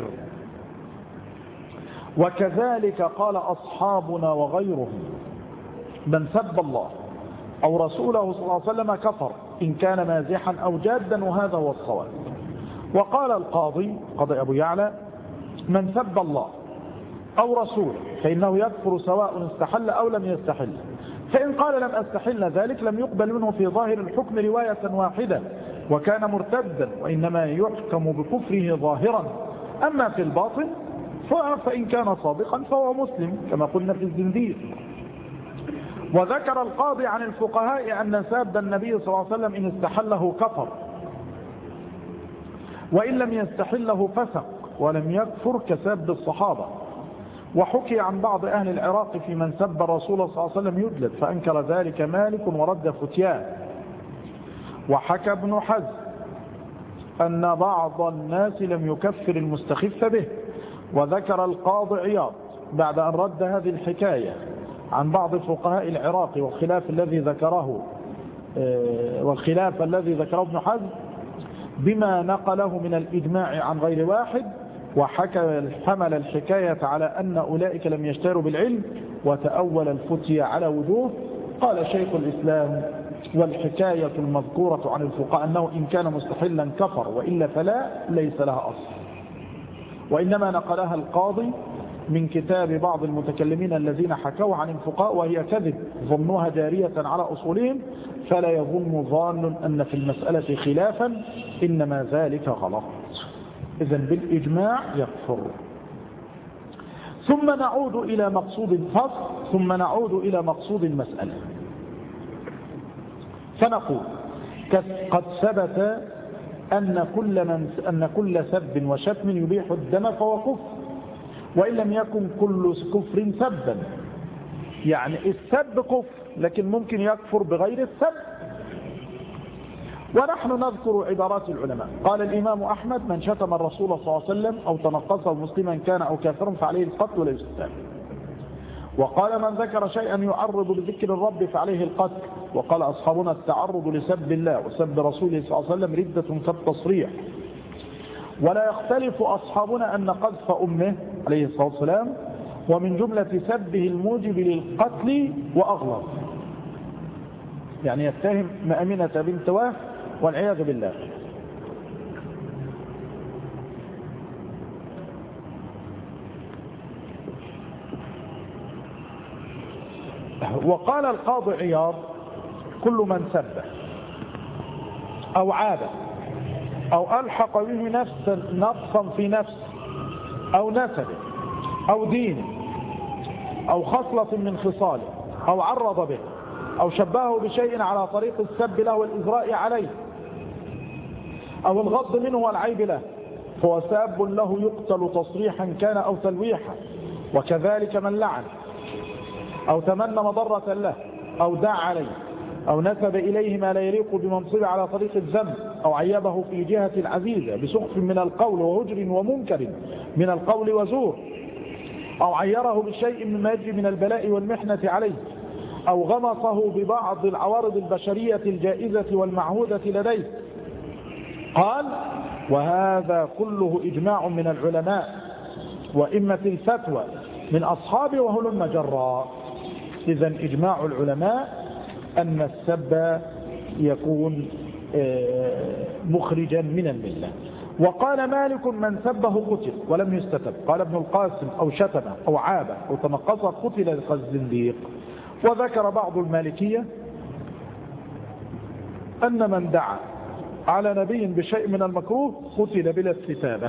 وكذلك قال أصحابنا وغيرهم: من سب الله أو رسوله صلى الله عليه وسلم كفر إن كان مازحا أو جادا، وهذا هو الصواب. وقال القاضي قاضي أبو يعلى: من سب الله أو رسوله فإنه يكفر سواء استحل أو لم يستحل، فإن قال لم أستحل ذلك لم يقبل منه في ظاهر الحكم رواية واحدة وكان مرتدا، وإنما يحكم بكفره ظاهرا. أما في الباطن فإن كان صادقا فهو مسلم كما قلنا في الزنديق. وذكر القاضي عن الفقهاء أن ساب النبي صلى الله عليه وسلم إن استحله كفر، وإن لم يستحله فسق، ولم يكفر كساب الصحابة. وحكي عن بعض أهل العراق في من سب الرسول صلى الله عليه وسلم يجلد، فأنكر ذلك مالك ورد فتياه. وحكى ابن حزم أن بعض الناس لم يكفر المستخف به. وذكر القاضي عياض بعد أن رد هذه الحكاية عن بعض فقهاء العراق والخلاف الذي ذكره والخلاف الذي ذكره ابن حزم بما نقله من الإجماع عن غير واحد، وحكى حمل الحكاية على أن أولئك لم يشتروا بالعلم وتأول الفتية على وجوه. قال شيخ الإسلام: والحكاية المذكورة عن الفقهاء أنه إن كان مستحلا كفر وإلا فلا ليس لها أصل، وإنما نقلها القاضي من كتاب بعض المتكلمين الذين حكوا عن الفقهاء، وهي كذب ظنوها جارية على أصولهم، فلا يظن ظان أن في المسألة خلافا، إنما ذلك غلط. إذن بالإجماع يكفر. ثم نعود إلى مقصود الفصل، ثم نعود إلى مقصود المسألة، فنقول: قد ثبت أن كل, من أن كل سب وشتم يبيح الدم فهو كفر، وإن لم يكن كل كفر سبا، يعني السب كفر لكن ممكن يكفر بغير السب. ونحن نذكر عبارات العلماء. قال الإمام أحمد: من شتم الرسول صلى الله عليه وسلم أو تنقصه مسلما كان أو كافرا فعليه القتل ولا يستتاب. وقال: من ذكر شيئا يعرض لذكر الرب فعليه القتل. وقال أصحابنا: التعرض لسب الله وسب رسوله صلى الله عليه وسلم ردة كالتصريح. ولا يختلف أصحابنا أن قذف أمه عليه الصلاة والسلام ومن جملة سبه الموجب للقتل وأغلظ، يعني يتهم مأمنة بنت وهب والعياذ بالله. وقال القاضي عياض: كل من سب أو عاب أو ألحق به نفسا نقصا في نفس أو نسب أو دين أو خصلة من خصاله أو عرض به أو شبهه بشيء على طريق السب له والإزراء عليه أو الغض منه والعيب له فهو ساب له يقتل تصريحا كان أو تلويحا. وكذلك من لعن أو تمنى مضرة له أو دعا عليه أو نسب إليه ما لا يليق بمنصبه على طريق الذنب أو عيبه في جهة العزيزة بسخف من القول وهجر ومنكر من القول وزور أو عيره بشيء مما يجري من البلاء والمحنة عليه أو غمصه ببعض العوارض البشرية الجائزة والمعهودة لديه. قال: وهذا كله إجماع من العلماء وإمة الفتوى من أصحابه وهلم جرا. إذن إجماع العلماء أن السب يكون مخرجا من الملة. وقال مالك: من سبه قتل ولم يستتب. قال ابن القاسم: أو شتمه أو عابه أو تنقصه قتل الزنديق. وذكر بعض المالكية أن من دعا على نبي بشيء من المكروه قتل بلا استتابة.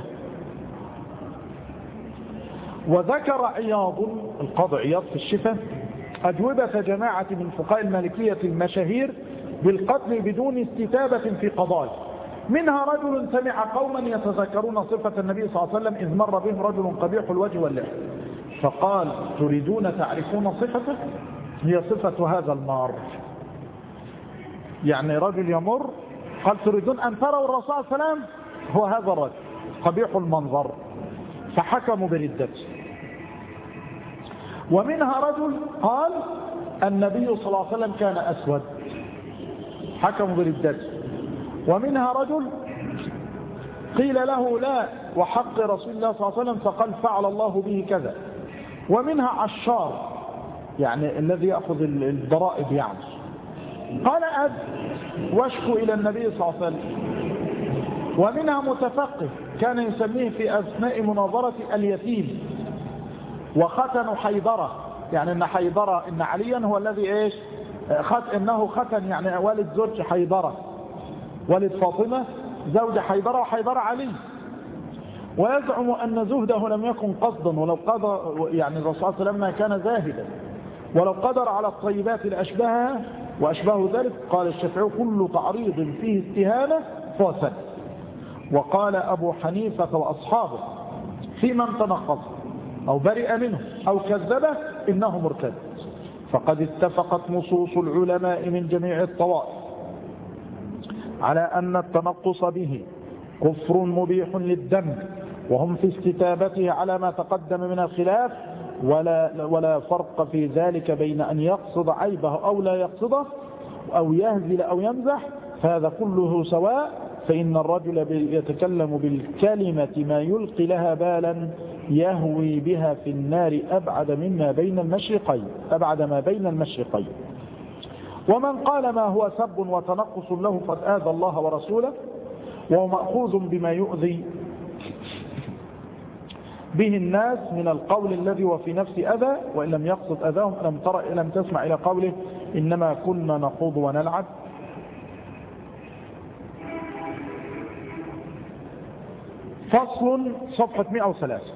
وذكر عياض القاضي عياض في الشفاء أجوبة جماعة من فقهاء المالكية المشاهير بالقتل بدون استتابة في قضاء. منها رجل سمع قوما يتذكرون صفة النبي صلى الله عليه وسلم إذ مر بهم رجل قبيح الوجه واللحية فقال: تريدون تعرفون صفته؟ هي صفة هذا المار. يعني رجل يمر قال: تريدون أن تروا الرسول صلى الله عليه وسلم؟ هو هذا الرجل قبيح المنظر فحكموا بردته. ومنها رجل قال: النبي صلى الله عليه وسلم كان أسود حكموا بردته. ومنها رجل قيل له: لا وحق رسول الله صلى الله عليه وسلم فقال: فعل الله به كذا. ومنها عشار يعني الذي يأخذ الضرائب يعني قال: أد واشكو إلى النبي صلى الله عليه وسلم. ومنها متفقه كان يسميه في أثناء مناظرة اليتيم وختن حيدرة، يعني إن حيدرة إن عليا هو الذي إيش خت إنه ختن يعني والد زوج حيدرة والد فاطمة زوج حيدرة وحيدرة علي. ويزعم أن زهده لم يكن قصدا ولو قدر يعني الرسول صلى الله عليه وسلم ما كان زاهدا ولو قدر على الطيبات لأشبهها وأشبه ذلك. قال الشافعي: كل تعريض فيه استهانة فهو سب. وقال أبو حنيفة وأصحابه: في من تنقص أو برئ منه أو كذبه إنه مرتد. فقد اتفقت نصوص العلماء من جميع الطوائف على أن التنقص به كفر مبيح للدم، وهم في استتابته على ما تقدم من الخلاف، ولا, ولا فرق في ذلك بين أن يقصد عيبه أو لا يقصده أو يهزل أو يمزح، فهذا كله سواء. فإن الرجل يتكلم بالكلمة ما يلقي لها بالا يهوي بها في النار أبعد مما بين المشرقين أبعد ما بين المشرقين. ومن قال ما هو سب وتنقص له قد آذى الله ورسوله وهو مأخوذ بما يؤذي به الناس من القول الذي وفي نفس أذى وإن لم يقصد أذاهم. لم ترى لم تسمع إلى قوله: إنما كنا نخوض ونلعب. فصل صفحة مئة وثلاثة.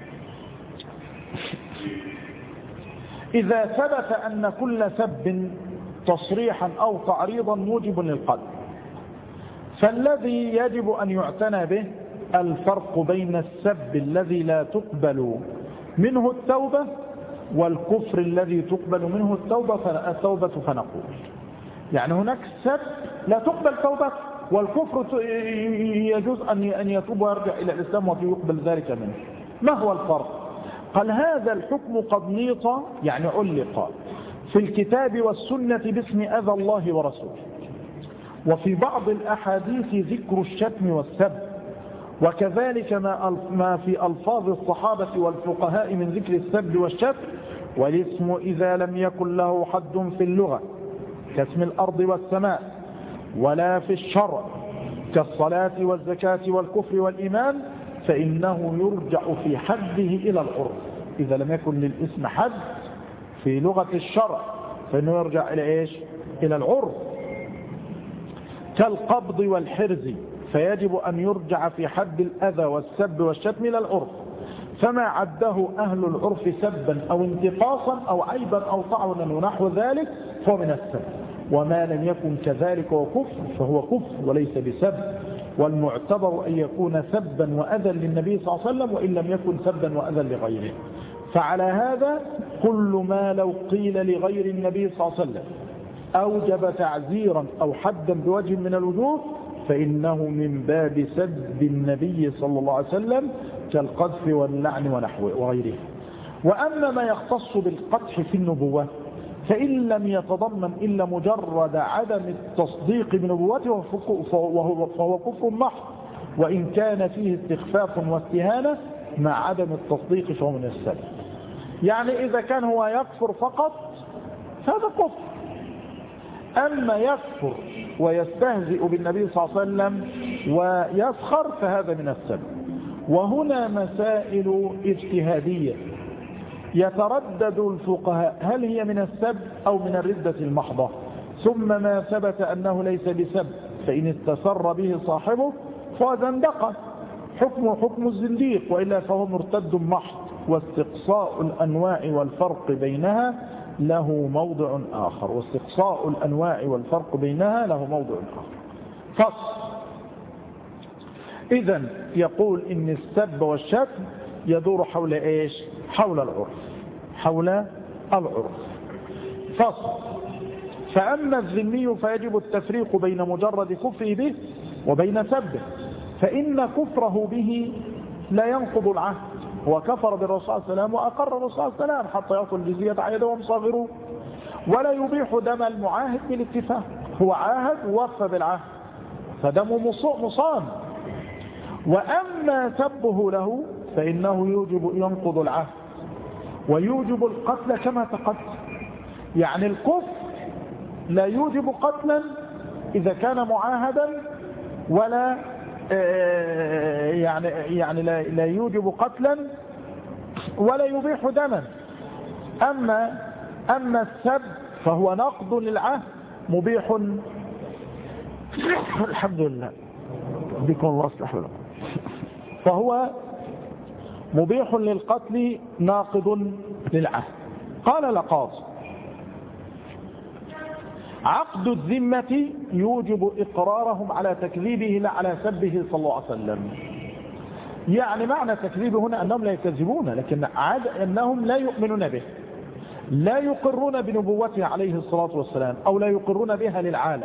إذا ثبت أن كل سب تصريحا أو تعريضا موجب للقتل فالذي يجب أن يعتنى به الفرق بين السب الذي لا تقبل منه التوبة، والكفر الذي تقبل منه التوبة التوبة فنقول يعني هناك سب لا تقبل توبة، والكفر يجوز أن يتوب ويرجع إلى الإسلام ويقبل ذلك منه. ما هو الفرق؟ قال هذا الحكم قد نيط يعني علق في الكتاب والسنة باسم أذى الله ورسوله، وفي بعض الأحاديث ذكر الشتم والسب، وكذلك ما في ألفاظ الصحابة والفقهاء من ذكر السب والشتم. والاسم إذا لم يكن له حد في اللغة كاسم الأرض والسماء، ولا في الشرع كالصلاة والزكاة والكفر والإيمان، فإنه يرجع في حده إلى العرف. إذا لم يكن للاسم حد في لغة الشرع فإنه يرجع إلى إيش؟ إلى العرف، كالقبض والحرز، فيجب أن يرجع في حد الأذى والسب والشتم إلى العرف. فما عده أهل العرف سبا أو انتقاصا أو عيبا أو طعنا ونحو ذلك فهو من السب، وما لم يكن كذلك وكفر فهو كفر وليس بسب. والمعتبر أن يكون سبا وأذى للنبي صلى الله عليه وسلم، وإن لم يكن سبا وأذى لغيره. فعلى هذا كل ما لو قيل لغير النبي صلى الله عليه وسلم أوجب تعزيرا أو حدا بوجه من الوجوه فإنه من باب سب النبي صلى الله عليه وسلم كالقذف واللعن ونحوه وغيره. وأما ما يختص بالقدح في النبوة فإن لم يتضمن إلا مجرد عدم التصديق بنبوته فهو كفر محض، وإن كان فيه استخفاف واستهانة مع عدم التصديق فهو من السب. يعني إذا كان هو يكفر فقط هذا كفر، أما يكفر ويستهزئ بالنبي صلى الله عليه وسلم ويسخر فهذا من السب. وهنا مسائل اجتهادية يتردد الفقهاء هل هي من السب أو من الردة المحضة. ثم ما ثبت أنه ليس بسب فإن استسر به صاحبه فهو زندقة حكمه حكم الزنديق، وإلا فهو مرتد محض. واستقصاء الأنواع والفرق بينها له موضع آخر واستقصاء الأنواع والفرق بينها له موضع آخر. فصل. إذن يقول إن السب والشتم يدور حول إيش؟ حول العرف حول العرف. فصل. فأما الذمي فيجب التفريق بين مجرد كفره به وبين سبه، فإن كفره به لا ينقض العهد. هو كفر بالرسول صلى الله عليه وسلم وأقر الرسول صلى الله عليه وسلم حتى يعطوا الجزية عن يدهم صاغرون، ولا يبيح دم المعاهد بالاتفاق. هو عاهد ووفى بالعهد فدمه مصان. وأما سبه له فإنه يوجب ينقض العهد ويوجب القتل كما تقدم. يعني الكفر لا يوجب قتلا إذا كان معاهدا، ولا يعني يعني لا يوجب قتلا ولا يبيح دما. أما أما السب فهو نقض للعهد مبيح. الحمد لله بكم الله اصلح لكم. فهو مبيح للقتل ناقض للعهد. قال لقاض عقد الذمة يوجب إقرارهم على تكذيبه لا على سبه صلى الله عليه وسلم. يعني معنى تكذيبه هنا أنهم لا يكذبون، لكن عاد أنهم لا يؤمنون به، لا يقرون بنبوته عليه الصلاة والسلام أو لا يقرون بها للعالم.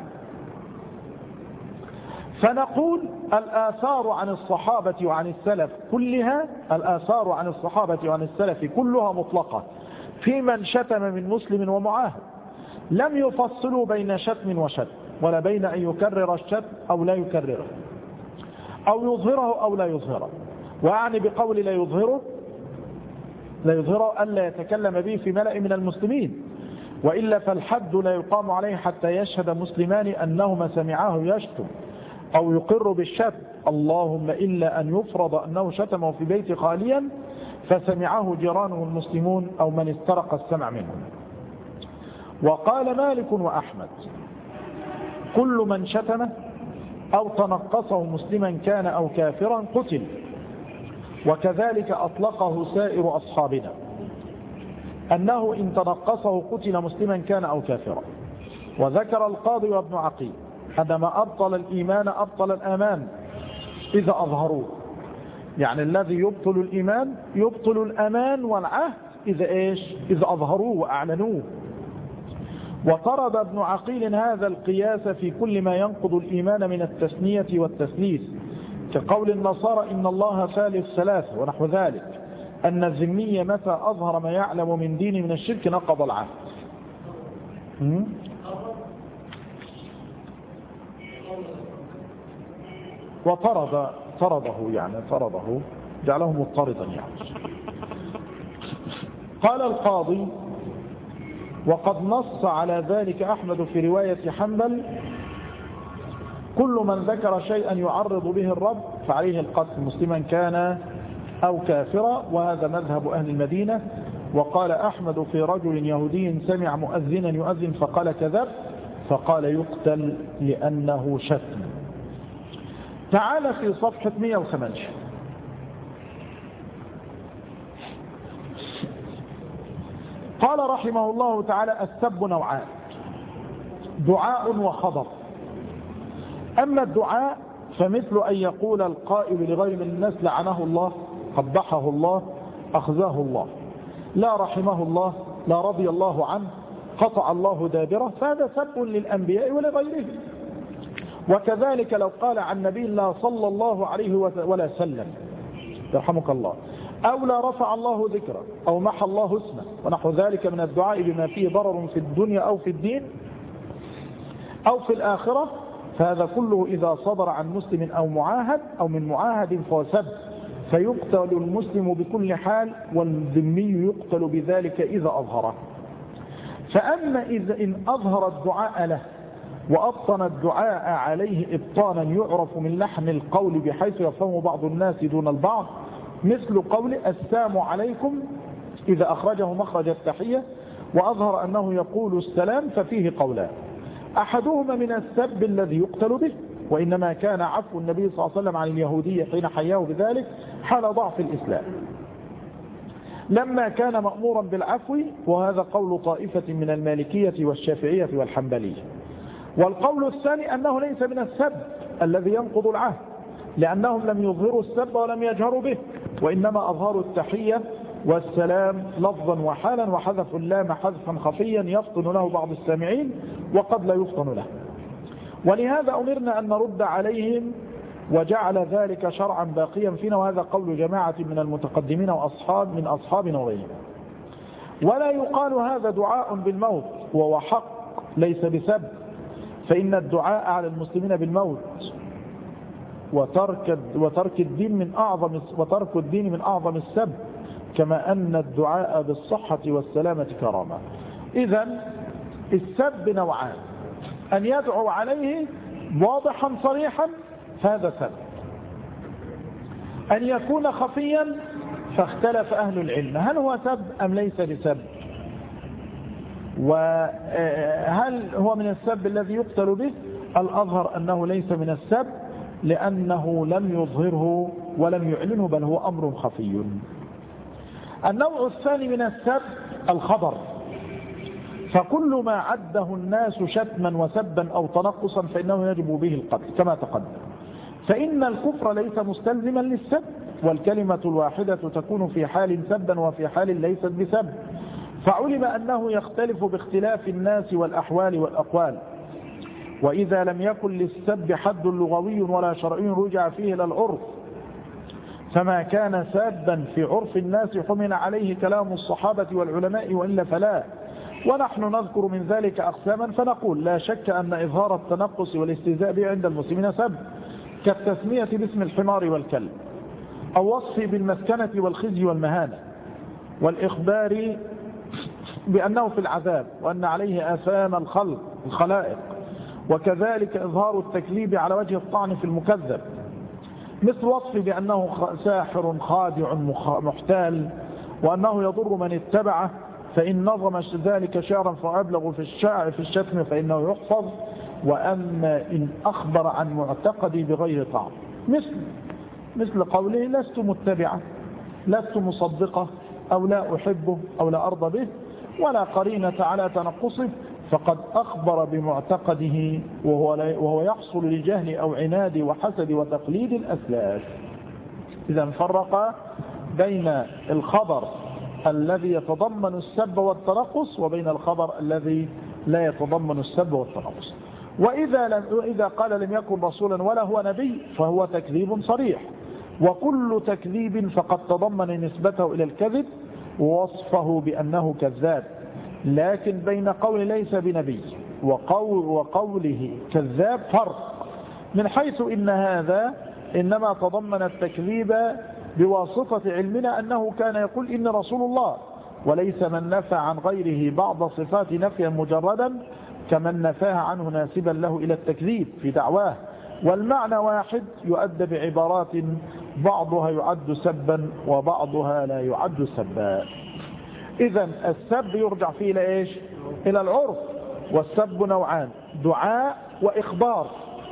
فنقول الآثار عن الصحابة وعن السلف كلها الآثار عن الصحابة وعن السلف كلها مطلقة في من شتم من مسلم ومعاهد، لم يفصلوا بين شتم وشتم ولا بين أن يكرر الشتم أو لا يكرره أو يظهره أو لا يظهره. وأعني بقول لا يظهره لا يظهره ألا يتكلم به في ملأ من المسلمين، وإلا فالحد لا يقام عليه حتى يشهد مسلمان أنهما سمعاه يشتم أو يقر بالشتم، اللهم إلا أن يفرض أنه شتمه في بيت خاليا فسمعه جيرانه المسلمون أو من استرق السمع منهم. وقال مالك وأحمد كل من شتمه أو تنقصه مسلما كان أو كافرا قتل، وكذلك أطلقه سائر أصحابنا أنه إن تنقصه قتل مسلما كان أو كافرا. وذكر القاضي وابن عقيل أن ما أبطل الإيمان أبطل الأمان إذا أظهروه، يعني الذي يبطل الإيمان يبطل الأمان والعهد إذا إيش إذا أظهروه وأعلنوه. وطرد ابن عقيل هذا القياس في كل ما ينقض الإيمان من التثنية والتثليث، كقول النصارى إن الله ثالث ثلاثة ونحو ذلك، أن الذمي متى أظهر ما يعلم من دين من الشرك نقض العهد. وطرد طرده يعني طرده جعله مضطردا يعني. قال القاضي وقد نص على ذلك أحمد في رواية حنبل كل من ذكر شيئا يعرض به الرب فعليه القتل مسلما كان أو كافرا، وهذا مذهب أهل المدينة. وقال أحمد في رجل يهودي سمع مؤذنا يؤذن فقال كذب فقال يقتل لأنه شتم. تعال في صفحة مئة وثمانية. قال رحمه الله تعالى السب نوعان، دعاء وخبر. أما الدعاء فمثل أن يقول القائل لغير من الناس لعنه الله، قبحه الله، أخزاه الله، لا رحمه الله، لا رضي الله عنه، قطع الله دابره، فهذا سب للأنبياء ولغيرهم. وكذلك لو قال عن نبي الله صلى الله عليه ولا سلم يرحمك الله، أو لا رفع الله ذكره، أو محى الله اسمه، ونحو ذلك من الدعاء بما فيه ضرر في الدنيا أو في الدين أو في الآخرة، فهذا كله إذا صدر عن مسلم أو معاهد أو من معاهد فهو سب، فيقتل المسلم بكل حال، والذمي يقتل بذلك إذا أظهره. فأما إذا إن أظهر الدعاء له وأبطن الدعاء عليه إبطانا يعرف من لحن القول بحيث يفهم بعض الناس دون البعض، مثل قول السلام عليكم إذا أخرجه مخرج التحية وأظهر أنه يقول السلام، ففيه قولان، أحدهما من السب الذي يقتل به، وإنما كان عفو النبي صلى الله عليه وسلم عن اليهودية حين حياه بذلك حال ضعف الإسلام لما كان مأمورا بالعفو، وهذا قول طائفة من المالكية والشافعية والحنبلية. والقول الثاني أنه ليس من السب الذي ينقض العهد، لأنهم لم يظهروا السب ولم يجهروا به، وإنما أظهروا التحية والسلام لفظا وحالا، وحذفوا اللام حذفا خفيا يفطن له بعض السامعين وقد لا يفطن له. ولهذا أمرنا أن نرد عليهم وجعل ذلك شرعا باقيا فينا، وهذا قول جماعة من المتقدمين وأصحاب من أصحابنا وغيرهم. ولا يقال هذا دعاء بالموت وهو حق ليس بسب، فإن الدعاء على المسلمين بالموت وترك وترك الدين من أعظم وترك الدين من أعظم السب، كما أن الدعاء بالصحة والسلامة كرامة. إذن السب نوعان، أن يدعو عليه واضحا صريحا هذا سب، أن يكون خفيا فاختلف أهل العلم هل هو سب أم ليس بسب، وهل هو من السب الذي يقتل به. الأظهر أنه ليس من السب لأنه لم يظهره ولم يعلنه، بل هو أمر خفي. النوع الثاني من السب الخبر، فكل ما عده الناس شتما وسبا أو تنقصا فإنه يجب به القتل كما تقدم. فإن الكفر ليس مستلزما للسب، والكلمة الواحدة تكون في حال سبا وفي حال ليست بسب، فعلم أنه يختلف باختلاف الناس والأحوال والأقوال. وإذا لم يكن للسب حد لغوي ولا شرعي رجع فيه إلى العرف، فما كان سابا في عرف الناس حمل عليه كلام الصحابة والعلماء وإلا فلا. ونحن نذكر من ذلك أقساما فنقول لا شك أن إظهار التنقص والاستهزاء به عند المسلمين سب، كالتسمية باسم الحمار والكلب، أو وصفه بالمسكنة والخزي والمهانة، والإخبار بأنه في العذاب وأن عليه آثام الخلق الخلائق، وكذلك إظهار التكذيب على وجه الطعن في المكذب، مثل وصفه بأنه ساحر خادع محتال، وأنه يضر من اتبعه، فإن نظم ذلك شعرا فأبلغ في الشعر في الشتم فإنه يحفظ، وأما إن أخبر عن معتقدي بغير طعن، مثل مثل قوله لست متبعة، لست مصدقة، أو لا أحبه، أو لا أرضى به، ولا قرينة على تنقصه، فقد أخبر بمعتقده وهو, وهو يحصل لجهل أو عناد وحسد وتقليد الأسلاف. إذا فرق بين الخبر الذي يتضمن السب والتنقص وبين الخبر الذي لا يتضمن السب والتنقص. وإذا, لم وإذا قال لم يكن رسولا ولا هو نبي فهو تكذيب صريح، وكل تكذيب فقد تضمن نسبته إلى الكذب ووصفه بأنه كذاب. لكن بين قول ليس بنبي وقول وقوله كذاب فرق، من حيث إن هذا إنما تضمن التكذيب بواسطة علمنا أنه كان يقول إن رسول الله، وليس من نفى عن غيره بعض صفات نفيا مجردا كمن نفاها عنه ناسبا له إلى التكذيب في دعواه، والمعنى واحد يؤدى بعبارات بعضها يعد سبا وبعضها لا يعد سبا. إذن السب يرجع فيه إلى إيش؟ إلى العرف. والسب نوعان: دعاء وإخبار.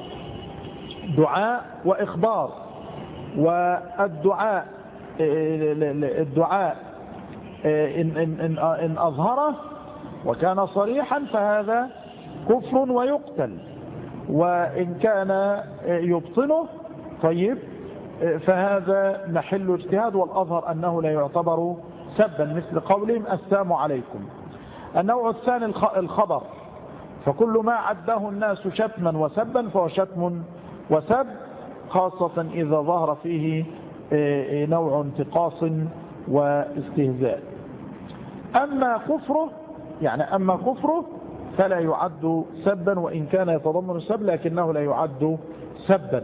دعاء وإخبار. والدعاء الدعاء إن, إن, إن, إن أظهره وكان صريحا فهذا كفر ويقتل، وإن كان يبطنه طيب فهذا محل اجتهاد، والأظهر أنه لا يعتبر سبا مثل قولهم السلام عليكم. النوع الثاني الخبر، فكل ما عده الناس شتما وسبا فهو شتم وسب، خاصة إذا ظهر فيه نوع انتقاص واستهزاء. أما كفره يعني أما كفره فلا يعد سبا، وإن كان يتضمن السب لكنه لا يعد سبا.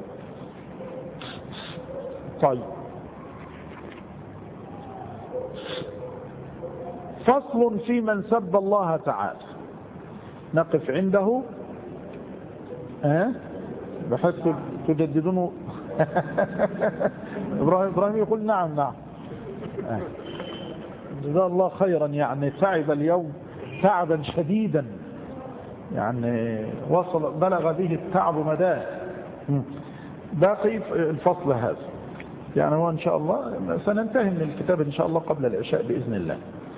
طيب، فصل في من سب الله تعالى، نقف عنده. أه؟ بحيث تجددونه. إبراهيم يقول نعم نعم. أه. جزاه الله خيرا، يعني تعب اليوم تعبا شديدا، يعني وصل بلغ به التعب مداه. باقي الفصل هذا، يعني هو إن شاء الله سننتهي من الكتاب إن شاء الله قبل العشاء بإذن الله.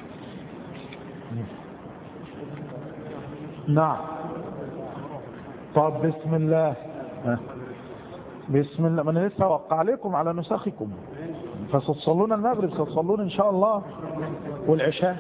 نعم. طب بسم الله بسم الله. من لسه وقع عليكم على نسخكم، فستصلون المغرب، ستصلون إن شاء الله والعشاء.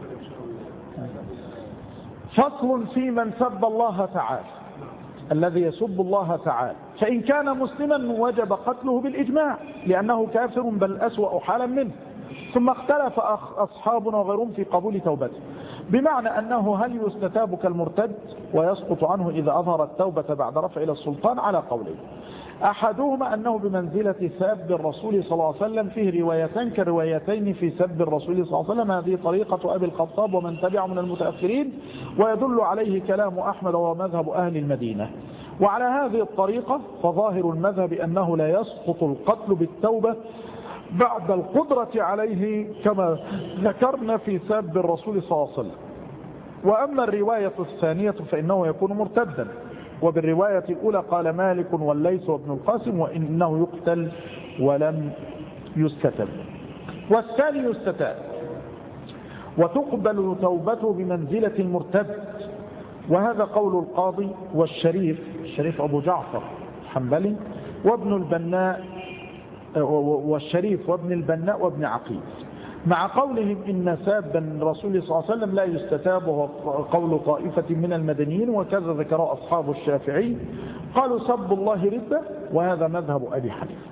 فصل في من سب الله تعالى، الذي يسب الله تعالى فإن كان مسلما وجب قتله بالإجماع لأنه كافر بل أسوأ حالا منه. ثم اختلف أصحابنا وغيرهم في قبول توبته، بمعنى أنه هل يستتاب كالمرتد ويسقط عنه إذا أظهر التوبة بعد رفع إلى السلطان على قولين. أحدهما أنه بمنزلة سب الرسول صلى الله عليه وسلم، فيه روايتان كروايتين في سب الرسول صلى الله عليه وسلم، هذه طريقة أبي الخطاب ومن تبعه من المتأخرين، ويدل عليه كلام أحمد ومذهب أهل المدينة. وعلى هذه الطريقة فظاهر المذهب أنه لا يسقط القتل بالتوبة بعد القدرة عليه كما ذكرنا في سب الرسول صلى الله عليه وسلم. وأما الرواية الثانية فإنه يكون مرتدا، وبالرواية الأولى قال مالك والليث وابن القاسم وإنه يقتل ولم يستتب، والثاني يستتاب وتقبل توبته بمنزلة المرتد. وهذا قول القاضي والشريف الشريف أبو جعفر حنبلي وابن البناء والشريف وابن البناء وابن عقيل، مع قولهم إن ساب الرسول صلى الله عليه وسلم لا يستتاب، وهو قول طائفة من المدنيين، وكذا ذكره أصحاب الشافعي قالوا سب الله ردة، وهذا مذهب أبي حنيفة.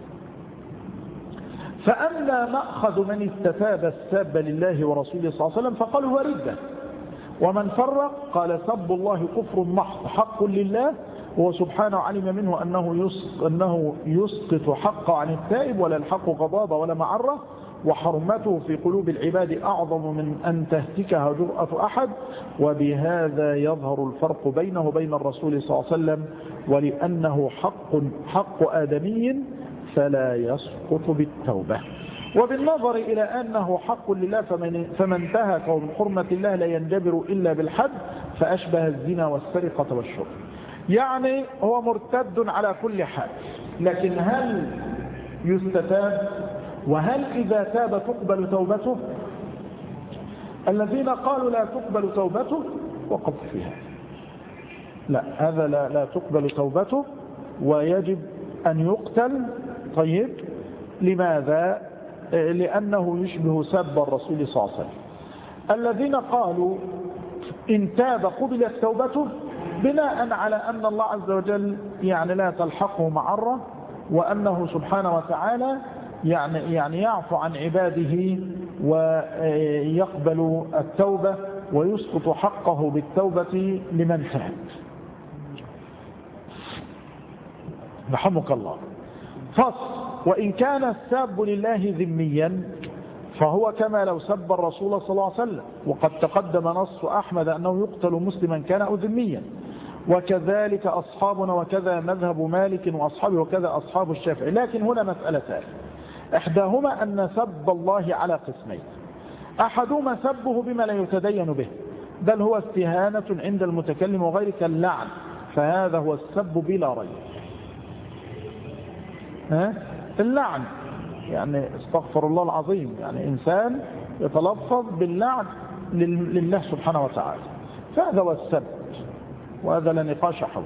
فأما مأخذ من استتاب الساب لله ورسوله صلى الله عليه وسلم فقالوا هو ردة، ومن فرق قال سب الله كفر محض حق لله، وهو سبحانه علم منه أنه أنه يسقط حقه عن التائب ولا الحق غضاضة ولا معرة، وحرمته في قلوب العباد أعظم من أن تهتكها جرأة أحد، وبهذا يظهر الفرق بينه وبين الرسول صلى الله عليه وسلم، ولأنه حق حق آدمي فلا يسقط بالتوبة. وبالنظر إلى أنه حق لله فمن, فمن انتهك من حرمة الله لا ينجبر إلا بالحد، فأشبه الزنا والسرقة والشرب. يعني هو مرتد على كل حال، لكن هل يستتاب؟ وهل إذا تاب تقبل توبته؟ الذين قالوا لا تقبل توبته وقف فيها، لا هذا لا, لا تقبل توبته ويجب أن يقتل. طيب، لماذا؟ لأنه يشبه سب الرسول صلى الله عليه وسلم. الذين قالوا إن تاب قبلت توبته بناء على أن الله عز وجل يعني لا تلحقه معرة، وأنه سبحانه وتعالى يعني يعني يعفو عن عباده ويقبل التوبة ويسقط حقه بالتوبة لمن تاب. رحمك الله. فصل: وإن كان الساب لله ذميا فهو كما لو سب الرسول صلى الله عليه وسلم، وقد تقدم نص أحمد أنه يقتل مسلما كان أو ذميا، وكذلك أصحابنا وكذا مذهب مالك وأصحابه وكذا أصحاب الشافعي. لكن هنا مسألتان، إحداهما أن سب الله على قسمين: أحدهما سبه بما لا يتدين به، بل هو استهانة عند المتكلم وغيره كاللعن، فهذا هو السب بلا ريب. ها؟ اللعن يعني استغفر الله العظيم، يعني إنسان يتلفظ باللعن لله سبحانه وتعالى، فهذا هو السب، وهذا لا نقاش حوله.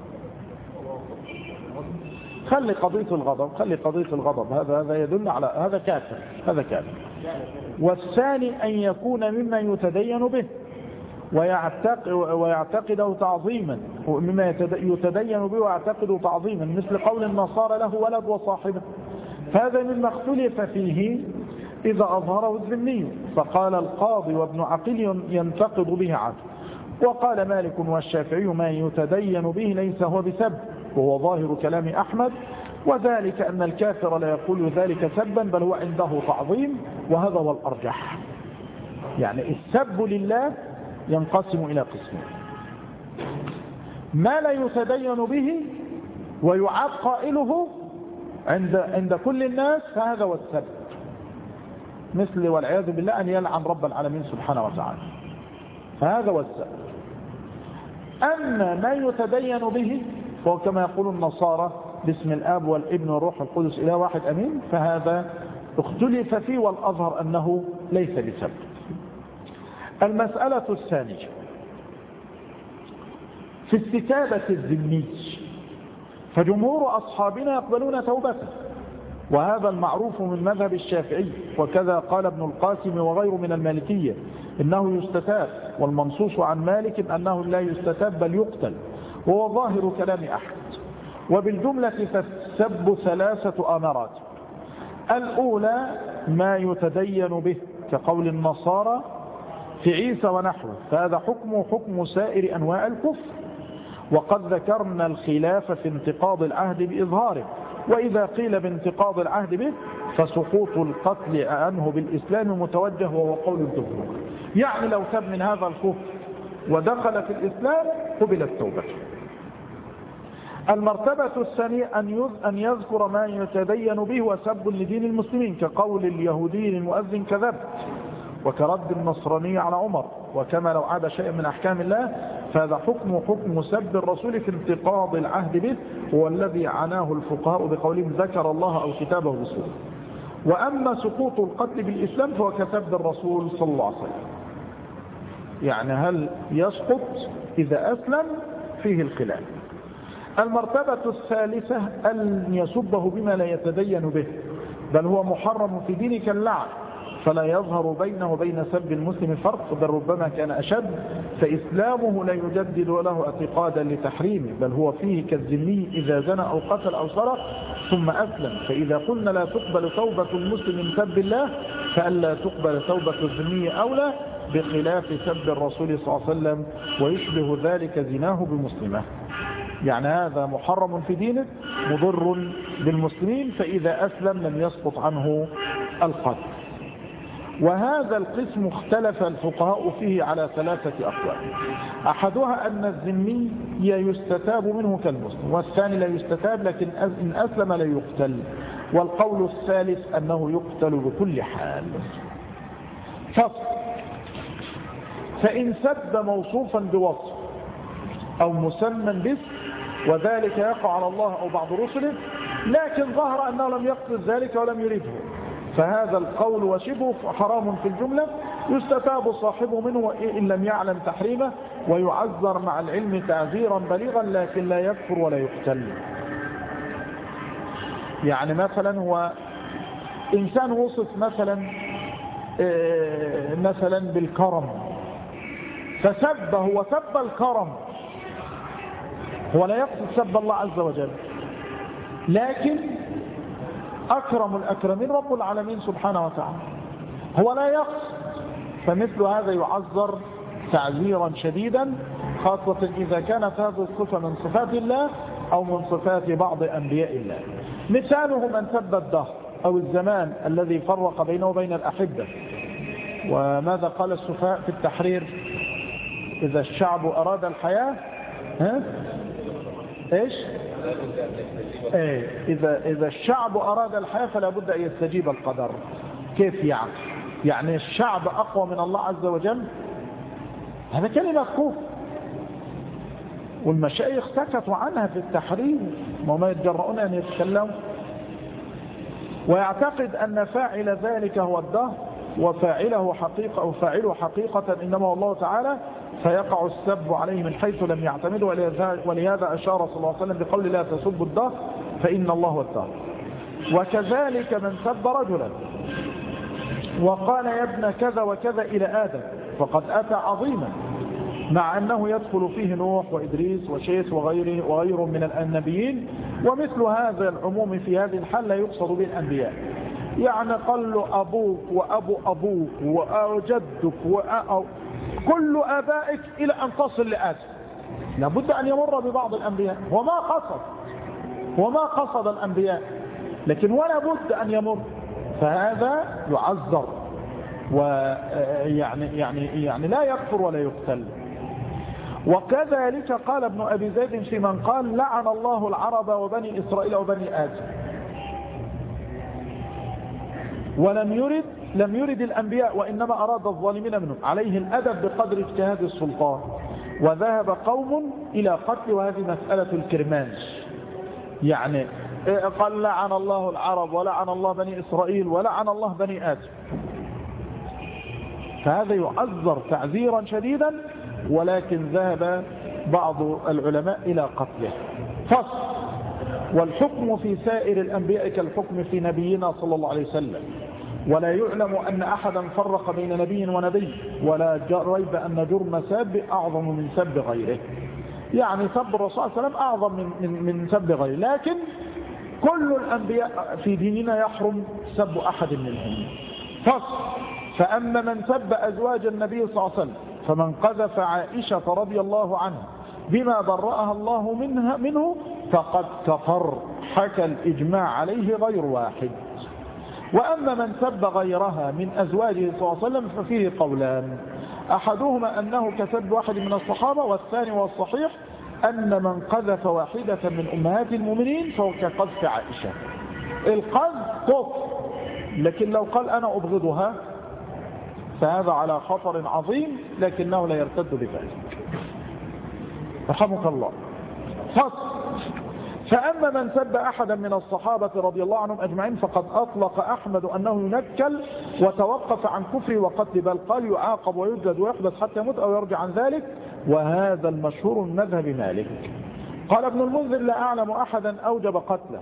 خلي قضية الغضب، خلي قضية الغضب، هذا هذا يدل على هذا كافر، هذا كافر. والثاني أن يكون مما يتدين به ويعتقد ويعتقده تعظيما، مما يتدين به ويعتقده تعظيما، مثل قول النصارى له ولد وصاحبه، فهذا مما اختلف فيه إذا أظهره الذمي، فقال القاضي وابن عقيل ينتقد به عنه، وقال مالك والشافعي ما يتدين به ليس هو بسب، وهو ظاهر كلام أحمد، وذلك أن الكافر لا يقول ذلك سبا بل هو عنده تعظيم، وهذا هو الأرجح. يعني السب لله ينقسم إلى قسمين: ما لا يتدين به ويعاب قائله عند عند كل الناس، فهذا هو السب، مثل والعياذ بالله أن يلعن رب العالمين سبحانه وتعالى، فهذا هو السب. أما ما يتدين به فهو كما يقول النصارى باسم الآب والابن والروح القدس إله واحد أمين، فهذا اختلف فيه، والأظهر أنه ليس بسب. المسألة الثانية في استتابة الذمي، فجمهور أصحابنا يقبلون توبته، وهذا المعروف من مذهب الشافعي، وكذا قال ابن القاسم وغيره من المالكية إنه يستتاب، والمنصوص عن مالك أنه لا يستتاب بل يقتل، وهو ظاهر كلام أحمد. وبالجملة فالسب ثلاثة أمرات: الأولى ما يتدين به كقول النصارى في عيسى ونحوه، فهذا حكمه حكم سائر أنواع الكفر، وقد ذكرنا الخلاف في انتقاض العهد بإظهاره، وإذا قيل بانتقاض العهد به فسقوط القتل عنه بالإسلام متوجه، وهو قول الجمهور. يعني لو تاب من هذا الكفر ودخل في الإسلام قبلت توبته. المرتبة الثانية أن يذكر ما يتدين به وسب لدين المسلمين، كقول اليهودي للمؤذن كذبت، وكرد النصراني على عمر، وكما لو عاد شيء من أحكام الله، فهذا حكم حكم سب الرسول في انتقاض العهد به، هو الذي عناه الفقهاء بقولهم ذكر الله أو كتابه بسوء. وأما سقوط القتل بالإسلام فهو كسب الرسول صلى الله عليه وسلم، يعني هل يسقط إذا أسلم؟ فيه الخلاف. المرتبة الثالثة أن يسبه بما لا يتدين به، بل هو محرم في دينه كاللعن، فلا يظهر بينه وبين سب المسلم فرق، بل ربما كان أشد، فإسلامه لا يجدد له اعتقادا لتحريمه، بل هو فيه كالذمي إذا زنى أو قتل أو سرق ثم أسلم. فإذا قلنا لا تقبل توبة المسلم من سب الله، فألا تقبل توبة الذمي أولى، بخلاف سب الرسول صلى الله عليه وسلم، ويشبه ذلك زناه بمسلمه. يعني هذا محرم في دينه مضر بالمسلمين، فإذا أسلم لم يسقط عنه القتل. وهذا القسم اختلف الفقهاء فيه على ثلاثة أقوال: أحدها أن الذمي يستتاب منه كالمسلم، والثاني لا يستتاب لكن إن أسلم لا يقتل، والقول الثالث أنه يقتل بكل حال. فصل: فإن سب موصوفا بوصف أو مسمى باسم، وذلك يقع على الله أو بعض رسله، لكن ظهر أنه لم يقصد ذلك ولم يريده، فهذا القول وشبه حرام في الجملة، يستتاب صاحبه منه إن لم يعلم تحريمه، ويعذر مع العلم تعذيرا بليغا، لكن لا يكفر ولا يقتل. يعني مثلا هو إنسان وصف مثلا مثلا بالكرم فسبه وسب الكرم، هو لا يقصد سب الله عز وجل، لكن أكرم الأكرمين رب العالمين سبحانه وتعالى، هو لا يقصد، فمثل هذا يعذر تعذيرا شديدا، خاصة إذا كانت هذه الصفة من صفات الله أو من صفات بعض أنبياء الله. مثاله من سب الدهر أو الزمان الذي فرق بينه وبين الأحبة. وماذا قال السفهاء في التحرير؟ إذا الشعب أراد الحياة ها؟ إيش؟ إيه؟ إذا, إذا الشعب أراد الحياة فلا بد أن يستجيب القدر. كيف يعني؟ يعني الشعب أقوى من الله عز وجل؟ هذا كلمة كفر، والمشايخ سكتوا عنها في التحرير وما يتجرؤون أن يتكلموا، ويعتقد أن فاعل ذلك هو الدهر وفاعله حقيقة أو فاعله حقيقة إنما هو الله تعالى، فيقع السب عليه من حيث لم يعتمد. ولهذا أشار صلى الله عليه وسلم بقول لا تسبوا الدهر فإن الله هو الدهر. وكذلك من سب رجلا وقال يا ابن كذا وكذا إلى آدم فقد أتى عظيما، مع أنه يدخل فيه نوح وإدريس وشيث وغيره وغيره من النبيين. ومثل هذا العموم في هذه الحال لا يقصد به الأنبياء، يعني قال له أبوك وأبو أبوك وجدك وأو كل آبائك إلى أن تصل لآدم، لابد أن يمر ببعض الأنبياء، وما قصد وما قصد الأنبياء، لكن ولا بد أن يمر، فهذا يعذر ويعني يعني يعني لا يكفر ولا يقتل. وكذلك قال ابن أبي زيد في من قال لعن الله العرب وبني إسرائيل وبني آدم، ولم يرد لم يرد الأنبياء وإنما أراد الظالمين منهم، عليه الأدب بقدر اجتهاد السلطان. وذهب قوم إلى قتل، وهذه مسألة الكرمانش، يعني قال لعن الله العرب ولعن الله بني إسرائيل ولعن الله بني آدم، فهذا يعذر تعذيرا شديدا، ولكن ذهب بعض العلماء إلى قتله. فصل: والحكم في سائر الأنبياء كالحكم في نبينا صلى الله عليه وسلم، ولا يعلم أن أحدا فرق بين نبي ونبي، ولا ريب أن جرم سب أعظم من سب غيره. يعني سب الرسول صلى الله عليه وسلم أعظم من, من, من سب غيره، لكن كل الأنبياء في ديننا يحرم سب أحد منهم. فصل: فأما من سب أزواج النبي صلى الله عليه وسلم فمن قذف عائشة رضي الله عنها بما برأها الله منها منه فقد كفر، حكى الإجماع عليه غير واحد. وأما من سب غيرها من أزواجه صلى الله عليه وسلم ففيه قولان، أحدهما أنه كسب واحد من الصحابة، والثاني والصحيح أن من قذف واحدة من أمهات المؤمنين فهو كقذف عائشة. القذف كفر، لكن لو قال أنا أبغضها فهذا على خطر عظيم، لكنه لا يرتد بذلك. رحمك الله. فصل: فأما من سب أحدا من الصحابة رضي الله عنهم أجمعين فقد أطلق أحمد أنه ينكل وتوقف عن كفره وقتل، بل قال يعاقب ويجلد ويحبس حتى يموت أو يرجع عن ذلك، وهذا المشهور من مذهب مالك. قال ابن المنذر: لا أعلم أحدا أوجب قتله.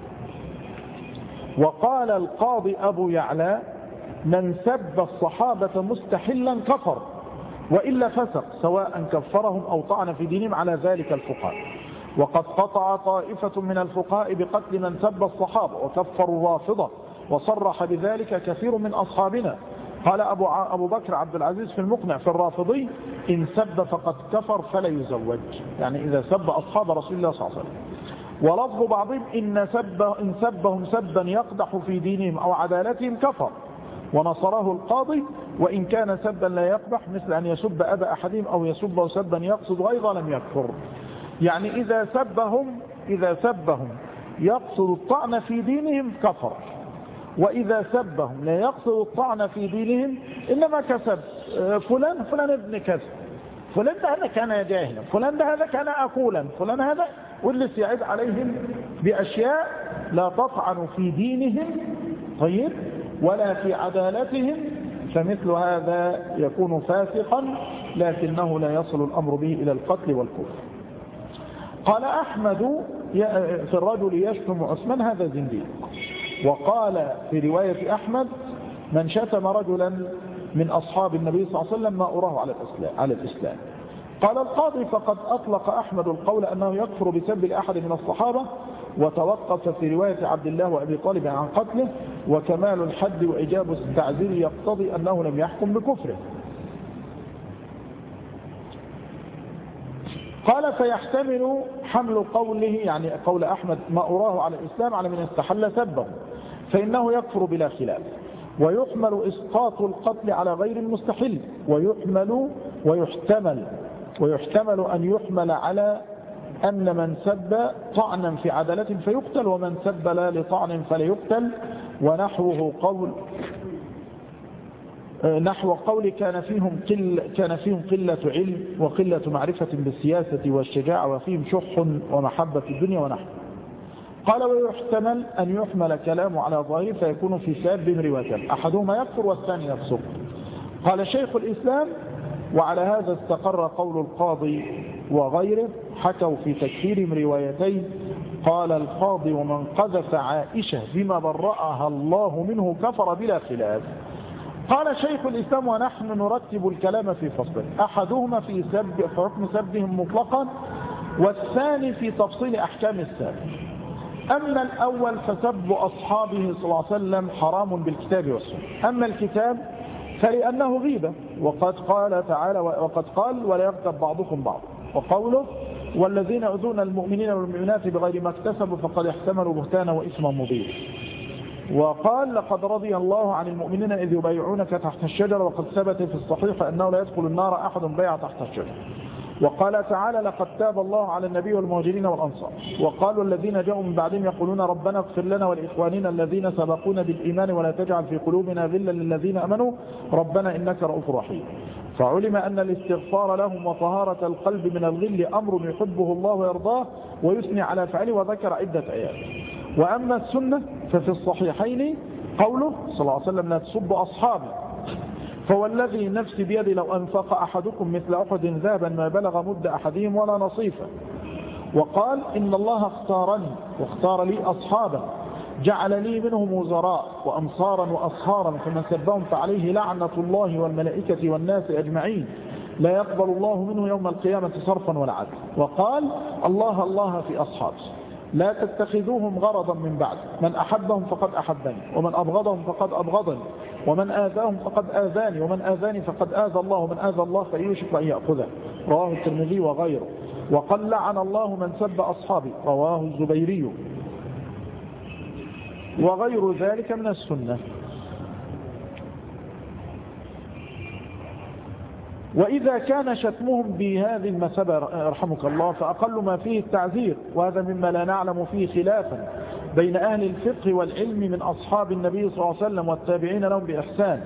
وقال القاضي أبو يعلى: من سب الصحابة مستحلا كفر، وإلا فسق، سواء كفرهم أو طعن في دينهم، على ذلك الفقهاء. وقد قطع طائفة من الفقهاء بقتل من سب الصحابة وكفروا الرافضة، وصرح بذلك كثير من أصحابنا. قال أبو, أبو بكر عبد العزيز في المقنع في الرافضي: إن سب فقد كفر فلا يزوج، يعني إذا سب أصحاب رسول الله صلى الله عليه وسلم. ولفظ بعضهم إن, سب إن سبهم سبا يقدح في دينهم أو عدالتهم كفر، ونصره القاضي: وإن كان سبا لا يقبح مثل أن يسب أبا أحدهم أو يسبه سبا يقصد غيظا لم يكفر. يعني إذا سبهم إذا سبهم يقصد الطعن في دينهم كفر، وإذا سبهم لا يقصد الطعن في دينهم إنما كسب فلان فلان ابن كذا، فلان ده هذا كان جاهلا، فلان ده هذا كان أقولا، فلان هذا، واللي سيعد عليهم بأشياء لا تطعن في دينهم طيب ولا في عدالتهم، فمثل هذا يكون فاسقا، لكنه لا يصل الأمر به إلى القتل والكفر. قال أحمد في الرجل يشتم عثمان: هذا زنديق. وقال في رواية أحمد من شتم رجلا من أصحاب النبي صلى الله عليه وسلم ما أراه على الإسلام, على الإسلام. قال القاضي فقد أطلق أحمد القول أنه يكفر بسب أحد من الصحابة، وتوقف في رواية عبد الله وأبي طالب عن قتله، وكمال الحد وإجابة التعزير يقتضي أنه لم يحكم بكفره. قال فيحتمل حمل قوله يعني قول أحمد ما أراه على الإسلام على من استحل سبه فإنه يكفر بلا خلاف، ويحمل إسقاط القتل على غير المستحل، ويحمل ويحتمل ويحتمل أن يحمل على أن من سب طعنا في عدالة فيقتل، ومن سب لا لطعن فلا يقتل، ونحوه قول نحو قول كان فيهم قل كان فيهم قلة علم وقلة معرفة بالسياسة والشجاعة وفيهم شح ومحبة الدنيا ونحو. قال ويحتمل أن يحمل كلامه على ظاهره فيكون في سابهم روايتين أحدهما يكفر والثاني يفسق. قال شيخ الإسلام وعلى هذا استقر قول القاضي وغيره، حكوا في تكفيرهم روايتين. قال القاضي ومن قذف عائشة بما برأها الله منه كفر بلا خلاف. قال شيخ الإسلام ونحن نرتب الكلام في فصل، أحدهما في سب في حكم سبهم مطلقا، والثاني في تفصيل أحكام السب. أما الأول فسب أصحابه صلى الله عليه وسلم حرام بالكتاب والسنة. أما الكتاب فلأنه غيبة، وقد قال تعالى وقد قال ولا يغتب بعضكم بعض، وقوله والذين يؤذون المؤمنين والمؤمنات بغير ما اكتسبوا فقد احتملوا بهتانا وإثما مبينا. وقال لقد رضي الله عن المؤمنين إذ يبايعونك تحت الشجرة وقد ثبت في الصحيح أنه لا يدخل النار أحد بايع تحت الشجرة. وقال تعالى لقد تاب الله على النبي والمهاجرين والأنصار. وقالوا الذين جاءوا من بعدهم يقولون ربنا اغفر لنا ولإخواننا الذين سبقونا بالإيمان ولا تجعل في قلوبنا غلا للذين أمنوا ربنا إنك رؤوف رحيم. فعلم أن الاستغفار لهم وطهارة القلب من الغل أمر يحبه الله ويرضاه ويثني على فعله، وذكر عدة آيات. وأما السنة ففي الصحيحين قوله صلى الله عليه وسلم لا تسبوا أصحابي فوالذي نفسي بيدي لو أنفق أحدكم مثل أحد ذهبا ما بلغ مد أحدهم ولا نصيفا. وقال إن الله اختارني واختار لي أصحابا جعل لي منهم وزراء وأنصارا وأصهارا فمن سبهم فعليه لعنة الله والملائكة والناس أجمعين لا يقبل الله منه يوم القيامة صرفا ولا عدل. وقال الله الله في أصحابي لا تتخذوهم غرضا من بعد، من أحبهم فقد أحبني ومن أبغضهم فقد أبغضني ومن آذاهم فقد آذاني ومن آذاني فقد آذى الله ومن آذى الله فيوشك أن يأخذه. رواه الترمذي وغيره. وقال لعن الله من سب أصحابي. رواه الزبيري وغير ذلك من السنة. وإذا كان شتمهم بهذه المثابة رحمك الله فأقل ما فيه التعذير، وهذا مما لا نعلم فيه خلافا بين أهل الفقه والعلم من أصحاب النبي صلى الله عليه وسلم والتابعين لهم بإحسان.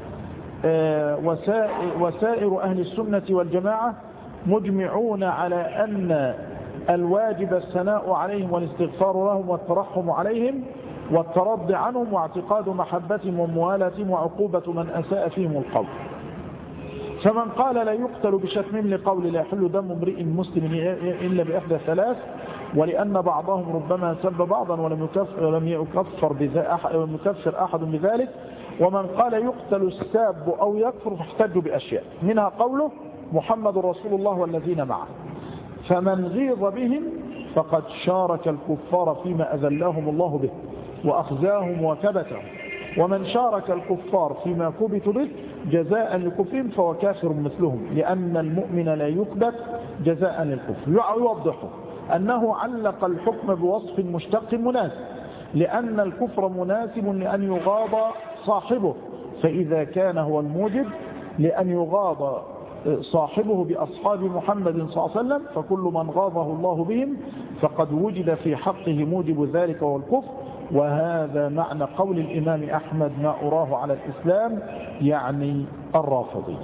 وسائر أهل السنة والجماعة مجمعون على أن الواجب الثناء عليهم والاستغفار لهم والترحم عليهم والترضي عنهم واعتقاد محبتهم وموالاتهم وعقوبة من أساء فيهم القول. فمن قال لا يقتل بشتمهم لقول لا يحل دم امرئ مسلم إلا بإحدى ثلاث، ولأن بعضهم ربما سب بعضا ولم يكفر, ولم يكفر, يكفر أحد بذلك. ومن قال يقتل الساب أو يكفر فاحتجوا بأشياء منها قوله محمد رسول الله والذين معه، فمن غيظ بهم فقد شارك الكفار فيما أذلهم الله به وأخزاهم وكبتهم، ومن شارك الكفار فيما كبتوا به جزاء لكفرهم فهو كافر مثلهم، لأن المؤمن لا يكبت جزاء للكفر. يوضحه أنه علق الحكم بوصف مشتق مناسب، لأن الكفر مناسب لأن يغاض صاحبه، فإذا كان هو الموجب لأن يغاض صاحبه بأصحاب محمد صلى الله عليه وسلم فكل من غاضه الله بهم فقد وجد في حقه موجب ذلك وهو الكفر. وهذا معنى قول الإمام أحمد ما أراه على الإسلام، يعني الرافضي.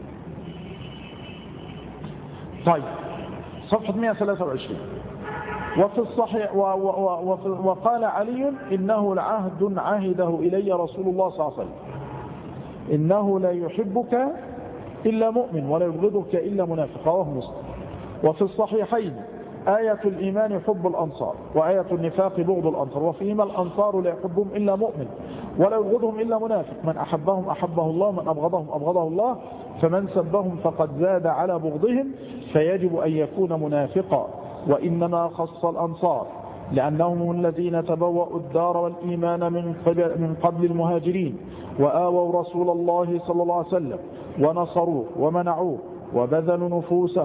طيب صفحة مئة وثلاثة وعشرين. وفي الصحيح و و و وقال علي إنه لعهد عهده إلي رسول الله صلى الله عليه وسلم إنه لا يحبك إلا مؤمن ولا يبغضك إلا منافق. رواه مسلم. وفي الصحيحين آية الإيمان حب الأنصار وآية النفاق بغض الأنصار، وفيهما الأنصار لا يحبهم إلا مؤمن ولا يبغضهم إلا منافق، من أحبهم أحبه الله من أبغضهم أبغضه الله، فمن سبهم فقد زاد على بغضهم فيجب أن يكون منافقا. وإنما خص الأنصار لأنهم الذين تبوأوا الدار والإيمان من قبل, من قبل المهاجرين، وآووا رسول الله صلى الله عليه وسلم ونصروه ومنعوه وبذلوا نفوسهم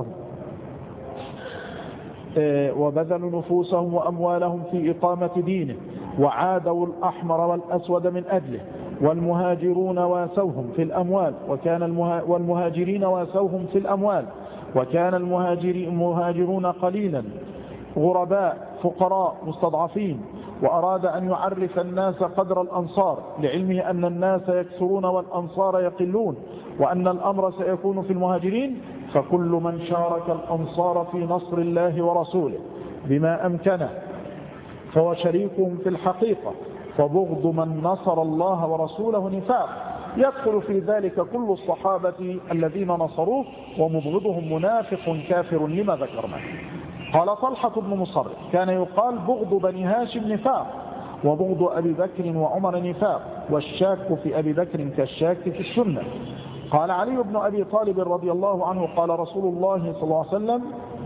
وبذلوا نفوسهم وأموالهم في إقامة دينه، وعادوا الأحمر والأسود من أجله، والمهاجرون واسوهم في الأموال وكان المها والمهاجرين واسوهم في الأموال وكان المهاجرون قليلا غرباء فقراء مستضعفين، وأراد أن يعرف الناس قدر الأنصار لعلمه أن الناس يكثرون والأنصار يقلون، وأن الأمر سيكون في المهاجرين، فكل من شارك الأنصار في نصر الله ورسوله بما أمكنه فهو شريكهم في الحقيقة، فبغض من نصر الله ورسوله نفاق، يدخل في ذلك كل الصحابة الذين نصروه، ومبغضهم منافق كافر لما ذكرنا. قال طلحة بن مصرف كان يقال بغض بني هاشم نفاق، وبغض أبي بكر وعمر نفاق، والشاك في أبي بكر كالشاك في السنة. قال علي بن أبي طالب رضي الله عنه قال رسول الله صلى الله عليه وسلم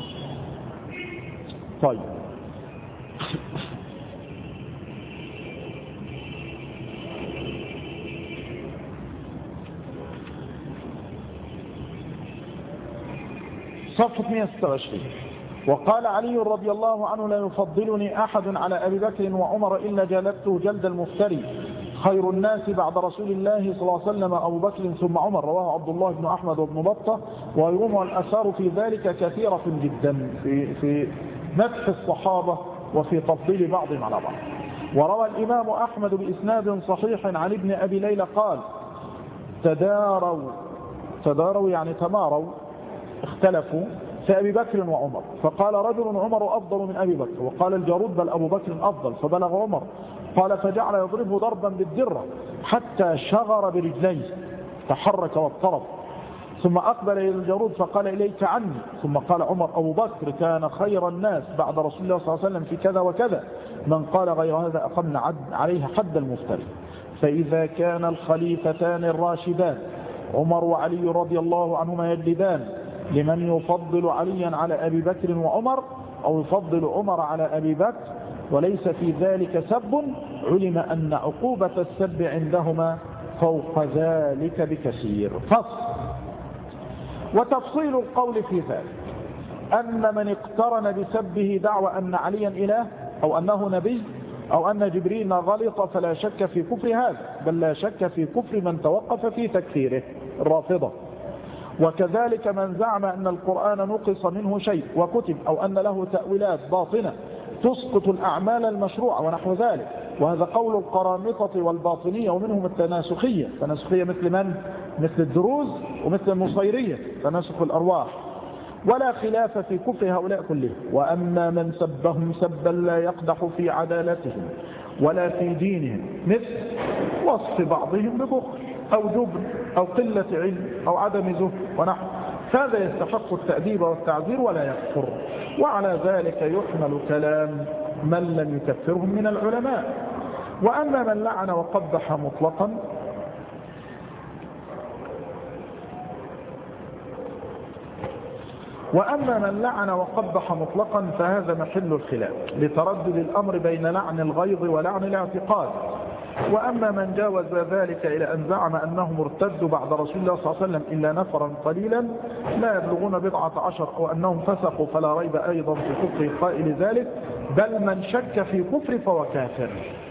طيب صفحة مئة وستة وعشرين. وقال علي رضي الله عنه لا يفضلني أحد على أبي بكر وعمر إلا جلدته جلد المفتري، خير الناس بعد رسول الله صلى الله عليه وسلم أبو بكر ثم عمر، رواه عبد الله بن أحمد وابن بطة وغيرهم، والآثار في ذلك كثيرة جدا في, في مدح الصحابة وفي تفضيل بعضهم على بعض. وروى الإمام أحمد بإسناد صحيح عن ابن أبي ليلى قال تداروا تداروا يعني تماروا اختلفوا في أبي بكر وعمر، فقال رجل عمر أفضل من أبي بكر، وقال الجارود بل أبو بكر أفضل، فبلغ عمر قال فجعل يضربه ضربا بالدرة حتى شغر برجليه تحرك واضطرب، ثم أقبل إلى الجارود فقال إليك عني، ثم قال عمر أبو بكر كان خير الناس بعد رسول الله صلى الله عليه وسلم في كذا وكذا، من قال غير هذا أقمنا عليه حد المفتري. فإذا كان الخليفتان الراشدان عمر وعلي رضي الله عنهما يجلدان لمن يفضل عليا على أبي بكر وعمر أو يفضل عمر على أبي بكر وليس في ذلك سب، علم أن عقوبة السب عندهما فوق ذلك بكثير. فصل. وتفصيل القول في ذلك أن من اقترن بسبه دعوى أن عليا إله أو أنه نبي أو أن جبريل غلط فلا شك في كفر هذا، بل لا شك في كفر من توقف في تكفيره الرافضة. وكذلك من زعم أن القرآن نقص منه شيء وكتب أو أن له تأويلات باطنة تسقط الأعمال المشروعة ونحو ذلك، وهذا قول القرامطة والباطنية ومنهم التناسخية. التناسخية مثل من؟ مثل الدروز ومثل النصيرية تناسخ الأرواح، ولا خلاف في كفر هؤلاء كلهم. وأما من سبهم سبا لا يقدح في عدالتهم ولا في دينهم، مثل وصف بعضهم ببخل أو جبن أو قلة علم أو عدم زهد ونحو، هذا يستحق التأديب والتعذير ولا يكفر. وعلى ذلك يحمل كلام من لم يكفرهم من العلماء. وأما من لعن وقبح مطلقا وأما من لعن وقبح مطلقا فهذا محل الخلاف لتردد الأمر بين لعن الغيظ ولعن الاعتقاد. وأما من جاوز ذلك إلى أن زعم أنهم ارتدوا بعد رسول الله صلى الله عليه وسلم إلا نفرا قليلا لا يبلغون بضعة عشر أو أنهم فسقوا فلا ريب أيضا في كفر قائل ذلك، بل من شك في كفر فهو كافر.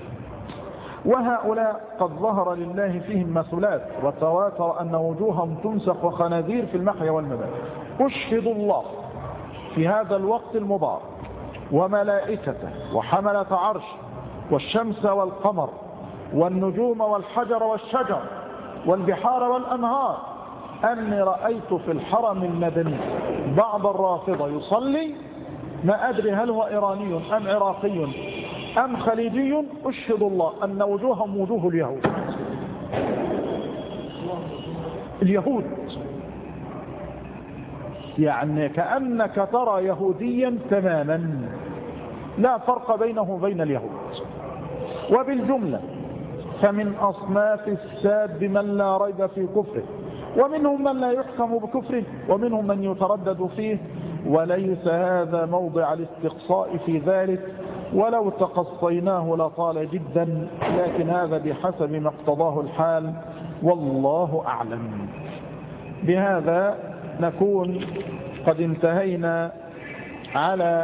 وهؤلاء قد ظهر لله فيهم مثلات، وتواتر أن وجوههم تمسخ وخنازير في المحيا والممات. أشهد الله في هذا الوقت المبارك وملائكته وحملة عرش والشمس والقمر والنجوم والحجر والشجر والبحار والأنهار أني رأيت في الحرم المدني بعض الرافضة يصلي، ما أدري هل هو إيراني أم عراقي أم خليجي، أشهد الله أن وجوههم وجوه اليهود اليهود يعني كأنك ترى يهوديا تماما لا فرق بينه وبين اليهود. وبالجملة فمن أصناف الساب من لا ريب في كفره، ومنهم من لا يحكم بكفره، ومنهم من يتردد فيه، وليس هذا موضع الاستقصاء في ذلك، ولو تقصيناه لطال جدا، لكن هذا بحسب ما اقتضاه الحال، والله أعلم. بهذا نكون قد انتهينا على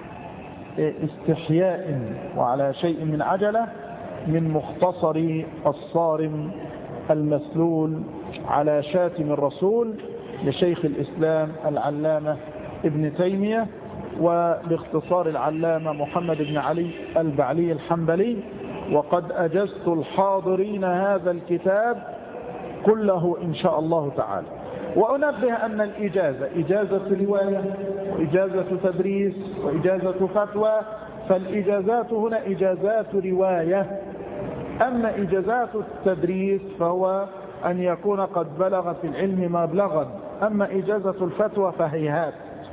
استحياء وعلى شيء من عجلة من مختصر الصارم المسلول على شاتم الرسول لشيخ الإسلام العلامة ابن تيمية، وباختصار العلامة محمد بن علي البعلي الحنبلي. وقد أجزت الحاضرين هذا الكتاب كله إن شاء الله تعالى. وأنبه أن الإجازة إجازة رواية وإجازة تدريس وإجازة فتوى، فالإجازات هنا إجازات رواية. أما إجازات التدريس فهو أن يكون قد بلغ في العلم ما بلغ، أما إجازة الفتوى فهيهات.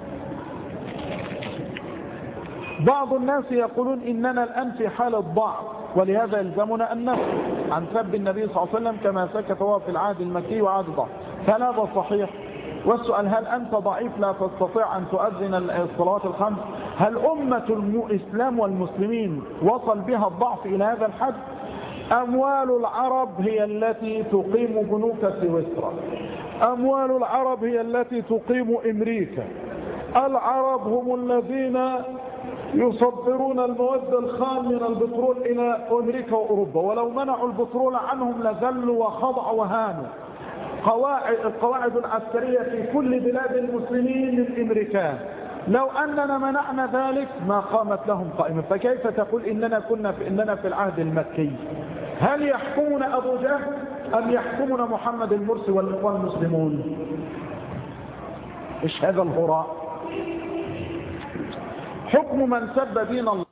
بعض الناس يقولون إننا الآن في حالة ضعف، ولهذا يلزمنا أن نسكت عن سب النبي صلى الله عليه وسلم كما سكت هو في العهد المكي وعهد ضعف. فهذا صحيح. والسؤال: هل أنت ضعيف لا تستطيع أن تؤذن الصلوات الخمس؟ هل أمة الإسلام والمسلمين وصل بها الضعف إلى هذا الحد؟ أموال العرب هي التي تقيم بنوك سويسرا، أموال العرب هي التي تقيم أمريكا، العرب هم الذين يصدرون المواد الخام من البترول إلى أمريكا وأوروبا، ولو منعوا البترول عنهم لذلوا وخضعوا وهانوا. قواعد القواعد العسكرية في كل بلاد المسلمين للأمريكان، لو أننا منعنا ذلك ما قامت لهم قائمة. فكيف تقول إننا كنا في إننا في العهد المكي؟ هل يحكمنا أبو جهل أم يحكمنا محمد المرسي والإخوان المسلمون؟ إيش هذا الهراء؟ حكم من سب دين الله